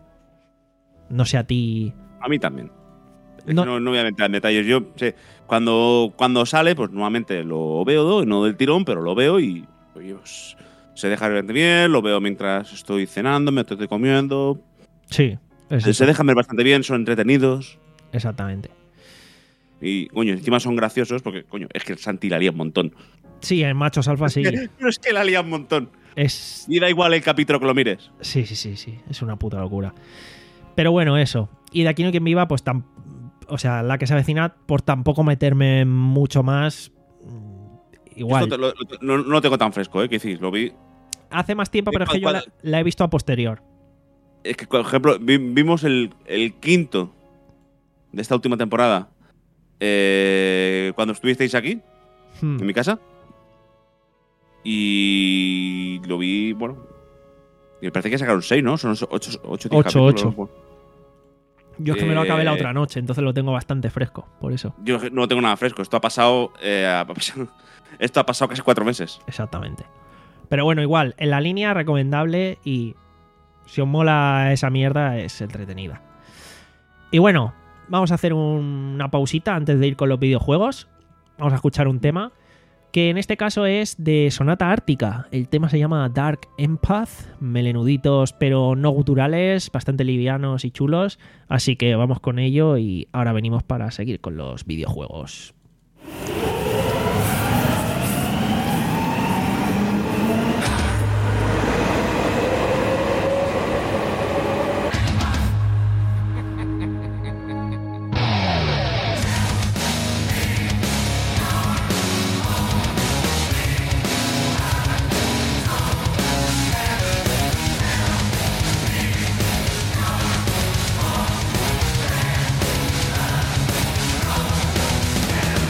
No sé a ti... A mí también. Es No- que no, no voy a meter en detalles. Yo sé, cuando, cuando sale, pues normalmente lo veo, no del tirón, pero lo veo y oye, pues, se deja ver bien, lo veo mientras estoy cenando, me estoy comiendo. Sí, es Se, eso. se dejan ver bastante bien, son entretenidos. Exactamente. Y, coño, encima son graciosos porque, coño, es que el Santi la lía un montón. Sí, en Machos Alfa sí. Pero es que la lía un montón. Es... Y da igual el capítulo que lo mires. Sí, sí, sí, sí. Es una puta locura. Pero bueno, eso. Y de aquí no hay quien viva, pues tam... O sea, La que se avecina, por tampoco meterme mucho más. Igual. Esto te lo- lo- no, no lo tengo tan fresco, ¿eh? Que decís, lo vi. Hace más tiempo, pero es que yo la, ¿Cuál- la he visto a posterior. Es que, por ejemplo, vi- vimos el, el quinto de esta última temporada eh, cuando estuvisteis aquí, Hmm. en mi casa. Y lo vi, bueno. Y me parece que sacaron seis, ¿no? Son ocho, ocho, ocho, diez Ocho, capítulos. ocho. Yo es que me lo acabé la Eh, otra noche, entonces lo tengo bastante fresco, por eso. Yo no lo tengo nada fresco. Esto ha pasado. eh, ha pasado- esto ha pasado casi cuatro meses. Exactamente. Pero bueno, igual, en la línea recomendable y si os mola esa mierda es entretenida. Y bueno, vamos a hacer un- una pausita antes de ir con los videojuegos. Vamos a escuchar un tema que en este caso es de Sonata Ártica. El tema se llama Dark Empath, melenuditos pero no guturales, bastante livianos y chulos. Así que vamos con ello y ahora venimos para seguir con los videojuegos. Dark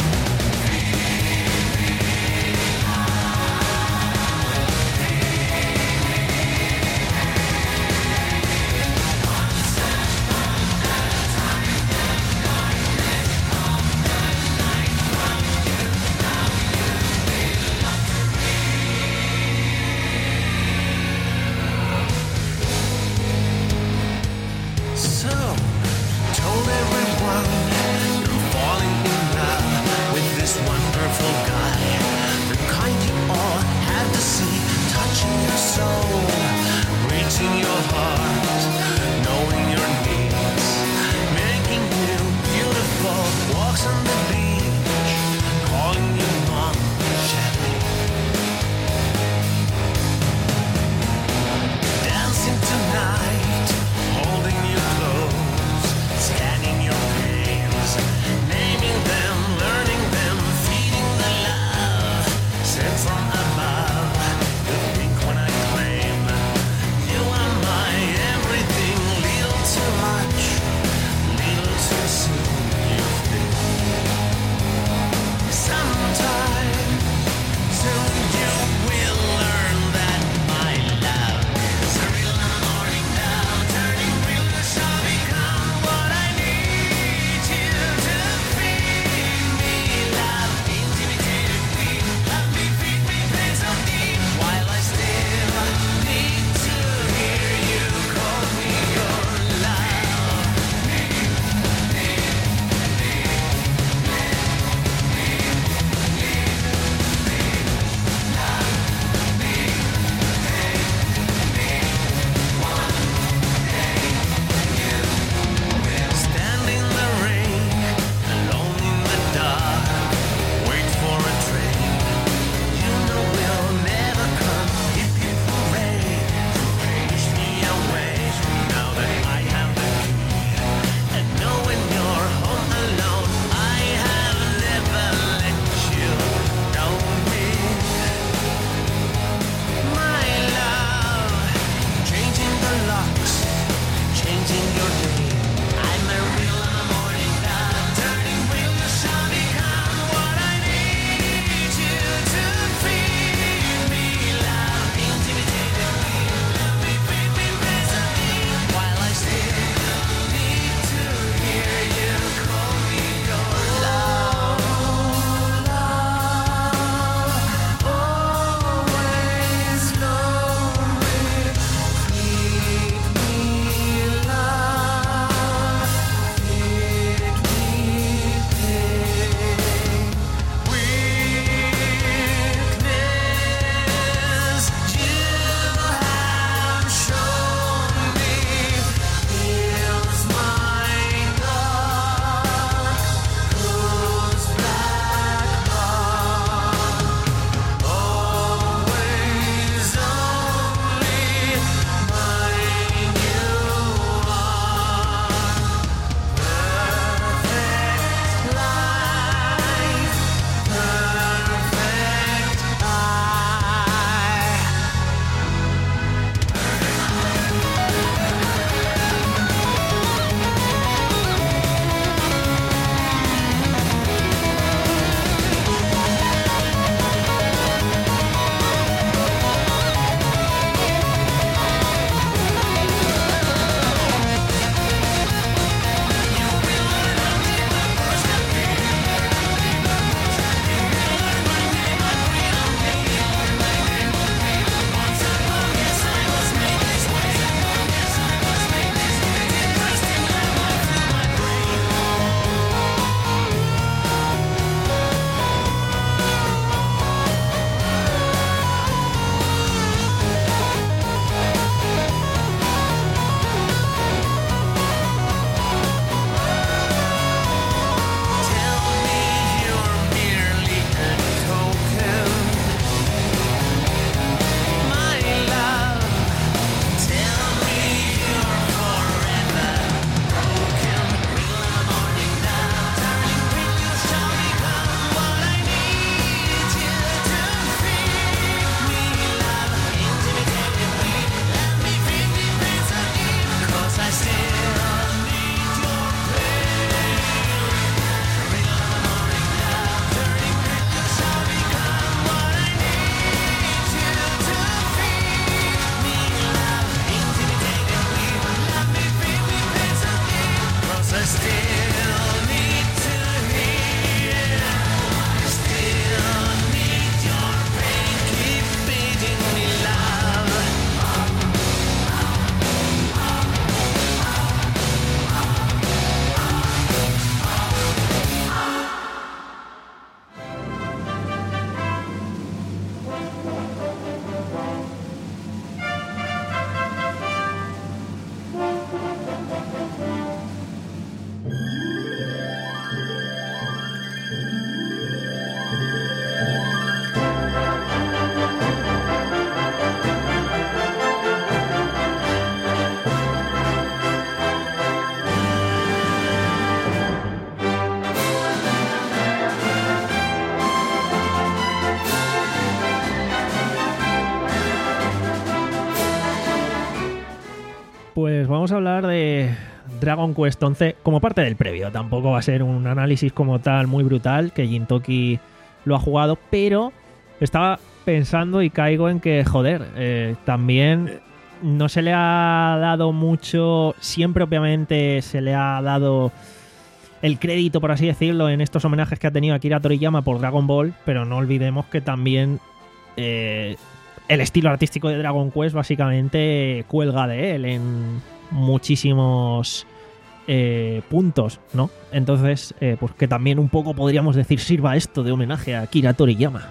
Pues vamos a hablar de Dragon Quest once como parte del previo. Tampoco va a ser un análisis como tal muy brutal, que Gintoki lo ha jugado, pero estaba pensando y caigo en que, joder, eh, también no se le ha dado mucho, siempre obviamente se le ha dado el crédito, por así decirlo, en estos homenajes que ha tenido Akira Toriyama por Dragon Ball, pero no olvidemos que también eh, el estilo artístico de Dragon Quest básicamente cuelga de él en muchísimos eh, puntos, ¿no? Entonces, eh, pues que también un poco podríamos decir sirva esto de homenaje a Akira Toriyama.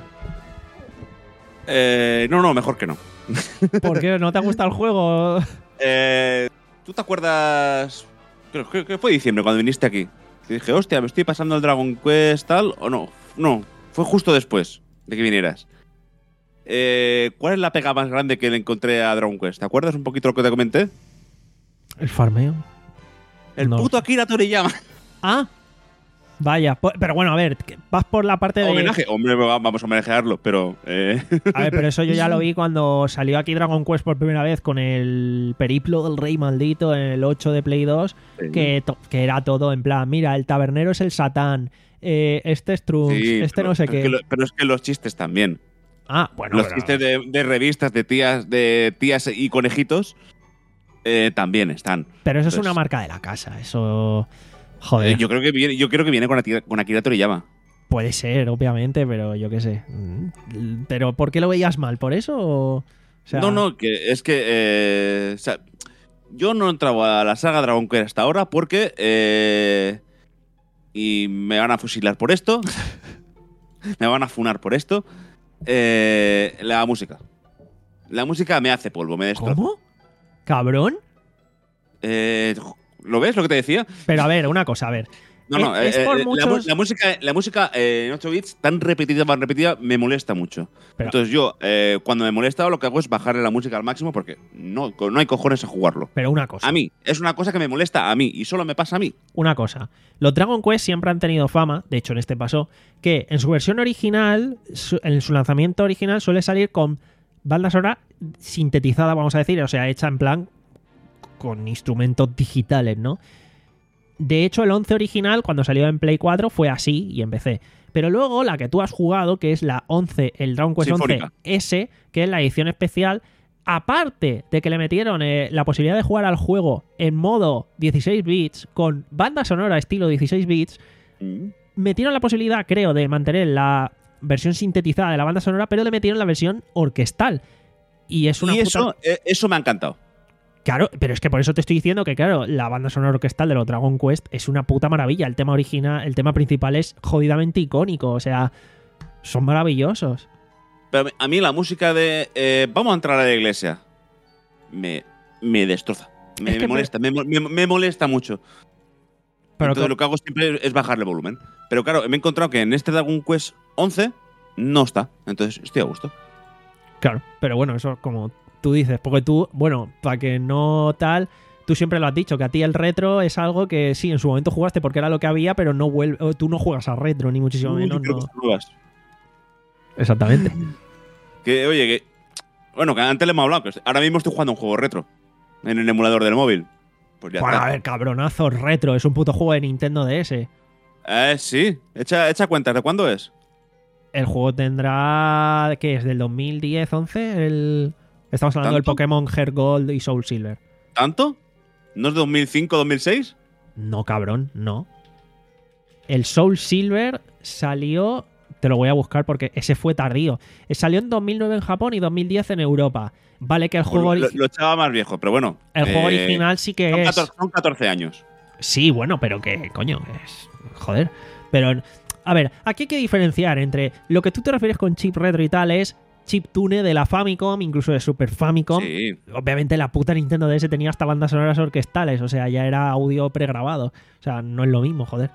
Eh, no, no, mejor que no. ¿Por qué? ¿No te ha gustado el juego? Eh, ¿Tú te acuerdas? Creo que, que fue diciembre cuando viniste aquí. Te dije, hostia, ¿me estoy pasando el Dragon Quest tal o no? No, fue justo después de que vinieras. Eh, ¿Cuál es la pega más grande que le encontré a Dragon Quest? ¿Te acuerdas un poquito lo que te comenté? El farmeo. El No. puto Akira Toriyama. Ah, vaya. po- Pero bueno, a ver, que vas por la parte de... Homenaje. Hombre, vamos a homenajearlo, pero... Eh, A ver, pero eso yo ya lo vi cuando salió aquí Dragon Quest por primera vez con el periplo del rey maldito en el ocho de Play dos, que, to- que era todo en plan, mira, el tabernero es el Satán, eh, este es Trunks, sí, este pero, no sé pero es qué. que lo- pero es que los chistes también. Ah, bueno, los pero- chistes de, de revistas de tías, de tías y conejitos eh, también están. pero eso es Entonces, una marca de la casa, eso... Joder, eh, yo creo que viene, yo creo que viene con Akira, con Akira Toriyama. puede ser, obviamente, pero yo qué sé. Mm, ¿Pero por qué lo veías mal? ¿Por eso? O, o sea, No, no, que es que eh, o sea, yo no he entrado a la saga Dragon Quest hasta ahora porque eh, y me van a fusilar por esto, me van a funar por esto. Eh, la música, la música me hace polvo, me destroza. ¿Cómo? ¿Cabrón? Eh, ¿Lo ves lo que te decía? Pero a ver, una cosa, a ver. No, no, Es- es eh, por eh, la, muchos- mu- la música, la música eh, en ocho bits tan repetida, tan repetida, me molesta mucho. Pero- Entonces yo, eh, cuando me molesta, lo que hago es bajarle la música al máximo porque no, no hay cojones a jugarlo. Pero una cosa. A mí, es una cosa que me molesta a mí y solo me pasa a mí. Una cosa. Los Dragon Quest siempre han tenido fama, de hecho en este pasó, que en su versión original, su- en su lanzamiento original, suele salir con banda sonora sintetizada, vamos a decir, o sea, hecha en plan con instrumentos digitales, ¿no? De hecho, el once original, cuando salió en Play cuatro, fue así y en P C. Pero luego, la que tú has jugado, que es la once, el Dragon Quest Sinfónica. once S, que es la edición especial, aparte de que le metieron eh, la posibilidad de jugar al juego en modo dieciséis bits, con banda sonora estilo dieciséis bits, metieron la posibilidad, creo, de mantener la versión sintetizada de la banda sonora, pero le metieron la versión orquestal. Y es una y puta- eso, eh, eso me ha encantado. Claro, pero es que por eso te estoy diciendo que, claro, la banda sonora orquestal de los Dragon Quest es una puta maravilla. El tema original, el tema principal es jodidamente icónico, o sea, son maravillosos. Pero a mí la música de eh, vamos a entrar a la iglesia me, me destroza. Me, Es que me molesta, me, me- me molesta mucho. Pero Entonces que- lo que hago siempre es bajarle volumen. Pero claro, me he encontrado que en este Dragon Quest once no está. Entonces estoy a gusto. Claro, pero bueno, eso como tú dices, porque tú, bueno, para que no tal, tú siempre lo has dicho, que a ti el retro es algo que sí, en su momento jugaste porque era lo que había, pero no vuelve, o tú no juegas a retro, ni muchísimo Uy, menos. yo quiero No. cosas nuevas. Exactamente. Que, oye, que. Bueno, que antes le hemos hablado. Que ahora mismo estoy jugando un juego retro. En el emulador del móvil. Pues ya Bueno, está. a ver, cabronazo, retro, es un puto juego de Nintendo D S. Eh, sí. Echa, echa cuentas. ¿De cuándo es? El juego tendrá, ¿qué es? ¿Del dos mil diez, once? El... Estamos hablando del ¿Tanto? Pokémon Heart Gold y Soul Silver. ¿Tanto? ¿No es de dos mil cinco, dos mil seis? No, cabrón, no. El Soul Silver salió... Te lo voy a buscar porque ese fue tardío. Eh, Salió en dos mil nueve en Japón y dos mil diez en Europa. Vale que el juego, Pues lo, origi- lo echaba más viejo, pero bueno. el juego eh, original sí que Son es... catorce, son catorce años. Sí, bueno, pero que, coño, es... Joder. Pero, a ver, aquí hay que diferenciar entre lo que tú te refieres con chip retro y tal es chip tune de la Famicom, incluso de Super Famicom. Sí. Obviamente la puta Nintendo D S tenía hasta bandas sonoras orquestales, o sea, ya era audio pregrabado. O sea, no es lo mismo, joder.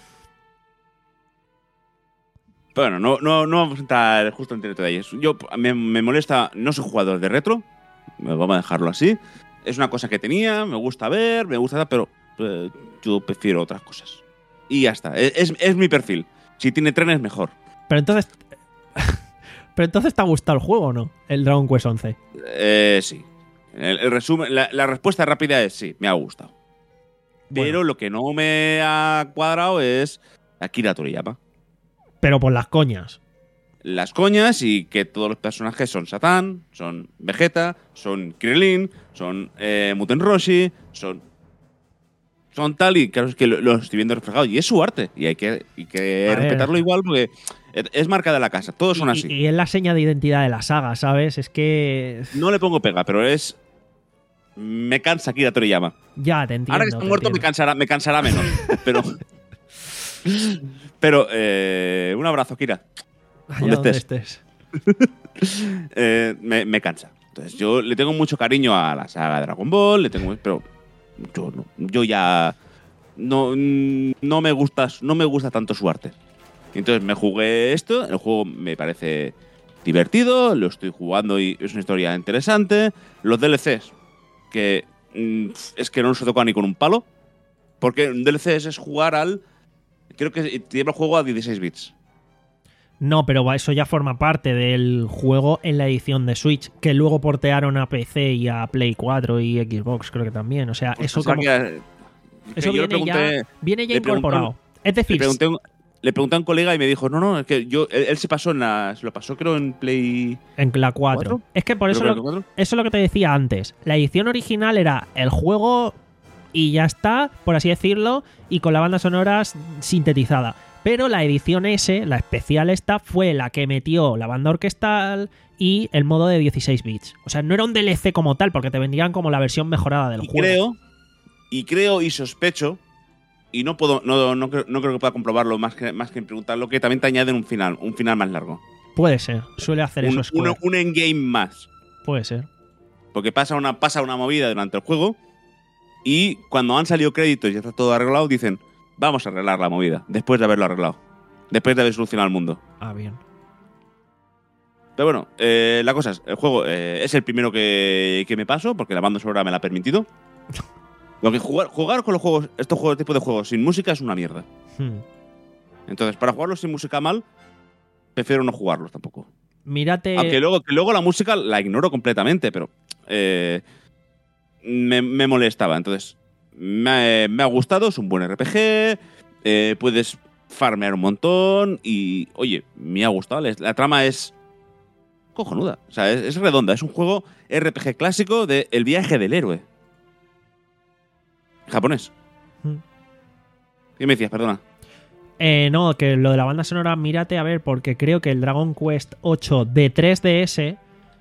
Bueno, no, no, no vamos a entrar justo en detalles. Yo me, me molesta, no soy jugador de retro, vamos a dejarlo así. Es una cosa que tenía, me gusta ver, me gusta, pero eh, yo prefiero otras cosas. Y ya está, es, es mi perfil. Si tiene trenes, mejor. Pero entonces... Pero entonces te ha gustado el juego, ¿o no? El Dragon Quest once. Eh, sí. El, el resumen, la, la respuesta rápida es sí, me ha gustado. Bueno. Pero lo que no me ha cuadrado es Akira Toriyama. Pero por las coñas. Las coñas y que todos los personajes son Satán, son Vegeta, son Krillin, son eh, Muten Roshi, son son tal y claro es que lo, lo estoy viendo reflejado y es su arte y hay que, hay que A ver. respetarlo igual porque es, es marca de la casa, todos son Y- así. Y, y es la seña de identidad de la saga, ¿sabes? Es que. No le pongo pega, pero es me cansa Akira Toriyama. Ya, te entiendo. Ahora que está te muerto me entiendo. cansará, me cansará menos, pero pero eh, un abrazo, Akira. Allá donde donde estés. estés. Eh, me, me cansa. Entonces, yo le tengo mucho cariño a la saga de Dragon Ball, le tengo, pero yo no, yo ya no, no me gusta, no me gusta tanto su arte. Entonces me jugué esto, el juego me parece divertido, lo estoy jugando y es una historia interesante. Los D L Cs, que mm, es que no se toca ni con un palo, porque un D L C es jugar al, creo que lleva el juego a dieciséis bits. No, pero eso ya forma parte del juego en la edición de Switch, que luego portearon a P C y a Play cuatro y Xbox, creo que también. O sea, Pues eso, pensaba como- que era- que eso yo le viene, ya, pregunté- viene ya le pregunté- incorporado. Es Le decir, pregunté, a un- le pregunté a un colega y me dijo, no, no, es que yo, él, él se pasó en la, se lo pasó creo en Play en la cuatro. ¿Cuatro? Es que por eso creo que lo, en cuatro. eso es lo que te decía antes. La edición original era el juego y ya está, por así decirlo, y con la banda sonora s- sintetizada. Pero la edición S, la especial esta, fue la que metió la banda orquestal y el modo de dieciséis bits. O sea, no era un D L C como tal, porque te vendían como la versión mejorada del Y juego. creo, y creo y sospecho, y no puedo, no, no, creo, no creo que pueda comprobarlo más que, más que en preguntarlo, que también te añaden un final, un final más largo. Puede ser, suele hacer Un, eso Square. un, un endgame más. Puede ser. Porque pasa una, pasa una movida durante el juego y cuando han salido créditos y ya está todo arreglado, dicen, vamos a arreglar la movida, después de haberlo arreglado. Después de haber solucionado el mundo. Ah, bien. Pero bueno, eh, la cosa es, el juego eh, es el primero que, que me paso, porque la banda sonora me la ha permitido. Porque jugar, jugar con los juegos, estos juegos, tipo de juegos sin música es una mierda. Hmm. Entonces, para jugarlos sin música mal, prefiero no jugarlos tampoco. Mírate. Aunque luego, que luego la música la ignoro completamente, pero eh, me, me molestaba. Entonces, me, me ha gustado, es un buen R P G, eh, puedes farmear un montón y, oye, me ha gustado. La trama es cojonuda, o sea, es, es redonda. Es un juego R P G clásico de El viaje del héroe. Japonés. Hmm. ¿Qué me decías? Perdona. Eh, no, que lo de la banda sonora, mírate a ver, porque creo que el Dragon Quest ocho de tres D S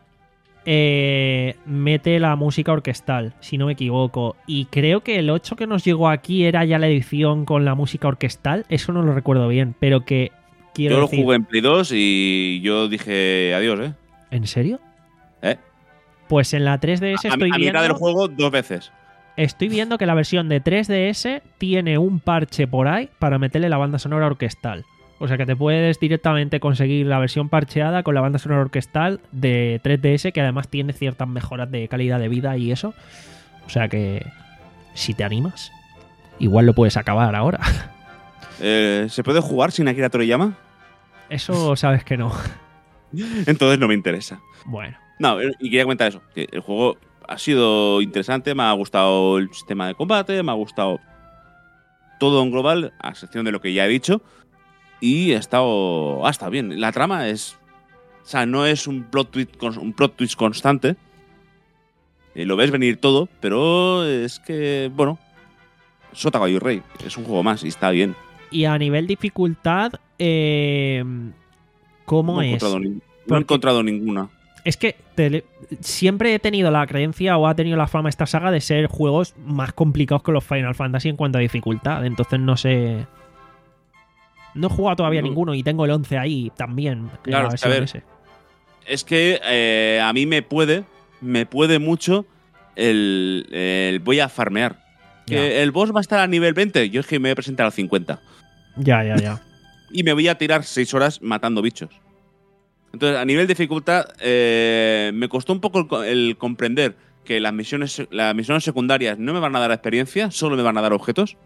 eh, mete la música orquestal, si no me equivoco. Y creo que el ocho que nos llegó aquí era ya la edición con la música orquestal. Eso no lo recuerdo bien, pero que quiero Yo lo decir. jugué en Play dos y yo dije adiós, ¿eh? ¿En serio? ¿Eh? Pues en la tres D S A, estoy a viendo. mitad del juego dos veces. Estoy viendo que la versión de tres D S tiene un parche por ahí para meterle la banda sonora orquestal. O sea que te puedes directamente conseguir la versión parcheada con la banda sonora orquestal de tres D S, que además tiene ciertas mejoras de calidad de vida y eso. O sea que si te animas, igual lo puedes acabar ahora. Eh, ¿Se puede jugar sin Akira Toriyama? Eso sabes que no. Entonces no me interesa. Bueno, No, eh, y quería comentar eso, que el juego ha sido interesante, me ha gustado el sistema de combate, me ha gustado todo en global, a excepción de lo que ya he dicho, y ha estado, ha estado bien. La trama es, o sea, no es un plot twist, con- un plot twist constante, eh, lo ves venir todo, pero es que, bueno, Sota Caballo y Rey, es un juego más y está bien. y a nivel dificultad, eh, ¿cómo no he es? encontrado, ni- no Porque- he encontrado ninguna. Es que te- siempre he tenido la creencia o ha tenido la fama esta saga de ser juegos más complicados que los Final Fantasy en cuanto a dificultad. Entonces no sé. No he jugado todavía No. ninguno y tengo el once ahí también. en Claro, la es que, a versión ver, S. Es que eh, a mí me puede, me puede mucho el, el voy a farmear. Que Ya. el boss va a estar a nivel veinte, yo es que me voy a presentar al cincuenta. Ya, ya, ya. Y me voy a tirar seis horas matando bichos. Entonces, a nivel de dificultad, eh, me costó un poco el, co- el comprender que las misiones, las misiones secundarias no me van a dar experiencia, solo me van a dar objetos.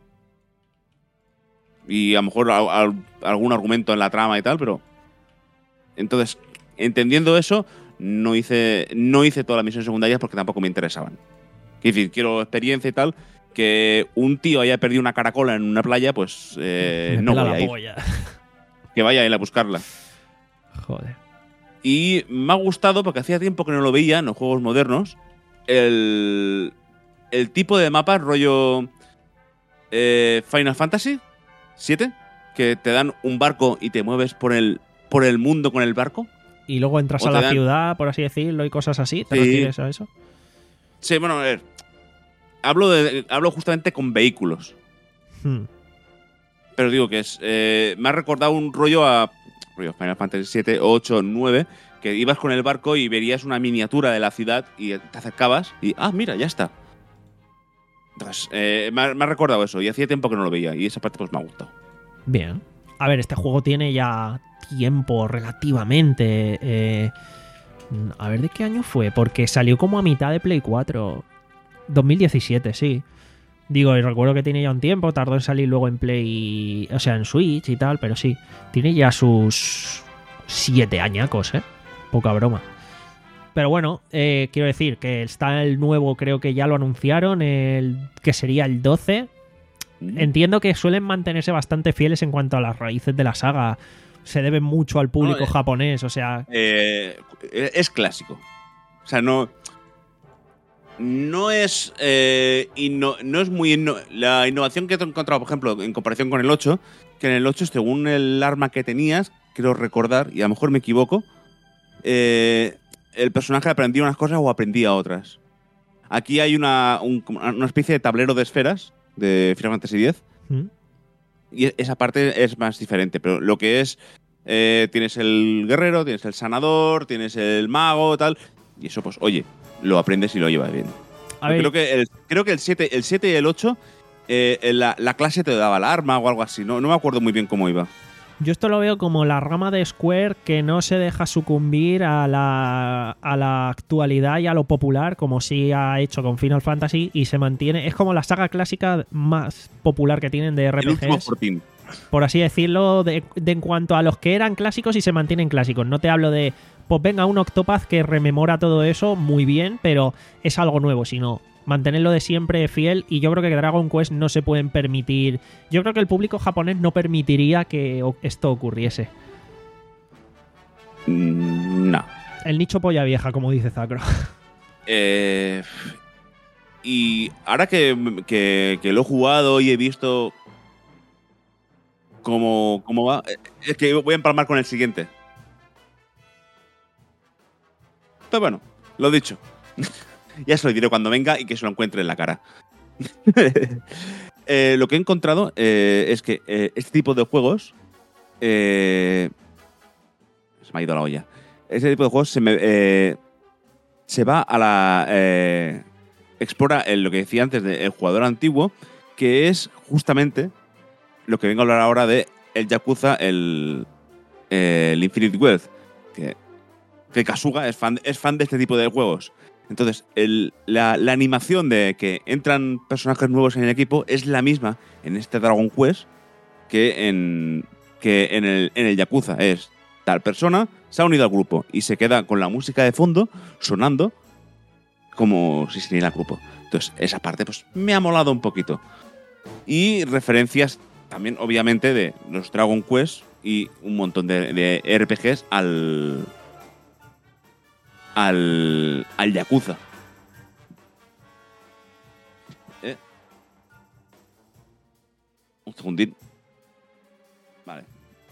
Y a lo mejor a- a- algún argumento en la trama y tal, pero... Entonces, entendiendo eso, no hice, no hice todas las misiones secundarias porque tampoco me interesaban. Es decir, quiero experiencia y tal. Que un tío haya perdido una caracola en una playa, pues eh, Me no pela voy la a ir. polla. Que vaya a ir a buscarla. Joder. Y me ha gustado, porque hacía tiempo que no lo veía en los juegos modernos, el, el tipo de mapa rollo eh, Final Fantasy siete, que te dan un barco y te mueves por el, por el mundo con el barco. Y luego entras O a te la dan- ciudad, por así decirlo, y cosas así. ¿Te Sí. refieres a eso? Sí, bueno, a ver. Hablo, de, hablo justamente con vehículos. Hmm. Pero digo que es. Eh, me ha recordado un rollo a. Rollo Final Fantasy siete, ocho, nueve. Que ibas con el barco y verías una miniatura de la ciudad y te acercabas y. Ah, mira, ya está. Entonces, eh, me, ha, me ha recordado eso. Y hacía tiempo que no lo veía. Y esa parte pues me ha gustado. Bien. A ver, este juego tiene ya tiempo relativamente. eh, a ver, ¿de qué año fue? Porque salió como a mitad de Play cuatro. dos mil diecisiete, sí. Digo, y recuerdo que tiene ya un tiempo, tardó en salir luego en Play, o sea, en Switch y tal, pero sí, tiene ya sus siete añacos, ¿eh? Poca broma. Pero bueno, eh, quiero decir que está el nuevo, creo que ya lo anunciaron, el que sería el doce. Entiendo que suelen mantenerse bastante fieles en cuanto a las raíces de la saga. Se deben mucho al público No, eh, japonés, o sea... Eh, es clásico. O sea, no. No es. Eh, inno- no es muy. inno- la innovación que he encontrado, por ejemplo, en comparación con el ocho, que en el ocho, según el arma que tenías, quiero recordar, y a lo mejor me equivoco, eh, el personaje aprendía unas cosas o aprendía otras. Aquí hay una, un- una especie de tablero de esferas de Final Fantasy X, ¿Mm? y esa parte es más diferente, pero lo que es. Eh, tienes el guerrero, tienes el sanador, tienes el mago, tal. Y eso, pues, oye, lo aprendes y lo llevas bien. A Yo ver, creo que el, creo que el siete, el siete y el ocho, eh, la, la clase te daba el arma o algo así. No, no me acuerdo muy bien cómo iba. yo esto lo veo como la rama de Square que no se deja sucumbir a la, a la actualidad y a lo popular, como sí ha hecho con Final Fantasy, y se mantiene. Es como la saga clásica más popular que tienen de El último R P Gs, fortín. por así decirlo, de, de en cuanto a los que eran clásicos y se mantienen clásicos. No te hablo de, pues venga, un Octopath que rememora todo eso muy bien, pero es algo nuevo, sino mantenerlo de siempre fiel. Y yo creo que Dragon Quest no se pueden permitir. Yo creo que el público japonés no permitiría que o- esto ocurriese. Mm, no. El nicho polla vieja, como dice Zacro. Eh, y ahora que, que, que lo he jugado y he visto cómo, cómo va, eh, es que voy a empalmar con el siguiente. Pero bueno, lo dicho. Ya se lo diré cuando venga y que se lo encuentre en la cara. Eh, lo que he encontrado eh, es que eh, este tipo de juegos. eh, se me ha ido la olla. Este tipo de juegos se, me, eh, se va a la. eh, explora el- lo que decía antes del jugador antiguo, que es justamente lo que vengo a hablar ahora de el Yakuza, el, eh, el Infinite Wealth. Que, que Kasuga es fan, es fan de este tipo de juegos. Entonces, el- la, la animación de que entran personajes nuevos en el equipo es la misma en este Dragon Quest que en, que en, el, en el Yakuza. Es tal persona, se ha unido al grupo y se queda con la música de fondo sonando como si se uniera al grupo. Entonces, esa parte pues me ha molado un poquito. Y referencias también, obviamente, de los Dragon Quest y un montón de, de R P Gs al, al, al Yakuza. Eh. Un segundín. Vale.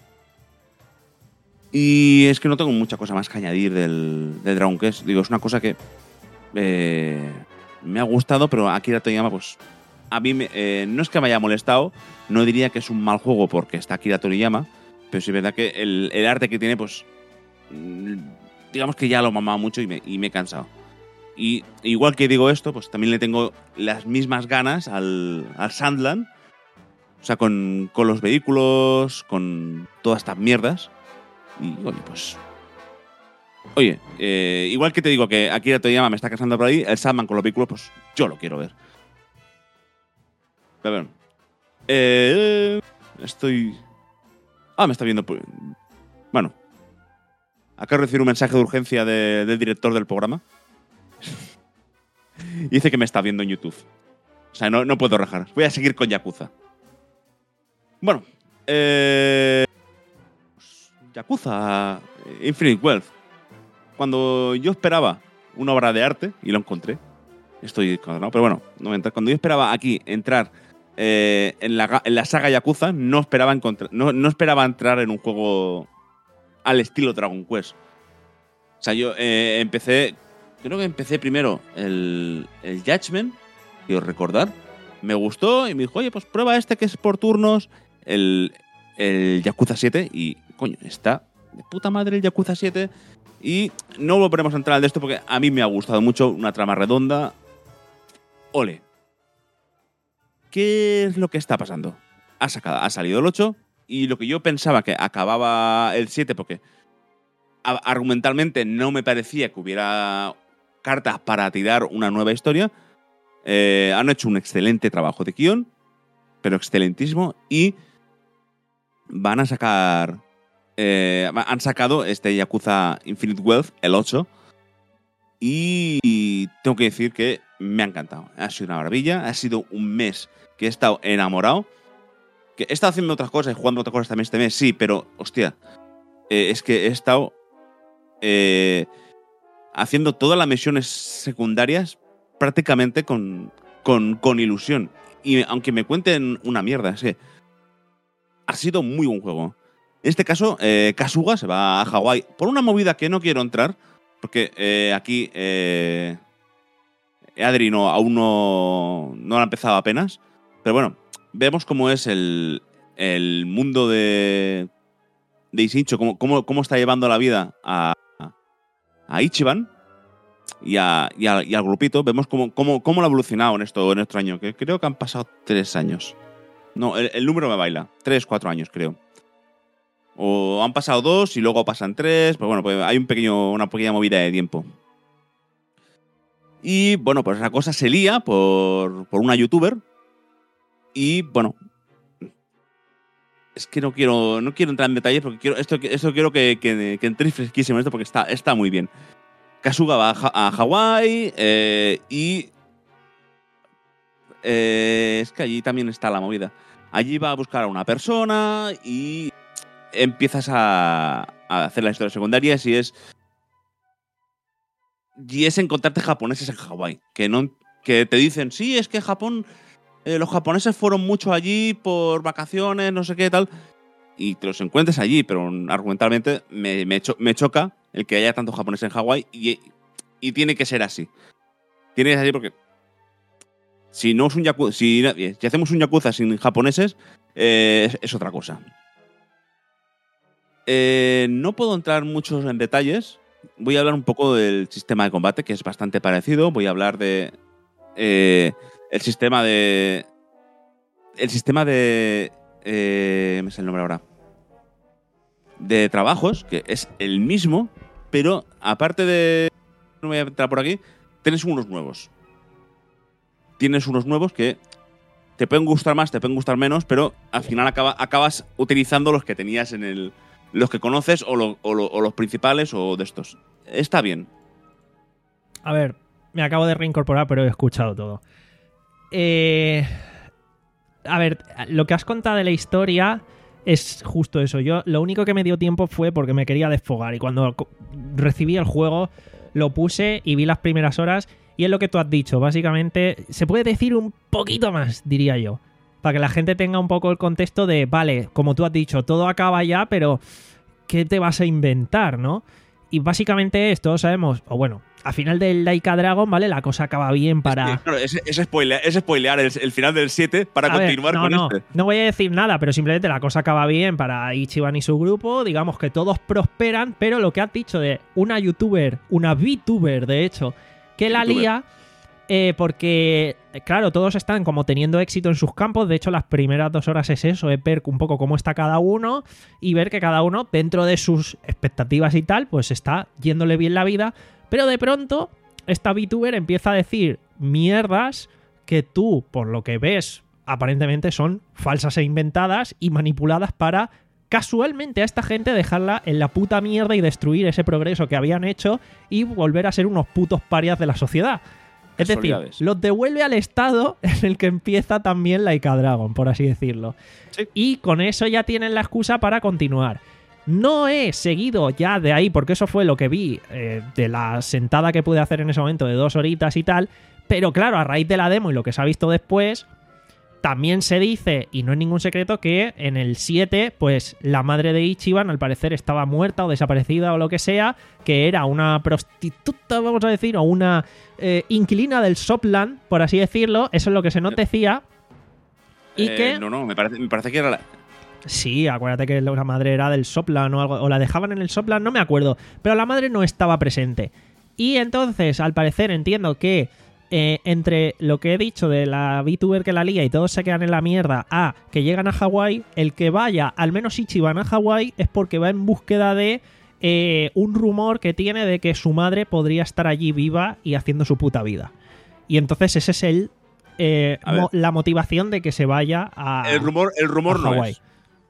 Y es que no tengo mucha cosa más que añadir del, del Dragon Quest. Digo, es una cosa que eh, me ha gustado, pero Akira Toriyama, pues a mí me, eh, no es que me haya molestado, no diría que es un mal juego porque está Akira Toriyama, pero sí es verdad que el, el arte que tiene, pues mm, digamos que ya lo he mamado mucho y me, y me he cansado. Y igual que digo esto, pues también le tengo las mismas ganas al, al Sandland, o sea, con, con los vehículos, con todas estas mierdas. Y oye, pues... Oye, eh, igual que te digo que Akira Toriyama me está cansando por ahí, el Sandman con los vehículos, pues yo lo quiero ver. Pero bueno. Eh, estoy... Ah, me está viendo... por- Bueno. acabo de recibir un mensaje de urgencia de, del director del programa. Y dice que me está viendo en YouTube. O sea, no, no puedo rajar. Voy a seguir con Yakuza. Bueno, eh, Yakuza Infinite Wealth. Cuando yo esperaba una obra de arte, y lo encontré, estoy condenado, pero bueno, no entra. Cuando yo esperaba aquí entrar eh, en, la, en la saga Yakuza, no esperaba, encontrar, no, no esperaba entrar en un juego al estilo Dragon Quest. O sea, yo eh, empecé, creo que empecé primero el, el Judgment, quiero recordar. Me gustó y me dijo, oye, pues prueba este que es por turnos, el, el Yakuza siete, y coño, está de puta madre el Yakuza siete. Y no volveremos a entrar de esto porque a mí me ha gustado mucho, una trama redonda. Ole. ¿Qué es lo que está pasando? Ha, sacado, ha salido el ocho y lo que yo pensaba que acababa el siete porque argumentalmente no me parecía que hubiera cartas para tirar una nueva historia. Eh, han hecho un excelente trabajo de guión, pero excelentísimo, y van a sacar... Eh, han sacado este Yakuza Infinite Wealth, el ocho, y tengo que decir que me ha encantado. Ha sido una maravilla, ha sido un mes que he estado enamorado, que he estado haciendo otras cosas y jugando otras cosas también este mes, sí, pero, hostia, eh, es que he estado eh, haciendo todas las misiones secundarias prácticamente con, con, con ilusión. Y aunque me cuenten una mierda, es que ha sido muy buen juego. En este caso, eh, Kasuga se va a Hawái por una movida que no quiero entrar, porque eh, aquí eh, Adri no, aún no, no lo ha empezado apenas. Pero bueno, vemos cómo es el, el mundo de, de Ishincho, cómo, cómo, cómo está llevando la vida a, a Ichiban y, a, y, a, y al grupito. Vemos cómo, cómo, cómo lo ha evolucionado en, esto, en este año, que creo que han pasado tres años. No, el, el número me baila. Tres, cuatro años, creo. O han pasado dos y luego pasan tres. Pues bueno, pues hay un pequeño, una pequeña movida de tiempo. Y bueno, pues la cosa se lía por, por una youtuber. Y bueno, es que no quiero, no quiero entrar en detalles porque quiero, esto, esto quiero que, que, que entréis fresquísimo en esto porque está, está muy bien. Kasuga va a, a Hawái eh, y eh, es que allí también está la movida. Allí va a buscar a una persona y empiezas a, a hacer las historias secundarias y es y es encontrarte japoneses en Hawái que no que te dicen sí, es que Japón eh, los japoneses fueron mucho allí por vacaciones, no sé qué tal, y te los encuentres allí, pero argumentalmente me, me, cho, me choca el que haya tantos japoneses en Hawái y, y tiene que ser así. Tiene que ser así porque si no es un yakuza, si, si hacemos un yakuza sin japoneses eh, es, es otra cosa. Eh, no puedo entrar mucho en detalles. Voy a hablar un poco del sistema de combate, que es bastante parecido. Voy a hablar de eh, el sistema de el sistema de eh, me sé el nombre ahora de trabajos, que es el mismo, pero aparte de no voy a entrar por aquí, tienes unos nuevos. Tienes unos nuevos que te pueden gustar más, te pueden gustar menos, pero al final acaba, acabas utilizando los que tenías en el los que conoces o, lo, o, lo, o los principales o de estos. Está bien. A ver, me acabo de reincorporar, pero he escuchado todo. Eh, a ver, lo que has contado de la historia es justo eso. Yo lo único que me dio tiempo fue porque me quería desfogar y cuando recibí el juego lo puse y vi las primeras horas y es lo que tú has dicho. Básicamente, se puede decir un poquito más, diría yo. Para que la gente tenga un poco el contexto de, vale, como tú has dicho, todo acaba ya, pero ¿qué te vas a inventar, no? Y básicamente es, todos sabemos, o bueno, al final del Laika Dragon, ¿vale? La cosa acaba bien para... Es, claro, es, es, spoilear, es spoilear el, el final del siete para a continuar ver, no, con no, este. No voy a decir nada, pero simplemente la cosa acaba bien para Ichiban y su grupo, digamos que todos prosperan, pero lo que has dicho de una youtuber, una VTuber, de hecho, que la lía... Eh, porque, claro, todos están como teniendo éxito en sus campos. De hecho, las primeras dos horas es eso, es ver un poco cómo está cada uno y ver que cada uno, dentro de sus expectativas y tal, pues está yéndole bien la vida. Pero de pronto, esta VTuber empieza a decir mierdas que tú, por lo que ves, aparentemente son falsas e inventadas y manipuladas para casualmente a esta gente dejarla en la puta mierda y destruir ese progreso que habían hecho y volver a ser unos putos parias de la sociedad. Es decir, los devuelve al estado en el que empieza también Like a Dragon, por así decirlo. Sí. Y con eso ya tienen la excusa para continuar. No he seguido ya de ahí, porque eso fue lo que vi eh, de la sentada que pude hacer en ese momento de dos horitas y tal. Pero claro, a raíz de la demo y lo que se ha visto después, también se dice, y no es ningún secreto, que en el siete, pues la madre de Ichiban al parecer estaba muerta o desaparecida o lo que sea, que era una prostituta, vamos a decir, o una eh, inquilina del Sopland, por así decirlo. Eso es lo que se nos decía. Y eh, que... No, no, me parece, me parece que era la... Sí, acuérdate que la madre era del Sopland o algo, o la dejaban en el Sopland, no me acuerdo, pero la madre no estaba presente. Y entonces, al parecer, entiendo que eh, entre lo que he dicho de la VTuber que la lía y todos se quedan en la mierda a que llegan a Hawái, el que vaya, al menos Ichiban a Hawái, es porque va en búsqueda de eh, un rumor que tiene de que su madre podría estar allí viva y haciendo su puta vida. Y entonces ese es el eh, mo la motivación de que se vaya a El rumor, el rumor no es.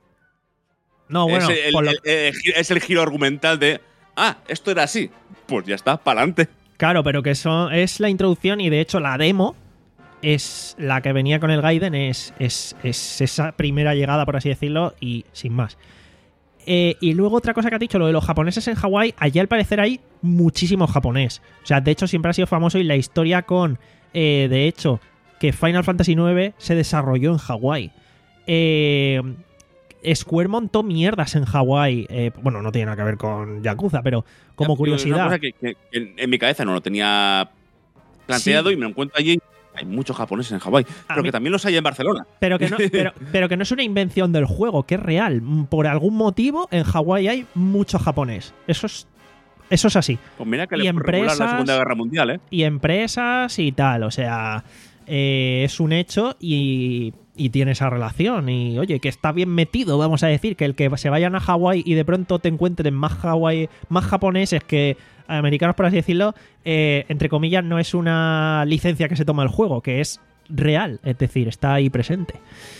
No, bueno, es el, por lo... el, el, es el giro argumental de ah, esto era así. Pues ya está, para adelante. Claro, pero que eso es la introducción y de hecho la demo es la que venía con el Gaiden, es, es, es esa primera llegada, por así decirlo, y sin más. Eh, y luego otra cosa que has dicho, lo de los japoneses en Hawái, allí al parecer hay muchísimo japonés. O sea, de hecho siempre ha sido famoso y la historia con, eh, de hecho, que Final Fantasy nueve se desarrolló en Hawái. Eh... Square montó mierdas en Hawái. Eh, bueno, no tiene nada que ver con Yakuza, pero como ya, curiosidad. Una cosa que, que, que en mi cabeza no lo tenía planteado, sí. Y me lo encuentro allí. Hay muchos japoneses en Hawái, pero mí, que también los hay en Barcelona. Pero que, no, pero, pero que no es una invención del juego, que es real. Por algún motivo, en Hawái hay mucho japonés. Eso es, eso es así. Pues mira que y le empresas, la Segunda Guerra Mundial, ¿eh? Y empresas y tal. O sea, eh, es un hecho y... y tiene esa relación, y oye, que está bien metido, vamos a decir, que el que se vayan a Hawái y de pronto te encuentren más Hawái, más japoneses que americanos, por así decirlo, eh, entre comillas, no es una licencia que se toma el juego, que es real, es decir, está ahí presente.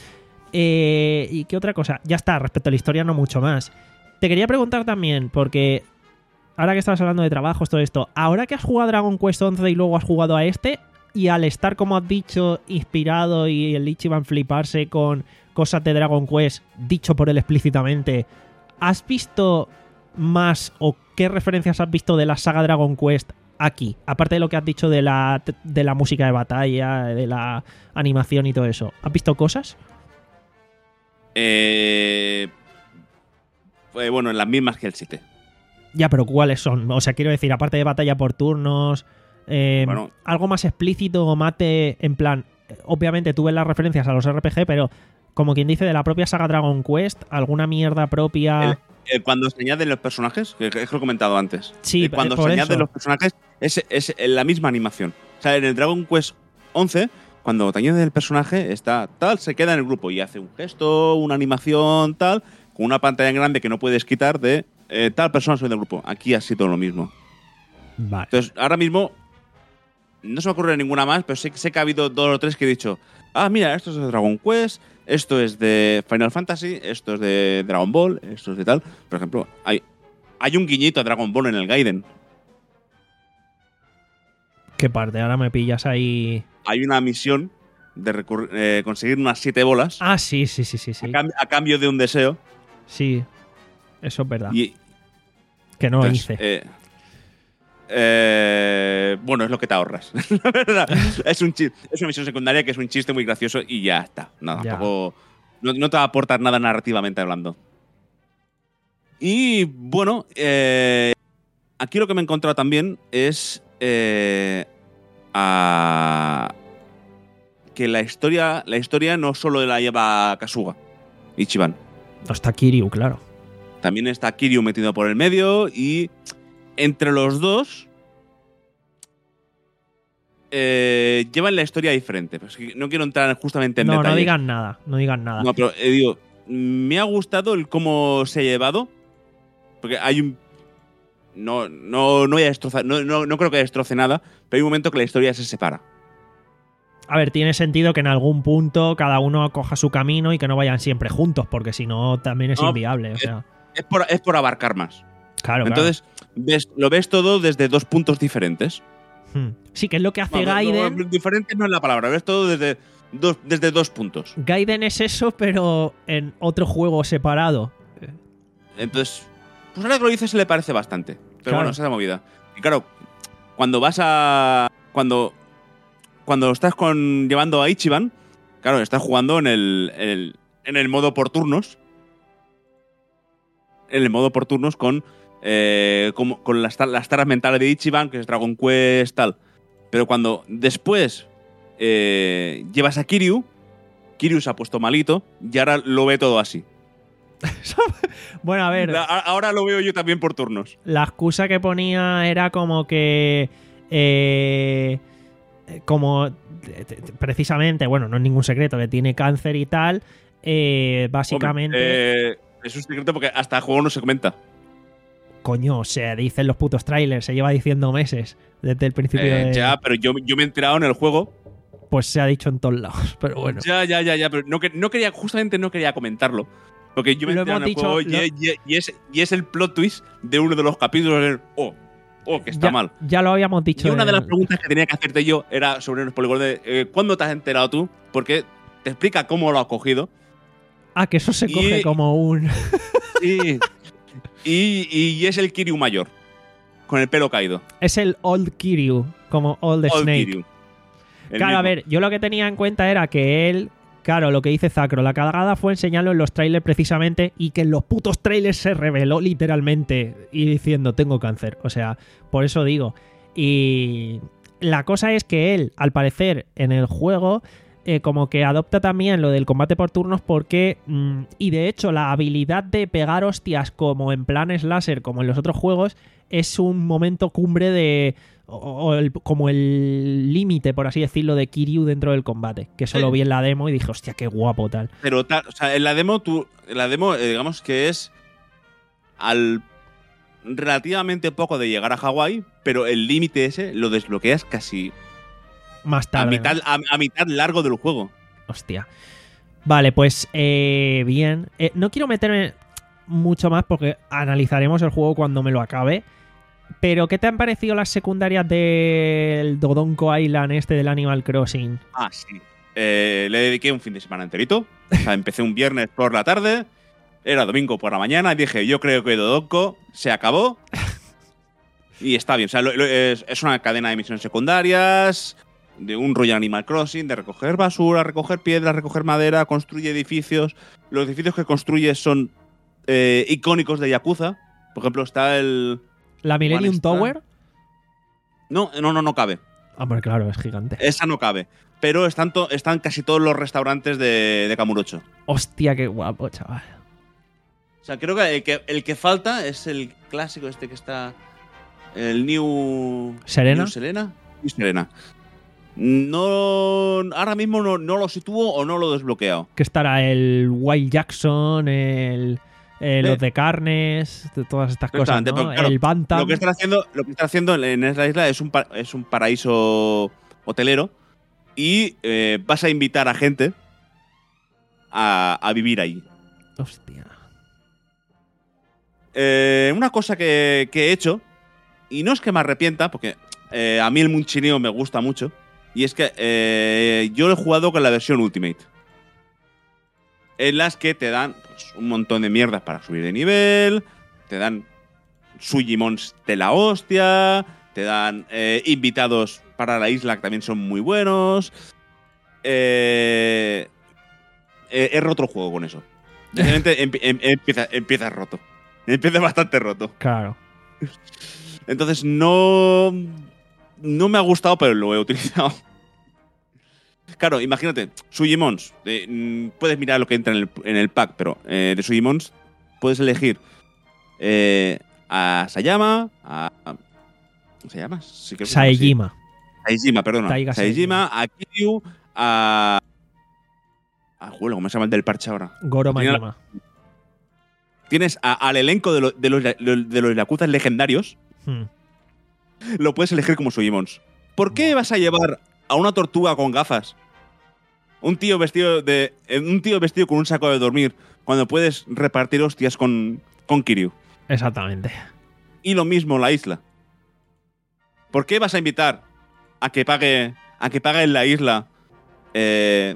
Eh, ¿Y qué otra cosa? Ya está, respecto a la historia no mucho más. Te quería preguntar también, porque ahora que estabas hablando de trabajos, todo esto, ahora que has jugado a Dragon Quest once y luego has jugado a este... Y al estar, como has dicho, inspirado y el Ichiban fliparse con cosas de Dragon Quest, dicho por él explícitamente, ¿has visto más o qué referencias has visto de la saga Dragon Quest aquí? Aparte de lo que has dicho de la, de la música de batalla, de la animación y todo eso. ¿Has visto cosas? Eh, eh, bueno, las mismas que el siete. Ya, pero ¿cuáles son? O sea, quiero decir, aparte de batalla por turnos... Eh, bueno, algo más explícito o mate, en plan, obviamente tú ves las referencias a los R P G, pero como quien dice de la propia saga Dragon Quest, alguna mierda propia... El, el, cuando se añaden los personajes, que, que lo he comentado antes, sí, eh, cuando se añaden eso. los personajes es, es la misma animación. O sea, en el Dragon Quest once, cuando te añades el personaje, está tal, se queda en el grupo y hace un gesto, una animación, tal, con una pantalla grande que no puedes quitar de eh, tal persona soy del grupo. Aquí ha sido lo mismo. Vale. Entonces, ahora mismo... No se me ocurre ninguna más, pero sé, sé que ha habido dos o tres que he dicho, ah, mira, esto es de Dragon Quest, esto es de Final Fantasy, esto es de Dragon Ball, esto es de tal. Por ejemplo, hay, hay un guiñito a Dragon Ball en el Gaiden. ¿Qué parte? Ahora me pillas ahí... Hay una misión de eh, conseguir unas siete bolas. Ah, sí, sí, sí, sí. sí. A, cam a cambio de un deseo. Sí, eso es verdad. Y, que no entonces, hice. Eh, Eh, bueno, es lo que te ahorras. La verdad. Es, un es una misión secundaria que es un chiste muy gracioso y ya está. No, ya. Tampoco, no, no te va a aportar nada narrativamente hablando. Y bueno, eh, aquí lo que me he encontrado también es eh, a que la historia, la historia no solo la lleva Kasuga, Ichiban. No está Kiryu, claro. También está Kiryu metido por el medio y... Entre los dos eh, llevan la historia diferente. Pues no quiero entrar justamente en no, detalles. No digan nada, no digan nada. No, pero eh, digo, me ha gustado el cómo se ha llevado. Porque hay un... No, no, no voy a destrozar, no, no, no creo que destroce nada, pero hay un momento que la historia se separa. A ver, tiene sentido que en algún punto cada uno coja su camino y que no vayan siempre juntos, porque si no también es No, inviable. O es- sea, Es por, es por abarcar más. claro, Entonces, ves, lo ves todo desde dos puntos diferentes. claro. Hmm. Sí, que es lo que hace Bueno, Gaiden. no, diferente no es la palabra, ves todo desde dos, desde dos puntos. Gaiden es eso, pero en otro juego separado. Entonces, pues ahora que lo dices se le parece bastante. Pero Claro. bueno, esa es la movida. Y claro, cuando vas a. Cuando. Cuando estás con llevando a Ichiban, claro, estás jugando en el, en el, en el modo por turnos. En el modo por turnos con. eh, como- con las, tar- las taras mentales de Ichiban, que es Dragon Quest, tal. Pero cuando después eh, llevas a Kiryu, Kiryu se ha puesto malito y ahora lo ve todo así. Bueno, a ver, La- a- ahora lo veo yo también por turnos. la excusa que ponía era como que. eh, como. t- t- Precisamente, bueno, no es ningún secreto, que tiene cáncer y tal. eh, básicamente. Hombre, eh, es un secreto porque hasta el juego no se comenta. Coño, se dicen los putos trailers, se lleva diciendo meses desde el principio Eh, de. Ya, pero yo, yo me he enterado en el juego. Pues se ha dicho en todos lados, pero bueno. Ya, ya, ya, ya. Pero no, que- no quería, justamente no quería comentarlo. Porque yo me he Lo enterado en el hemos juego dicho, y, y- y es, y es el plot twist de uno de los capítulos del. Oh, oh, que está ya, mal. ya lo habíamos dicho. Y una de en- las preguntas que tenía que hacerte yo era sobre los polígonos de eh, ¿cuándo te has enterado tú? Porque te explica cómo lo has cogido. Ah, que eso se y- coge como un. Y, y, y es el Kiryu mayor. Con el pelo caído. Es el Old Kiryu, como Old, Old Snake. Kiryu. El Claro, a mismo. ver, yo lo que tenía en cuenta era que él, claro, lo que dice Zacro, la cagada fue enseñarlo en los trailers precisamente y que en los putos trailers se reveló literalmente y diciendo tengo cáncer. O sea, por eso digo. Y la cosa es que él, al parecer, en el juego, eh, como que adopta también lo del combate por turnos porque, mm, y de hecho, la habilidad de pegar hostias como en plan slasher, como en los otros juegos, es un momento cumbre de... O, o el- como el límite, por así decirlo, de Kiryu dentro del combate. Que eso Sí. lo vi en la demo y dije, hostia, qué guapo tal. Pero tal, o sea, en la demo, tú, en la demo, eh, digamos que es al relativamente poco de llegar a Hawái, pero el límite ese lo desbloqueas casi Más a tarde. ¿no? mitad, a, a mitad largo del juego. Hostia. Vale, pues eh, bien. Eh, no quiero meterme mucho más porque analizaremos el juego cuando me lo acabe. Pero, ¿qué te han parecido las secundarias del Dodonko Island este del Animal Crossing? Ah, sí. Eh, le dediqué un fin de semana enterito. O sea, empecé un viernes por la tarde, era domingo por la mañana, y dije, yo creo que Dodonko se acabó. Y está bien. O sea, lo- lo- es, es una cadena de misiones secundarias, de un rollo Animal Crossing, de recoger basura, recoger piedras, recoger madera, construye edificios. Los edificios que construyes son eh, icónicos de Yakuza. Por ejemplo, está el... ¿La Millennium está? Tower? No, no, no, no cabe. Hombre, claro, es gigante. Esa no cabe. Pero están, to- están casi todos los restaurantes de, de Kamurocho. Hostia, qué guapo, chaval. O sea, creo que el, que el que falta es el clásico este que está... El New... ¿Serena? New Serena. New Serena. No... Ahora mismo no, no lo sitúo o no lo he desbloqueado. Que estará el Wild Jackson, el, eh, Sí. los de carnes, de todas estas cosas, Exactamente, ¿no? pero claro, El Bantam. Lo que están haciendo, lo que están haciendo en esta isla es un, pa- es un paraíso hotelero y eh, vas a invitar a gente a, a vivir ahí. Hostia. Eh, una cosa que, que he hecho, y no es que me arrepienta, porque eh, a mí el munchineo me gusta mucho, y es que eh, yo lo he jugado con la versión Ultimate, en las que te dan pues, un montón de mierdas para subir de nivel, te dan Sugimons de la hostia, te dan eh, invitados para la isla que también son muy buenos. Eh, he, he roto el juego con eso. Realmente em- em- empieza, empieza roto. Empieza bastante roto. Claro. Entonces no. No me ha gustado, pero lo he utilizado. Claro, imagínate, Sugimons. eh, mm, puedes mirar lo que entra en el, en el pack, pero eh, de Sugimons puedes elegir eh, a Sayama, a. a- ¿Cómo se llama? Sí, creo que se llama así. Saejima. Saejima, perdona. Taiga Saejima, a Kiryu, a. A Juelo, ¿cómo se llama el del parche ahora? Goro Tenía- Majima. Tienes a- al elenco de, lo- de los, de los Yakuza legendarios. Hmm. Lo puedes elegir como Sugimons. ¿Por qué vas a llevar a una tortuga con gafas. Un tío vestido de. Un tío vestido con un saco de dormir. Cuando puedes repartir hostias con, con Kiryu. Exactamente. Y lo mismo la isla. ¿Por qué vas a invitar a que pague. a que pague en la isla. Eh,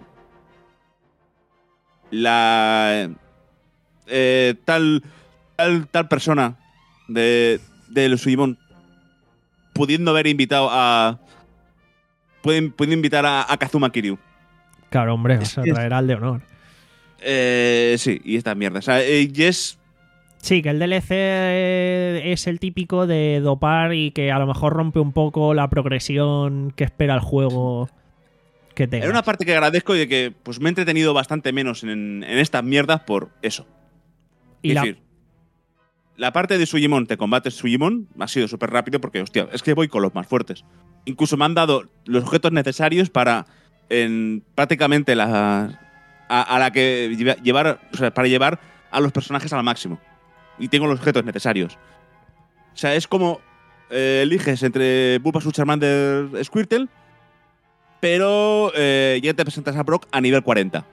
la. Eh, tal. Tal, tal persona de, de los Sugimon, pudiendo haber invitado a. Pueden, pueden invitar a, a Kazuma Kiryu. Claro, hombre, Es- vas a traer al de honor. Eh, sí, y esta mierda. O sea, eh, y es. Sí, que el D L C es el típico de dopar y que a lo mejor rompe un poco la progresión que espera el juego que tenga. Era una parte que agradezco y de que pues me he entretenido bastante menos en, en estas mierdas por eso. y Es la, decir, la parte de Sugimon, te combates Sugimon, ha sido súper rápido porque, hostia, es que voy con los más fuertes. Incluso me han dado los objetos necesarios para en prácticamente la a, a la que lleva- llevar, o sea, para llevar a los personajes al máximo. Y tengo los objetos necesarios. O sea, es como eh, eliges entre Bulbasaur, Charmander, Squirtle, pero eh, ya te presentas a Brock a nivel cuarenta.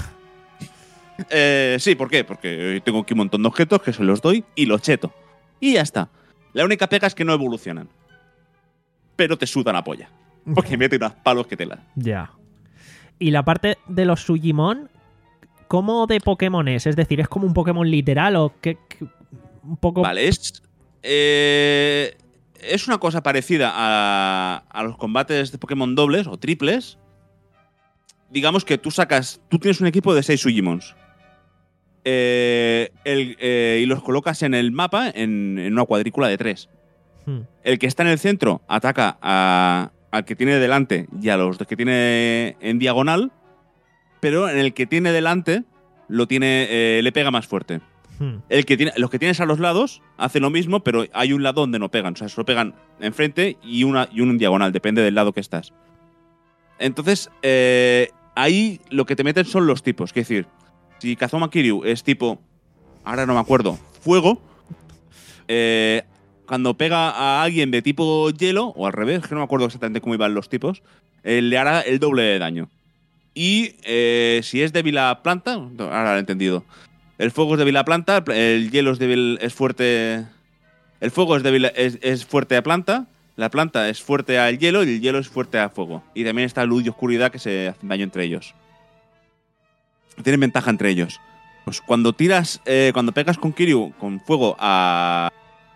Eh, sí, ¿por qué? Porque tengo aquí un montón de objetos que se los doy y los cheto. Y ya está. La única pega es que no evolucionan. Pero te sudan la polla. Porque meten unos palos que tela. Ya. Y la parte de los Sugimon, ¿cómo de Pokémon es? Es decir, ¿es como un Pokémon literal o qué? qué- un poco. Vale, es. eh, es una cosa parecida a, a los combates de Pokémon dobles o triples. Digamos que tú sacas. Tú tienes un equipo de seis Sugimons. Eh, el- eh, y los colocas en el mapa en, en una cuadrícula de tres. Hmm. El que está en el centro ataca a- al que tiene delante y a los que tiene en diagonal, pero en el que tiene delante lo tiene, eh, le pega más fuerte. Hmm. El que tiene, los que tienes a los lados hacen lo mismo, pero hay un lado donde no pegan. O sea, solo pegan enfrente y, una, y uno en diagonal, depende del lado que estás. Entonces, eh, ahí lo que te meten son los tipos. Es decir, si Kazuma Kiryu es tipo, ahora no me acuerdo, fuego, eh, cuando pega a alguien de tipo hielo, o al revés, que no me acuerdo exactamente cómo iban los tipos, eh, le hará el doble de daño. Y eh, si es débil a planta, no, ahora lo he entendido. El fuego es débil a planta, el hielo es débil, es fuerte. El fuego es débil, es, es fuerte a planta, la planta es fuerte al hielo y el hielo es fuerte a fuego. Y también está luz y oscuridad que se hacen daño entre ellos. Tienen ventaja entre ellos. Pues cuando tiras, eh, cuando pegas con Kiryu con fuego a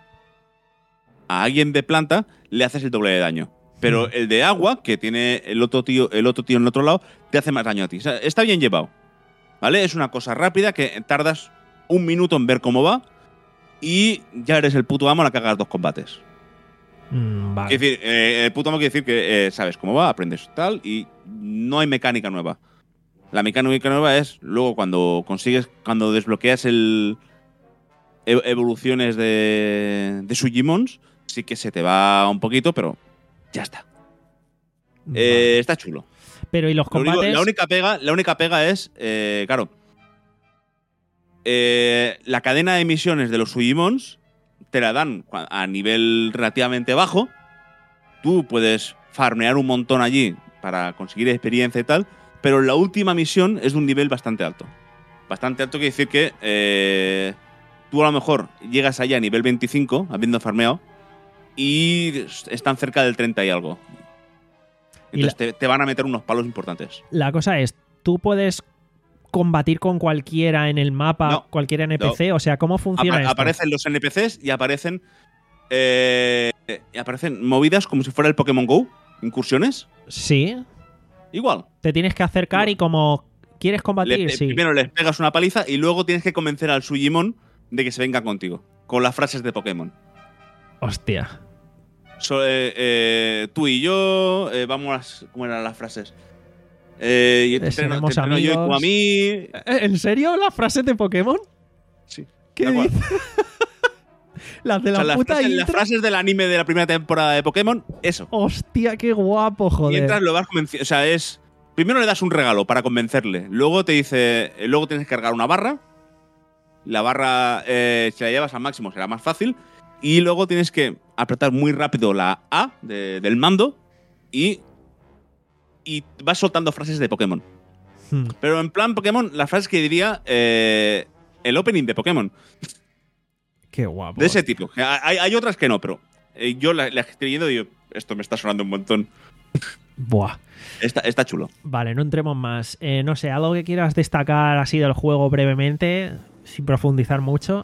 a alguien de planta, le haces el doble de daño. Pero Mm. el de agua, que tiene el otro tío, el otro tío en el otro lado, te hace más daño a ti. O sea, está bien llevado. ¿Vale? Es una cosa rápida que tardas un minuto en ver cómo va y ya eres el puto amo a la que hagas dos combates. Mm, vale. Es decir, eh, el puto amo quiere decir que eh, sabes cómo va, aprendes tal y no hay mecánica nueva. La mecánica nueva es luego cuando consigues, cuando desbloqueas el e- evoluciones de, de Sugimons, sí que se te va un poquito, pero ya está. Vale. Eh, está chulo. Pero ¿y los Lo único- combates? la, única pega, la única pega es, eh, claro, eh, la cadena de misiones de los Sugimons te la dan cua- a nivel relativamente bajo. Tú puedes farmear un montón allí para conseguir experiencia y tal, pero la última misión es de un nivel bastante alto. Bastante alto quiere decir que eh, tú a lo mejor llegas allá a nivel veinticinco, habiendo farmeado, y están cerca del treinta y algo. Y Entonces te, te van a meter unos palos importantes. La cosa es, ¿tú puedes combatir con cualquiera en el mapa, No, cualquier N P C? O sea, ¿cómo funciona Apa- esto? aparecen los N P Cs y aparecen eh, y aparecen movidas como si fuera el Pokémon Go, incursiones. Sí, Igual. te tienes que acercar y como quieres Le- combatir, sí. Primero les pegas una paliza y luego tienes que convencer al Sugimon de que se venga contigo. Con las frases de Pokémon. Hostia. So- eh, eh, tú y yo, eh, vamos a las, ¿cómo eran las frases? Eh, y te Eh, entreno, seremos te entreno yo y tú amigos. a mí. ¿En serio las frases de Pokémon? Sí. ¿Qué tal cual. dices? Las de O la sea, las, puta frases, las intro. frases del anime de la primera temporada de Pokémon, eso. Hostia, qué guapo, joder. Mientras lo vas convenciendo. O sea, es. Primero le das un regalo para convencerle. Luego te dice. eh, Luego tienes que cargar una barra. La barra, eh, si la llevas al máximo, será más fácil. Y luego tienes que apretar muy rápido la A de- del mando. Y y vas soltando frases de Pokémon. Hmm. Pero en plan Pokémon, las frases que diría eh, el opening de Pokémon. Qué guapo. De ese tipo. Hay, hay otras que no, pero eh, yo las la estoy leyendo y digo, esto me está sonando un montón. Buah. Está, está chulo. Vale, no entremos más. Eh, no sé, algo que quieras destacar así del juego brevemente, sin profundizar mucho.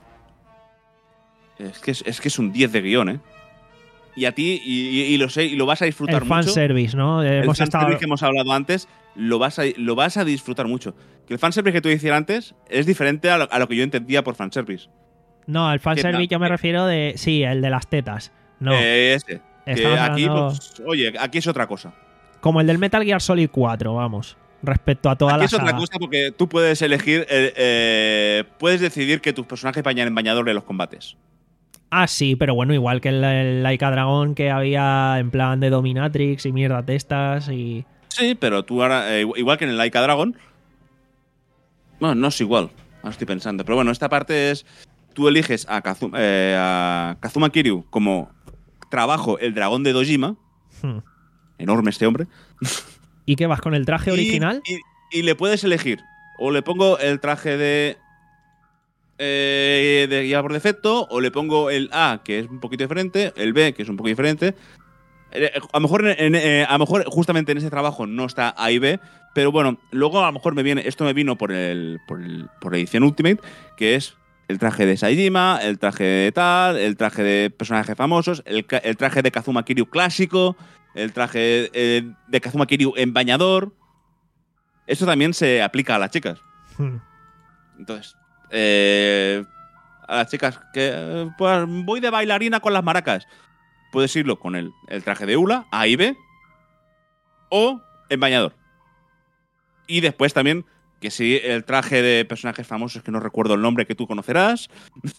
Es que es, es que es un diez de guión, ¿eh? Y a ti, y, y- y lo sé, y lo vas a disfrutar El mucho. fanservice, ¿no? El Hemos fanservice estado... que hemos hablado antes, lo vas, a, lo vas a disfrutar mucho. Que el fanservice que tú decías antes es diferente a lo, a lo que yo entendía por fanservice. No, el fanservice Que- yo me refiero de... Sí, el de las tetas. No, Eh, ese. Que estamos aquí, hablando pues, oye, aquí es otra cosa. como el del Metal Gear Solid cuatro, vamos. Respecto a toda Aquí la es otra saga. cosa porque tú puedes elegir, eh, eh, puedes decidir que tus personajes vayan en bañador en los combates. Ah, sí, pero bueno, igual que el, el Laika Dragon que había en plan de Dominatrix y mierda de estas y... Sí, pero tú ahora, eh, igual que en el Laika Dragon. Bueno, no es igual. Ahora estoy pensando. Pero bueno, esta parte es. Tú eliges a, Kazu- eh, a Kazuma Kiryu como trabajo el dragón de Dojima. Hmm. Enorme este hombre. ¿Y qué vas con el traje Y- original? Y, y le puedes elegir. O le pongo el traje de. Eh, de guía por defecto. O le pongo el A, que es un poquito diferente. El B, que es un poco diferente. Eh, A lo mejor, en- en- eh, a lo mejor justamente en ese trabajo no está A y B. Pero bueno, luego a lo mejor me viene. Esto me vino por el. por, el, por la edición Ultimate. Que es el traje de Saejima, el traje de tal, el traje de personajes famosos, el, ca- el traje de Kazuma Kiryu clásico, el traje eh, de Kazuma Kiryu en bañador. Eso también se aplica a las chicas. Hmm. Entonces, eh, a las chicas que eh, pues voy de bailarina con las maracas. Puedes irlo con el, el traje de Ula, A y B, o en bañador. Y después también, que sí, el traje de personajes famosos, que no recuerdo el nombre, que tú conocerás.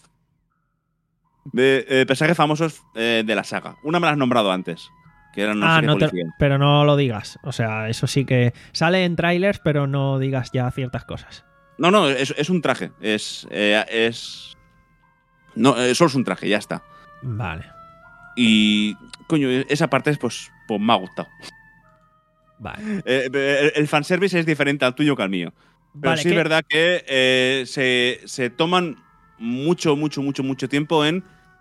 De eh, personajes famosos eh, de la saga. Una me la has nombrado antes, que eran no ah, sé qué no te- policía. pero no lo digas. O sea, eso sí que sale en trailers, pero no digas ya ciertas cosas. No, no, es, es un traje. Es. eh, es no, eh, solo es un traje, ya está. Vale, Y. Coño, esa parte pues, pues me ha gustado. vale. Eh, eh, el fanservice es diferente al tuyo que al mío. Pero Vale, sí ¿qué- es verdad que eh, se, se toman mucho, mucho, mucho, mucho tiempo en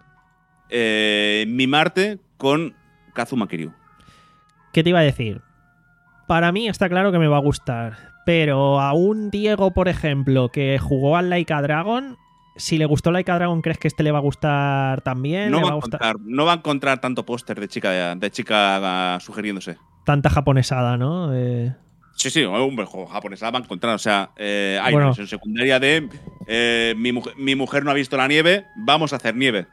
eh, mimarte con Kazuma Kiryu. ¿Qué te iba a decir? Para mí está claro que me va a gustar, pero a un Diego, por ejemplo, que jugó al Laika Dragon, si le gustó Laika Dragon, ¿crees que este le va a gustar también? No ¿Le va, va a a gustar encontrar, no va a encontrar tanto póster de chica, de chica ah, sugiriéndose. tanta japonesada, ¿no? Eh, Sí, sí, un juego japonés la va a encontrar. O sea, eh, hay Bueno. versión secundaria de eh, mi, mujer, mi mujer no ha visto la nieve, vamos a hacer nieve.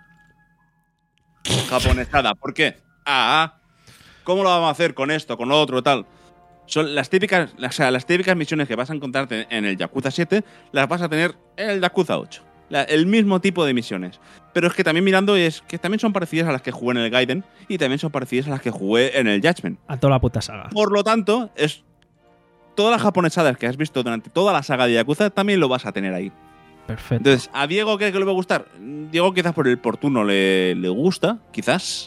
Japonesada. ¿Por qué? Ah, ah. ¿Cómo lo vamos a hacer con esto, con lo otro, tal? Son las típicas, o sea, las típicas misiones que vas a encontrarte en el Yakuza siete, las vas a tener en el Yakuza ocho. La- el mismo tipo de misiones. Pero es que también mirando es que también son parecidas a las que jugué en el Gaiden y también son parecidas a las que jugué en el Judgment. a toda la puta saga. Por lo tanto, es todas las japonesadas que has visto durante toda la saga de Yakuza también lo vas a tener ahí. Perfecto. Entonces, ¿a Diego qué que le va a gustar? Diego quizás por el por turno le, le gusta, quizás.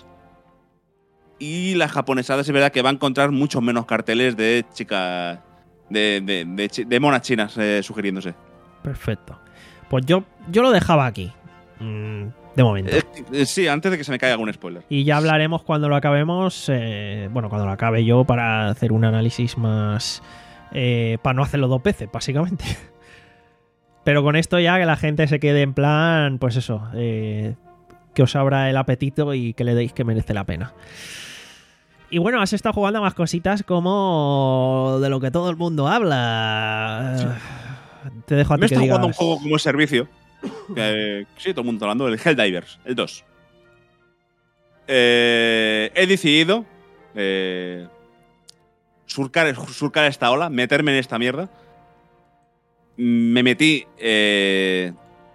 Y las japonesadas es verdad que va a encontrar muchos menos carteles de chicas, de, de, de, chi- de monas chinas eh, sugiriéndose. Perfecto. Pues yo, yo lo dejaba aquí. Mm, de momento. Eh, eh, sí, antes de que se me caiga algún spoiler. Y ya hablaremos cuando lo acabemos. eh, bueno, cuando lo acabe yo para hacer un análisis más. eh, para no hacerlo dos veces, básicamente. Pero con esto ya que la gente se quede en plan. Pues eso. eh, que os abra el apetito y que le deis que merece la pena. Y bueno, has estado jugando a más cositas como de lo que todo el mundo habla. Te dejo a ti Me que está jugando un digas. juego como servicio. Que, sí, todo el mundo hablando del Helldivers, el dos. Eh, he decidido eh, surcar, surcar esta ola, meterme en esta mierda. Me metí. eh,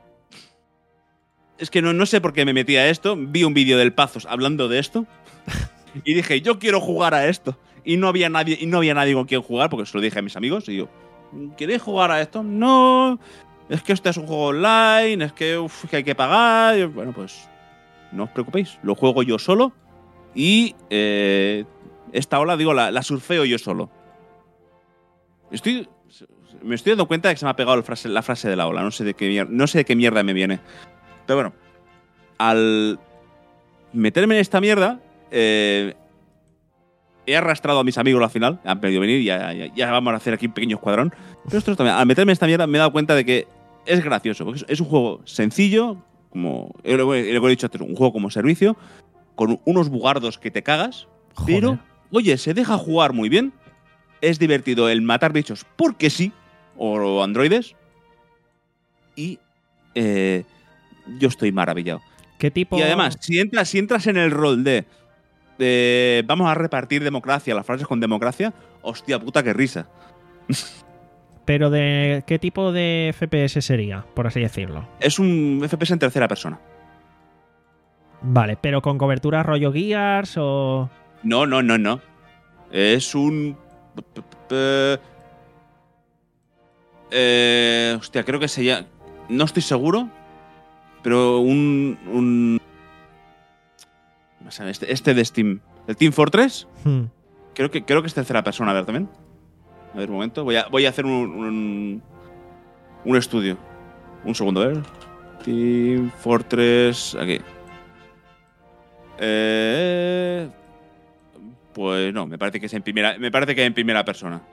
es que no, no sé por qué me metí a esto. Vi un vídeo del Pazos hablando de esto. Y dije, yo quiero jugar a esto. Y no había nadie, y no había nadie con quien jugar, porque se lo dije a mis amigos. Y yo, ¿queréis jugar a esto? No. Es que esto es un juego online, es que, uf, que hay que pagar. Y, bueno, pues no os preocupéis, lo juego yo solo y eh, esta ola, digo, la, la surfeo yo solo. Estoy, me estoy dando cuenta de que se me ha pegado la frase, la frase de la ola. No sé de qué mierda, no sé de qué mierda me viene. Pero bueno, al meterme en esta mierda, eh, he arrastrado a mis amigos al final. Han pedido venir y ya, ya, ya vamos a hacer aquí un pequeño escuadrón. Pero esto también, al meterme en esta mierda me he dado cuenta de que es gracioso. Porque es, es un juego sencillo, como lo he dicho antes, un juego como servicio, con unos bugardos que te cagas. Joder. Pero, oye, se deja jugar muy bien. Es divertido el matar bichos porque sí, o androides. Y eh, yo estoy maravillado. ¿Qué tipo? Y además, si entras, si entras en el rol de, de vamos a repartir democracia, las frases con democracia, hostia puta, qué risa. Pero de ¿qué tipo de F P S sería, por así decirlo? Es un F P S en tercera persona. Vale, pero con cobertura rollo Gears o... No, no, no, no. Es un... Eh, hostia, creo que se llama... No estoy seguro, pero un... un este, este de Steam. El Team Fortress. Hmm. Creo que, creo que es tercera persona, a ver, también. A ver, un momento. Voy a, voy a hacer un, un, un estudio. Un segundo, a ver. Team Fortress... Aquí. Eh... Pues no, me parece que es en primera, me parece que es en primera persona.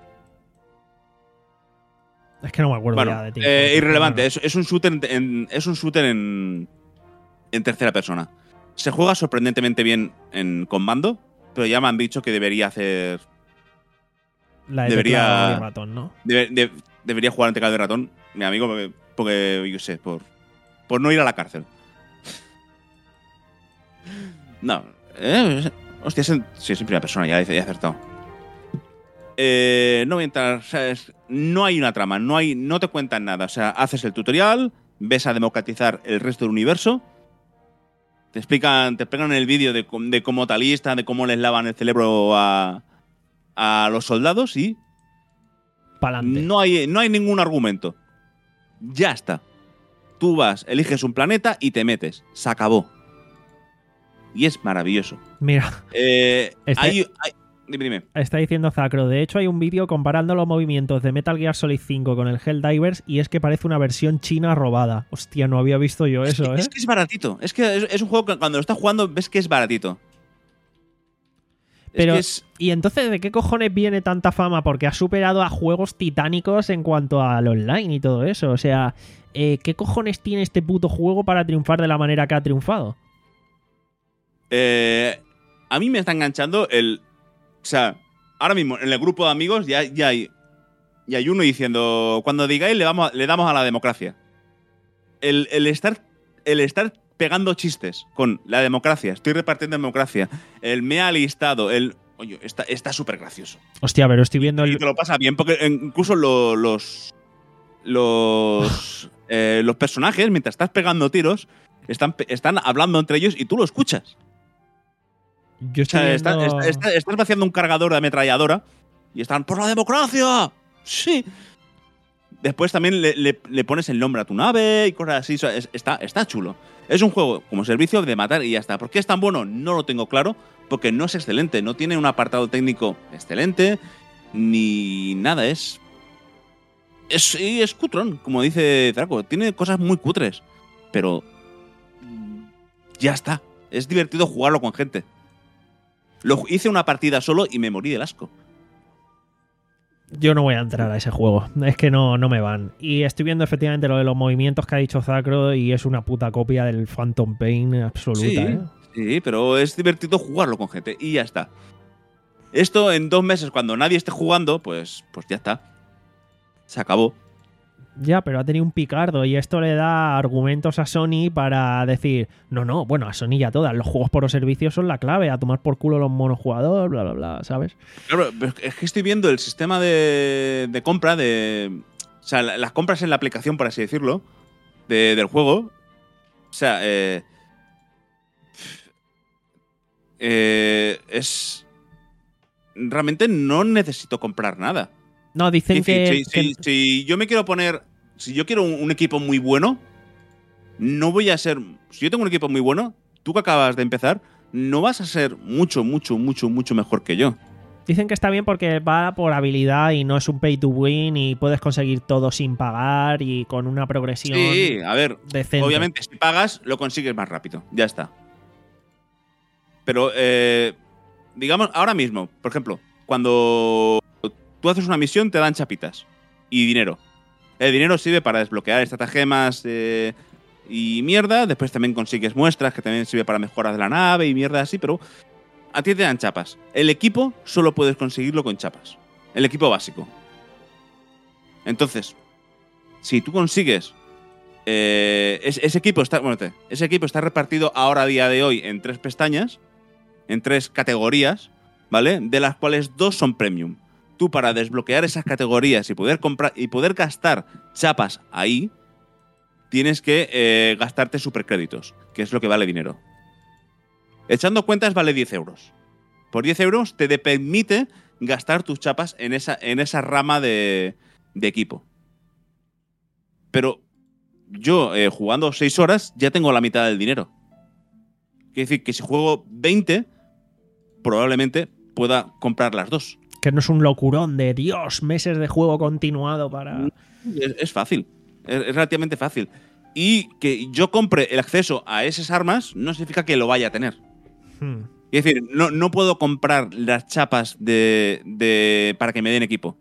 Es que no me acuerdo Bueno, ya de ti. eh, irrelevante. Es, es un shooter, en, en- es un shooter en, en tercera persona. Se juega sorprendentemente bien en con mando, pero ya me han dicho que debería hacer, La de debería- teclado y ratón, ¿no? debe- de- debería jugar en teclado de ratón, mi amigo, porque, porque yo sé, por, por no ir a la cárcel. No, eh, hostia, es en, sí, es en primera persona, ya he, ya he acertado. Eh, no voy a entrar, o sea, es- no hay una trama, no, hay, no te cuentan nada. O sea, haces el tutorial, ves a democratizar el resto del universo, te explican, te explican el vídeo de, cómo- de cómo te alistan, de cómo les lavan el cerebro a, a los soldados y Pa'lante. no hay, no hay ningún argumento. Ya está. Tú vas, eliges un planeta y te metes. Se acabó. Y es maravilloso. Mira, Eh, Este- hay, hay- dime, dime. está diciendo Zacro. De hecho, hay un vídeo comparando los movimientos de Metal Gear Solid cinco con el Helldivers y es que parece una versión china robada. Hostia, no había visto yo eso, ¿eh? Es que es baratito. Es que es, es un juego que cuando lo estás jugando ves que es baratito. Pero, es que es, ¿y entonces de qué cojones viene tanta fama? Porque ha superado a juegos titánicos en cuanto al online y todo eso. O sea, eh, ¿qué cojones tiene este puto juego para triunfar de la manera que ha triunfado? eh, a mí me está enganchando el... O sea, ahora mismo en el grupo de amigos ya, ya, hay, ya hay uno diciendo, cuando digáis le, vamos a- le damos a la democracia. El, el estar, el estar pegando chistes con la democracia, estoy repartiendo democracia, el me ha listado, el... Oye, está súper gracioso. Hostia, pero estoy viendo Y el... te lo pasa bien, porque incluso lo- los... Los... eh, los personajes, mientras estás pegando tiros, están, pe- están hablando entre ellos y tú lo escuchas. Yo O estoy sea, está- viendo... está- está- estás vaciando un cargador de ametralladora y están ¡por la democracia! ¡Sí! Después también le, le- le pones el nombre a tu nave y cosas así. O sea, es- está, está chulo. Es un juego como servicio de matar y ya está. ¿Por qué es tan bueno? No lo tengo claro. Porque no es excelente. No tiene un apartado técnico excelente ni nada. Es. Es, sí, es cutrón, como dice Draco. Tiene cosas muy cutres. Pero. Ya está. Es divertido jugarlo con gente. Lo hice una partida solo y me morí del asco. Yo no voy a entrar a ese juego. Es que no, no me van. Y estoy viendo efectivamente lo de los movimientos que ha dicho Zacro y es una puta copia del Phantom Pain absoluta, Sí, ¿eh? sí, pero es divertido jugarlo con gente y ya está. Esto en dos meses, cuando nadie esté jugando, pues, pues ya está. Se acabó. Ya, pero ha tenido un picardo y esto le da argumentos a Sony para decir, no, no, bueno, a Sony ya todas, los juegos por servicio son la clave, a tomar por culo los monojugadores, bla, bla, bla, ¿sabes? Claro, pero es que estoy viendo el sistema de, de compra de... O sea, la- las compras en la aplicación, por así decirlo, de- del juego. O sea, eh, eh, es... Realmente no necesito comprar nada. No, dicen Es que, decir, si, que- si- si yo me quiero poner. Si yo quiero un, un equipo muy bueno, no voy a ser. Si yo tengo un equipo muy bueno, tú que acabas de empezar, no vas a ser mucho, mucho, mucho, mucho mejor que yo. Dicen que está bien porque va por habilidad y no es un pay to win y puedes conseguir todo sin pagar y con una progresión Sí, a ver, decente. obviamente si pagas lo consigues más rápido, ya está. Pero, eh, digamos, ahora mismo, por ejemplo, cuando tú haces una misión te dan chapitas y dinero. El dinero sirve para desbloquear estratagemas eh, y mierda, después también consigues muestras que también sirve para mejoras de la nave y mierda así, pero a ti te dan chapas. El equipo solo puedes conseguirlo con chapas. El equipo básico. Entonces, si tú consigues eh, ese, ese equipo está, bueno, te, ese equipo está repartido ahora a día de hoy en tres pestañas, en tres categorías, ¿vale? De las cuales dos son premium. Tú para desbloquear esas categorías y poder comprar y poder gastar chapas ahí, tienes que eh, gastarte supercréditos, que es lo que vale dinero. Echando cuentas vale diez euros. Por diez euros te de permite gastar tus chapas en esa, en esa rama de, de equipo. Pero yo, eh, jugando seis horas, ya tengo la mitad del dinero. Quiere decir que si juego veinte, probablemente pueda comprar las dos. Que no es un locurón de Dios, meses de juego continuado para... Es, es fácil. Es, es relativamente fácil. Y que yo compre el acceso a esas armas no significa que lo vaya a tener. Hmm. Es decir, no, no puedo comprar las chapas de, de, para que me den equipo.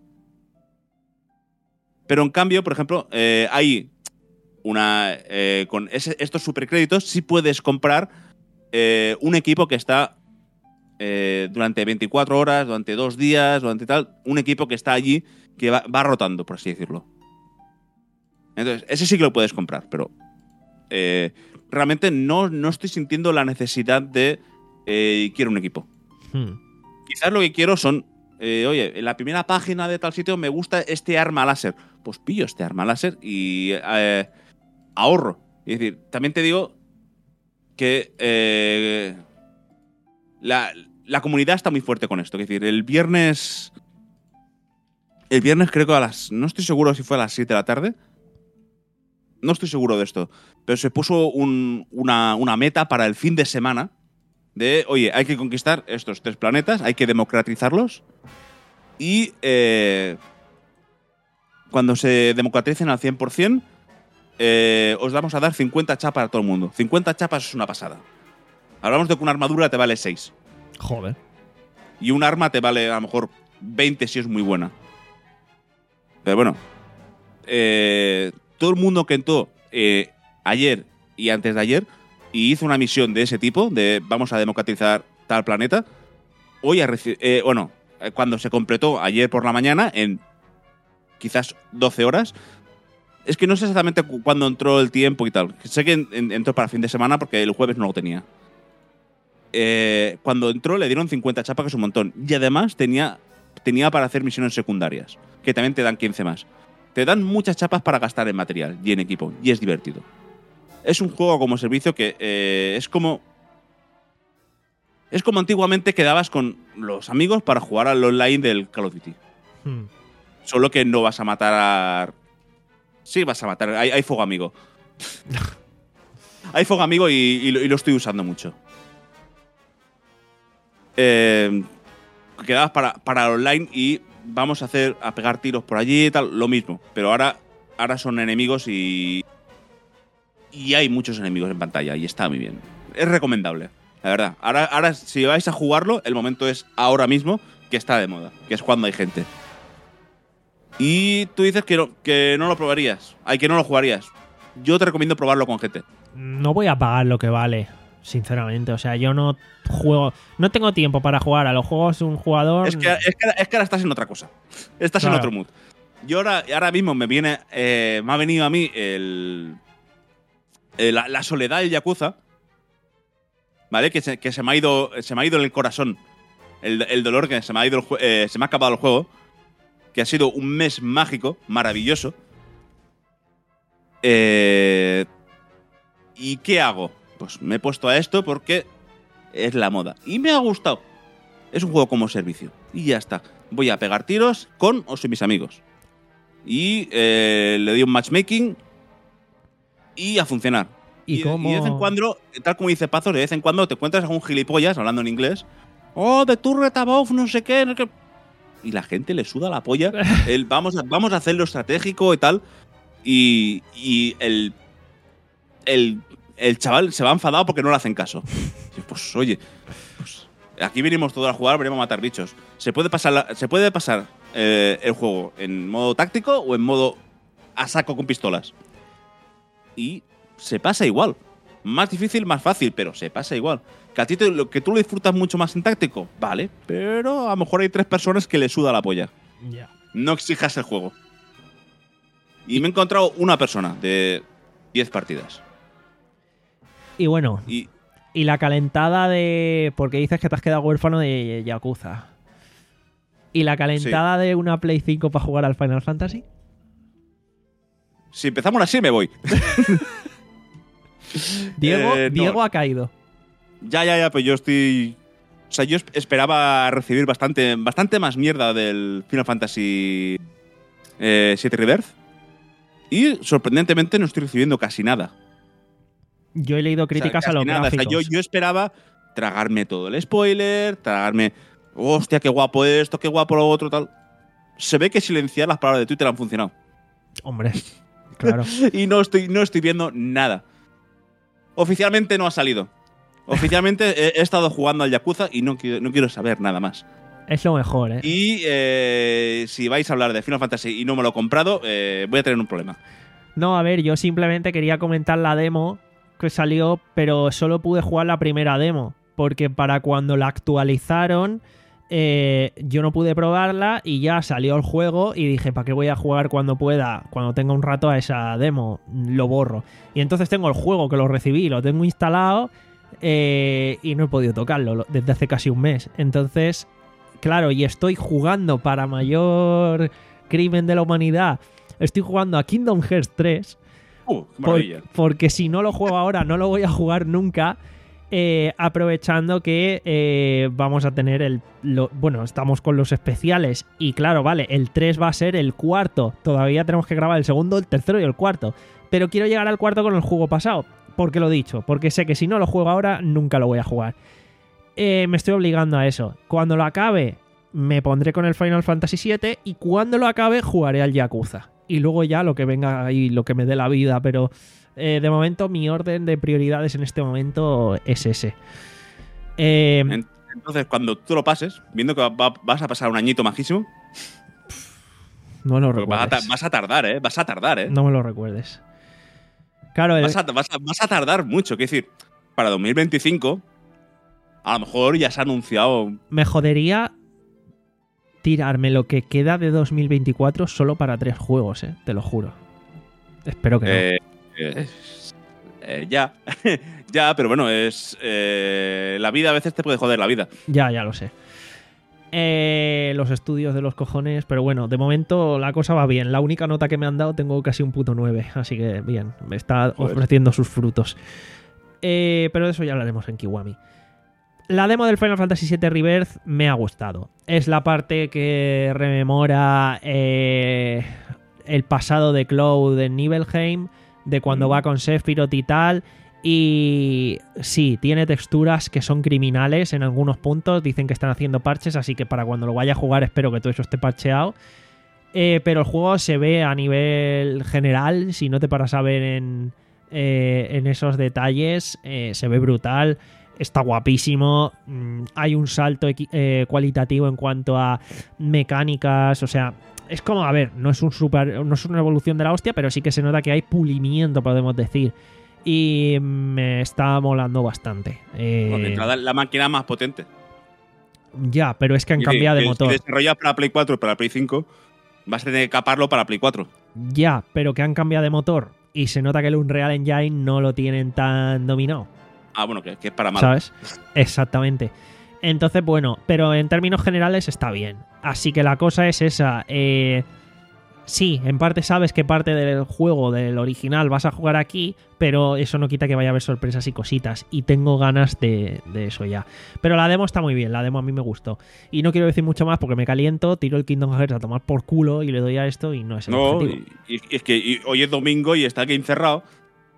Pero en cambio, por ejemplo, eh, hay una. Eh, con ese, estos supercréditos sí puedes comprar eh, un equipo que está eh, durante veinticuatro horas, durante dos días, durante tal. Un equipo que está allí que va, va rotando, por así decirlo. Entonces, ese sí que lo puedes comprar, pero eh, realmente no, no estoy sintiendo la necesidad de. Eh, quiero un equipo. Hmm. Quizás lo que quiero son, eh, oye, en la primera página de tal sitio me gusta este arma láser. Pues pillo este arma láser y eh, ahorro. Es decir, también te digo que eh, la, la comunidad está muy fuerte con esto. Es decir, el viernes... El viernes creo que a las... No estoy seguro si fue a las siete de la tarde. No estoy seguro de esto. Pero se puso un, una, una meta para el fin de semana. De, oye, hay que conquistar estos tres planetas, hay que democratizarlos y eh, cuando se democraticen al cien por ciento eh, os vamos a dar cincuenta chapas a todo el mundo. cincuenta chapas es una pasada. Hablamos de que una armadura te vale seis. Joder. Y un arma te vale a lo mejor veinte si es muy buena. Pero bueno, eh, todo el mundo que entró eh, ayer y antes de ayer y hizo una misión de ese tipo, de vamos a democratizar tal planeta, hoy ha recibido, eh, bueno, cuando se completó ayer por la mañana, en quizás doce horas, es que no sé exactamente cu cuándo entró el tiempo y tal. Sé que en, en, entró para fin de semana porque el jueves no lo tenía. Eh, cuando entró le dieron cincuenta chapas, que es un montón. Y además tenía, tenía para hacer misiones secundarias, que también te dan quince más. Te dan muchas chapas para gastar en material y en equipo, y es divertido. Es un juego como servicio que eh, es como... Es como antiguamente quedabas con los amigos para jugar al online del Call of Duty. Hmm. Solo que no vas a matar a... Sí, vas a matar. Hay, hay fuego amigo. Hay fuego amigo y, y, lo, y lo estoy usando mucho. Eh, quedabas para, para online y vamos a hacer a pegar tiros por allí y tal, lo mismo. Pero ahora, ahora son enemigos y... Y hay muchos enemigos en pantalla y está muy bien. Es recomendable, la verdad. Ahora, ahora, si vais a jugarlo, el momento es ahora mismo, que está de moda, que es cuando hay gente. Y tú dices que no, que no lo probarías, ay, que no lo jugarías. Yo te recomiendo probarlo con gente. No voy a pagar lo que vale, sinceramente. O sea, yo no juego... No tengo tiempo para jugar a los juegos de un jugador... Es que, es que, es que ahora estás en otra cosa. Estás Claro. en otro mood. Yo ahora, ahora mismo me viene... Eh, me ha venido a mí el... Eh, la, la soledad del Yakuza, ¿vale? Que se, que se me ha ido se me ha ido en el corazón. El, el dolor que se me ha ido el jue- eh, se me ha acabado el juego. Que ha sido un mes mágico, maravilloso. Eh, ¿Y qué hago? Pues me he puesto a esto porque es la moda. Y me ha gustado. Es un juego como servicio. Y ya está. Voy a pegar tiros con o sin mis amigos. Y eh, le doy un matchmaking y a funcionar. ¿Y Y, cómo? y de vez en cuando, tal como dice Pazos, de vez en cuando te encuentras a un gilipollas hablando en inglés oh, de Turret Above, no sé qué, no sé qué. Y la gente le suda la polla. el, vamos, a, vamos a hacerlo estratégico y tal. Y, y el, el, el chaval se va enfadado porque no le hacen caso. Y pues oye, pues, aquí venimos todos a jugar, venimos a matar bichos. Se puede pasar, la, se puede pasar eh, el juego en modo táctico o en modo a saco con pistolas. Y se pasa igual. Más difícil, más fácil, pero se pasa igual. Que a ti te, lo, que tú lo disfrutas mucho más en táctico, vale, pero a lo mejor hay tres personas que le suda la polla. Ya. No exijas el juego. Y me he encontrado una persona de diez partidas. Y bueno, Y y la calentada de... Porque dices que te has quedado huérfano de Yakuza. ¿Y la calentada de una Play cinco para jugar al Final Fantasy? si empezamos así, me voy. Diego, Eh, no. Diego ha caído. Ya, ya, ya, pues yo estoy... O sea, yo esperaba recibir bastante, bastante más mierda del Final Fantasy eh, siete Rebirth. Y sorprendentemente no estoy recibiendo casi nada. Yo he leído críticas O sea, a los casi nada. O sea, gráficos. yo, yo esperaba tragarme todo el spoiler, tragarme... Hostia, qué guapo esto, qué guapo lo otro, tal. Se ve que silenciar las palabras de Twitter han funcionado. Hombre, claro. Y no estoy, no estoy viendo nada. Oficialmente no ha salido. Oficialmente he, he estado jugando al Yakuza y no quiero, no quiero saber nada más. Es lo mejor, ¿eh? Y eh, si vais a hablar de Final Fantasy y no me lo he comprado, eh, voy a tener un problema. No, a ver, yo simplemente quería comentar la demo que salió, pero solo pude jugar la primera demo, porque para cuando la actualizaron eh, yo no pude probarla y ya salió el juego y dije, ¿para qué voy a jugar cuando pueda, cuando tenga un rato a esa demo? Lo borro. Y entonces tengo el juego que lo recibí, lo tengo instalado eh, y no he podido tocarlo desde hace casi un mes. Entonces, claro, y estoy jugando para mayor crimen de la humanidad. Estoy jugando a Kingdom Hearts tres. Uh, qué Por- maravilla. porque si no lo juego ahora, no lo voy a jugar nunca. eh, aprovechando que eh, vamos a tener el. Lo, bueno, estamos con los especiales. Y claro, vale, el tres va a ser el cuarto. Todavía tenemos que grabar el segundo, el tercero y el cuarto. Pero quiero llegar al cuarto con el juego pasado. Porque lo he dicho. Porque sé que si no lo juego ahora, nunca lo voy a jugar. Eh, me estoy obligando a eso. Cuando lo acabe, me pondré con el Final Fantasy siete. Y cuando lo acabe, jugaré al Yakuza. Y luego ya lo que venga ahí, lo que me dé la vida. Pero eh, de momento mi orden de prioridades en este momento es ese. Eh, En- Entonces, cuando tú lo pases, viendo que va- vas a pasar un añito majísimo, no lo porque vas a, ta- recuerdes. vas a tardar, ¿eh? Vas a tardar, ¿eh? No me lo recuerdes. Claro, el- Vas, a, vas, a, vas a tardar mucho. Quiero decir, para dos mil veinticinco, a lo mejor ya se ha anunciado. me jodería tirarme lo que queda de dos mil veinticuatro solo para tres juegos, eh, te lo juro. Espero que no. Eh, eh, eh, ya, ya, pero bueno, es eh, la vida a veces te puede joder la vida. Ya, ya lo sé. Eh, los estudios de los cojones, pero bueno, de momento la cosa va bien. La única nota que me han dado tengo casi un puto nueve, así que bien, me está Joder. ofreciendo sus frutos. Eh, pero de eso ya hablaremos en Kiwami. La demo del Final Fantasy siete Rebirth me ha gustado. Es la parte que rememora eh, el pasado de Cloud en Nibelheim, de cuando Mm. va con Sephiroth y tal. Y sí, tiene texturas que son criminales en algunos puntos. Dicen que están haciendo parches, así que para cuando lo vaya a jugar espero que todo eso esté parcheado. Eh, pero el juego se ve a nivel general, si no te paras a ver en, eh, en esos detalles, eh, se ve brutal. Está guapísimo. Mm, hay un salto equi- eh, cualitativo en cuanto a mecánicas. O sea, es como, a ver, no es un super, no es una evolución de la hostia, pero sí que se nota que hay pulimiento, podemos decir. Y me está molando bastante. Eh, Porque entrada la máquina más potente. ya, pero es que han Y cambiado de que motor. Si desarrollas para Play cuatro y para Play cinco, vas a tener que caparlo para Play cuatro. Ya, pero que han cambiado de motor. Y se nota que el Unreal Engine no lo tienen tan dominado. Ah, bueno, que, que es para mal. ¿Sabes? Exactamente. Entonces, bueno, pero en términos generales está bien. Así que la cosa es esa. Eh, sí, en parte sabes que parte del juego, del original, vas a jugar aquí, pero eso no quita que vaya a haber sorpresas y cositas. Y tengo ganas de, de eso ya. Pero la demo está muy bien, la demo a mí me gustó. Y no quiero decir mucho más porque me caliento, tiro el Kingdom Hearts a tomar por culo y le doy a esto y no es el No, objetivo. y, y es que y hoy es domingo y está aquí encerrado.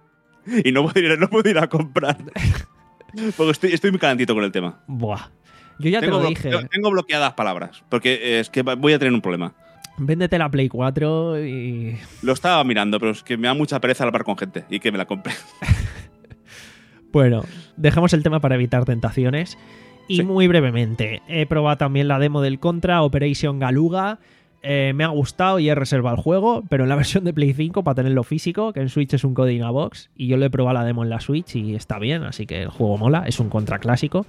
Y no puedo ir, no puedo ir a comprar. Porque estoy, estoy muy calentito con el tema. Buah. Yo ya tengo te lo blo- dije. Tengo bloqueadas palabras, porque es que voy a tener un problema. Véndete la Play cuatro y... Lo estaba mirando, pero es que me da mucha pereza hablar con gente y que me la compre. Bueno, dejamos el tema para evitar tentaciones. Y Sí. muy brevemente, he probado también la demo del Contra, Operation Galuga. Eh, me ha gustado y he reservado el juego, pero en la versión de Play cinco para tenerlo físico, que en Switch es un Coding a Box. Y yo lo he probado la demo en la Switch y está bien, así que el juego mola, es un Contra clásico.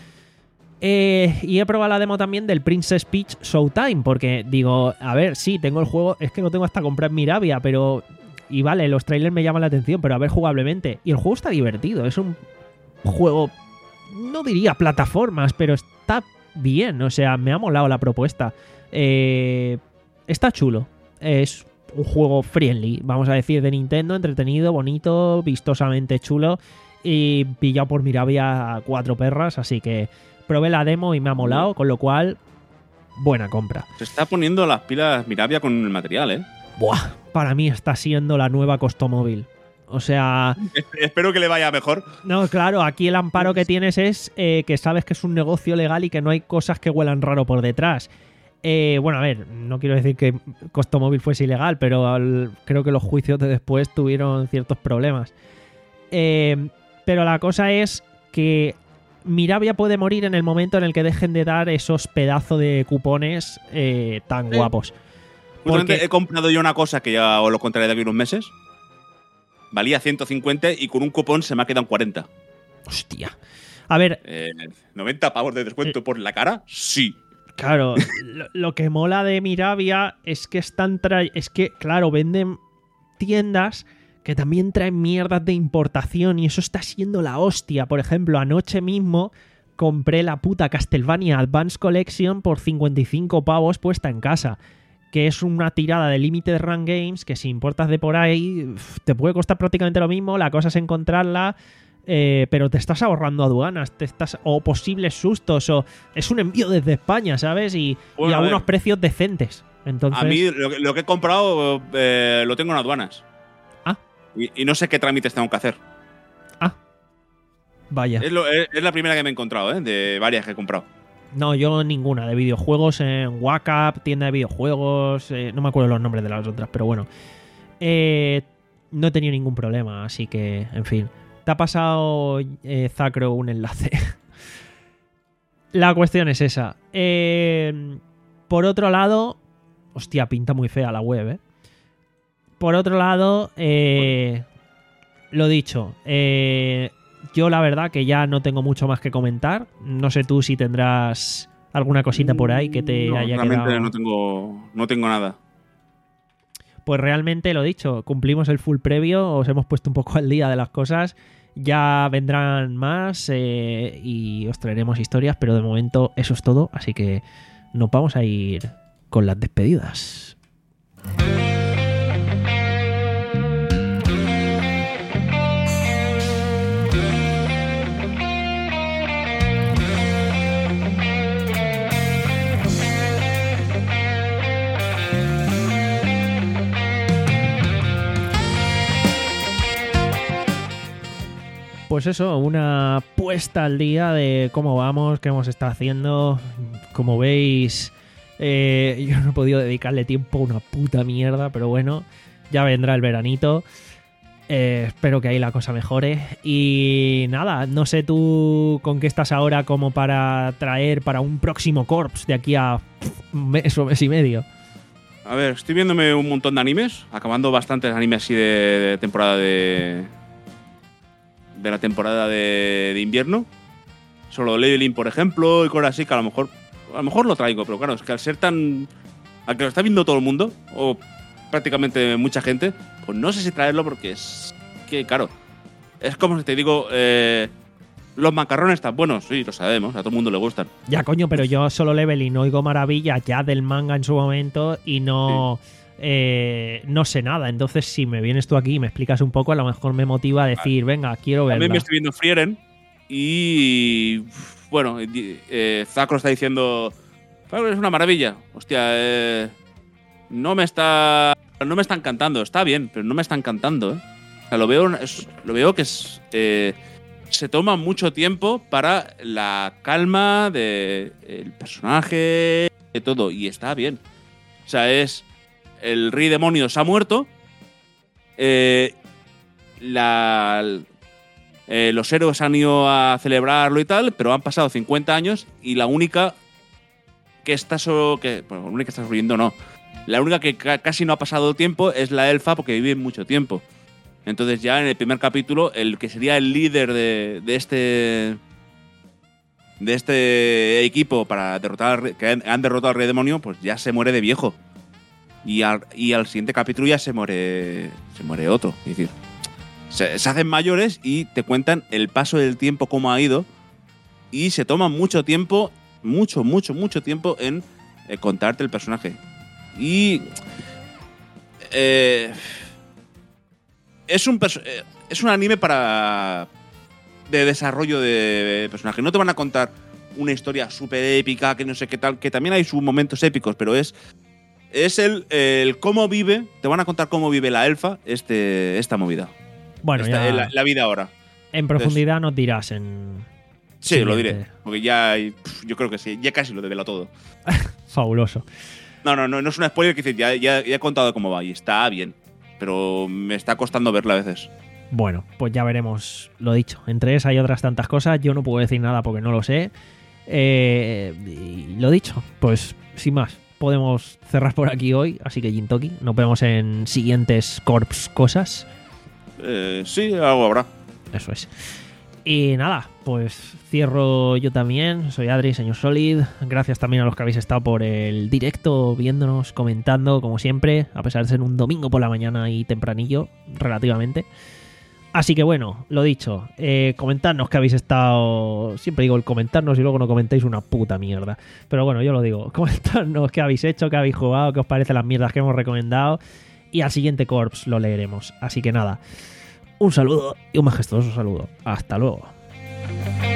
Eh, y he probado la demo también del Princess Peach Showtime, porque digo, a ver, sí, tengo el juego, es que lo tengo hasta comprar en Mirabia, pero... Y vale, los trailers me llaman la atención, pero a ver jugablemente. Y el juego está divertido, es un juego, no diría plataformas, pero está bien, o sea, me ha molado la propuesta. Eh, está chulo, es un juego friendly, vamos a decir, de Nintendo, entretenido, bonito, vistosamente chulo y pillado por Mirabia a cuatro perras, así que probé la demo y me ha molado, con lo cual, buena compra. Se está poniendo las pilas Mirabia con el material, ¿eh? Buah, para mí está siendo la nueva Costomóvil. O sea, Espero que le vaya mejor. no, claro, aquí el amparo que tienes es eh, que sabes que es un negocio legal y que no hay cosas que huelan raro por detrás. Eh, bueno, a ver, no quiero decir que Costomóvil fuese ilegal, pero al- creo que los juicios de después tuvieron ciertos problemas. Eh, pero la cosa es que Mirabia puede morir en el momento en el que dejen de dar esos pedazos de cupones eh, tan Sí. guapos. Justamente Porque- he comprado yo una cosa que ya os lo contaré de aquí unos meses. Valía ciento cincuenta y con un cupón se me ha quedado en cuarenta. Hostia. A ver, Eh, ¿noventa pavos de descuento por la cara? Sí. claro, lo, lo que mola de Mirabia es que están tra- es que, claro, venden tiendas que también traen mierdas de importación y eso está siendo la hostia. Por ejemplo, anoche mismo compré la puta Castlevania Advance Collection por cincuenta y cinco pavos puesta en casa, que es una tirada de Limited Run Games que si importas de por ahí uf, te puede costar prácticamente lo mismo, la cosa es encontrarla, eh, pero te estás ahorrando aduanas, te estás o posibles sustos, o es un envío desde España, ¿sabes? Y, Bueno, y a a ver. unos precios decentes. Entonces, A mí lo, que- lo que he comprado eh, lo tengo en aduanas. Ah. Y, y no sé qué trámites tengo que hacer. vaya. Es, lo- es- es la primera que me he encontrado, ¿eh? De varias que he comprado. No, yo ninguna. De videojuegos en Wacap, tienda de videojuegos. eh, no me acuerdo los nombres de las otras, pero bueno. Eh, no he tenido ningún problema, así que, en fin. Te ha pasado, eh, Zacro, un enlace. La cuestión es esa. Eh, por otro lado. Hostia, pinta muy fea la web, ¿eh? Por otro lado, eh, lo dicho. Eh, yo la verdad que ya no tengo mucho más que comentar. No sé tú si tendrás alguna cosita por ahí que te No, haya realmente quedado. no tengo, no tengo nada. Pues realmente lo dicho, cumplimos el full previo, os hemos puesto un poco al día de las cosas. Ya vendrán más eh, y os traeremos historias, pero de momento eso es todo, así que nos vamos a ir con las despedidas. Pues eso, una puesta al día de cómo vamos, qué hemos estado haciendo. Como veis, eh, yo no he podido dedicarle tiempo a una puta mierda, pero bueno, ya vendrá el veranito. Eh, espero que ahí la cosa mejore. Y nada, no sé tú con qué estás ahora como para traer para un próximo Corps de aquí a pff, un mes o mes y medio. A ver, estoy viéndome un montón de animes, acabando bastantes animes así de, de temporada de. de la temporada de, de invierno. Solo Leveling, por ejemplo, y cosas así que a lo mejor. A lo mejor lo traigo, pero claro, es que al ser tan. Al que lo está viendo todo el mundo, o prácticamente mucha gente, pues no sé si traerlo porque es. que, claro. Es como si te digo. Eh, los macarrones están buenos, sí, lo sabemos, a todo el mundo le gustan. Ya, coño, pero yo solo Leveling oigo maravillas ya del manga en su momento y no, eh, no sé nada. Entonces, si me vienes tú aquí y me explicas un poco, a lo mejor me motiva a decir, venga, quiero verla. También me estoy viendo Frieren y. Bueno, eh, Zacro está diciendo. Es una maravilla. Hostia, eh, no me está. No me está encantando. Está bien, pero no me está encantando, ¿eh? O sea, lo veo, es- lo veo que es. Eh, se toma mucho tiempo para la calma del personaje, de todo, y está bien. O sea, es el rey demonio se ha muerto, eh, la, eh, los héroes han ido a celebrarlo y tal, pero han pasado cincuenta años y la única que está so, que bueno, la única que está sobreviviendo no. La única que ca casi no ha pasado tiempo es la elfa porque vive mucho tiempo. Entonces ya en el primer capítulo, el que sería el líder de, de este de este equipo para derrotar al, que han, han derrotado al rey demonio, pues ya se muere de viejo. Y al, y al siguiente capítulo ya se muere se muere otro. Es decir, se, se hacen mayores y te cuentan el paso del tiempo, cómo ha ido, y se toma mucho tiempo, mucho, mucho, mucho tiempo en eh, contarte el personaje. Y eh, es un es un anime para de desarrollo de personaje. No te van a contar una historia súper épica, que no sé qué tal, que también hay sus momentos épicos, pero es es el, el cómo vive, te van a contar cómo vive la elfa este esta movida. Bueno, esta, ya la, la vida ahora. En profundidad Entonces, nos dirás en Sí, siguiente. Lo diré, porque ya hay, yo creo que sí, ya casi lo devela todo. Fabuloso. No, no, no, no es una spoiler, que decir, ya, ya, ya he contado cómo va y está bien, pero me está costando verla a veces. Bueno, pues ya veremos, lo dicho. Entre esas y otras tantas cosas, yo no puedo decir nada porque no lo sé. Eh, y lo dicho, pues sin más, podemos cerrar por aquí hoy. Así que Gintoki, nos vemos en siguientes Corps cosas. Eh, sí, algo habrá. Eso es. Y nada, pues cierro yo también. Soy Adri, señor Solid. Gracias también a los que habéis estado por el directo, viéndonos, comentando, como siempre, a pesar de ser un domingo por la mañana y tempranillo, relativamente. Así que bueno, lo dicho, eh, comentadnos que habéis estado... Siempre digo el comentarnos y luego no comentéis una puta mierda. Pero bueno, yo lo digo, comentadnos qué habéis hecho, qué habéis jugado, qué os parecen las mierdas que hemos recomendado. Y al siguiente Corps lo leeremos. Así que nada, un saludo y un majestuoso saludo. Hasta luego.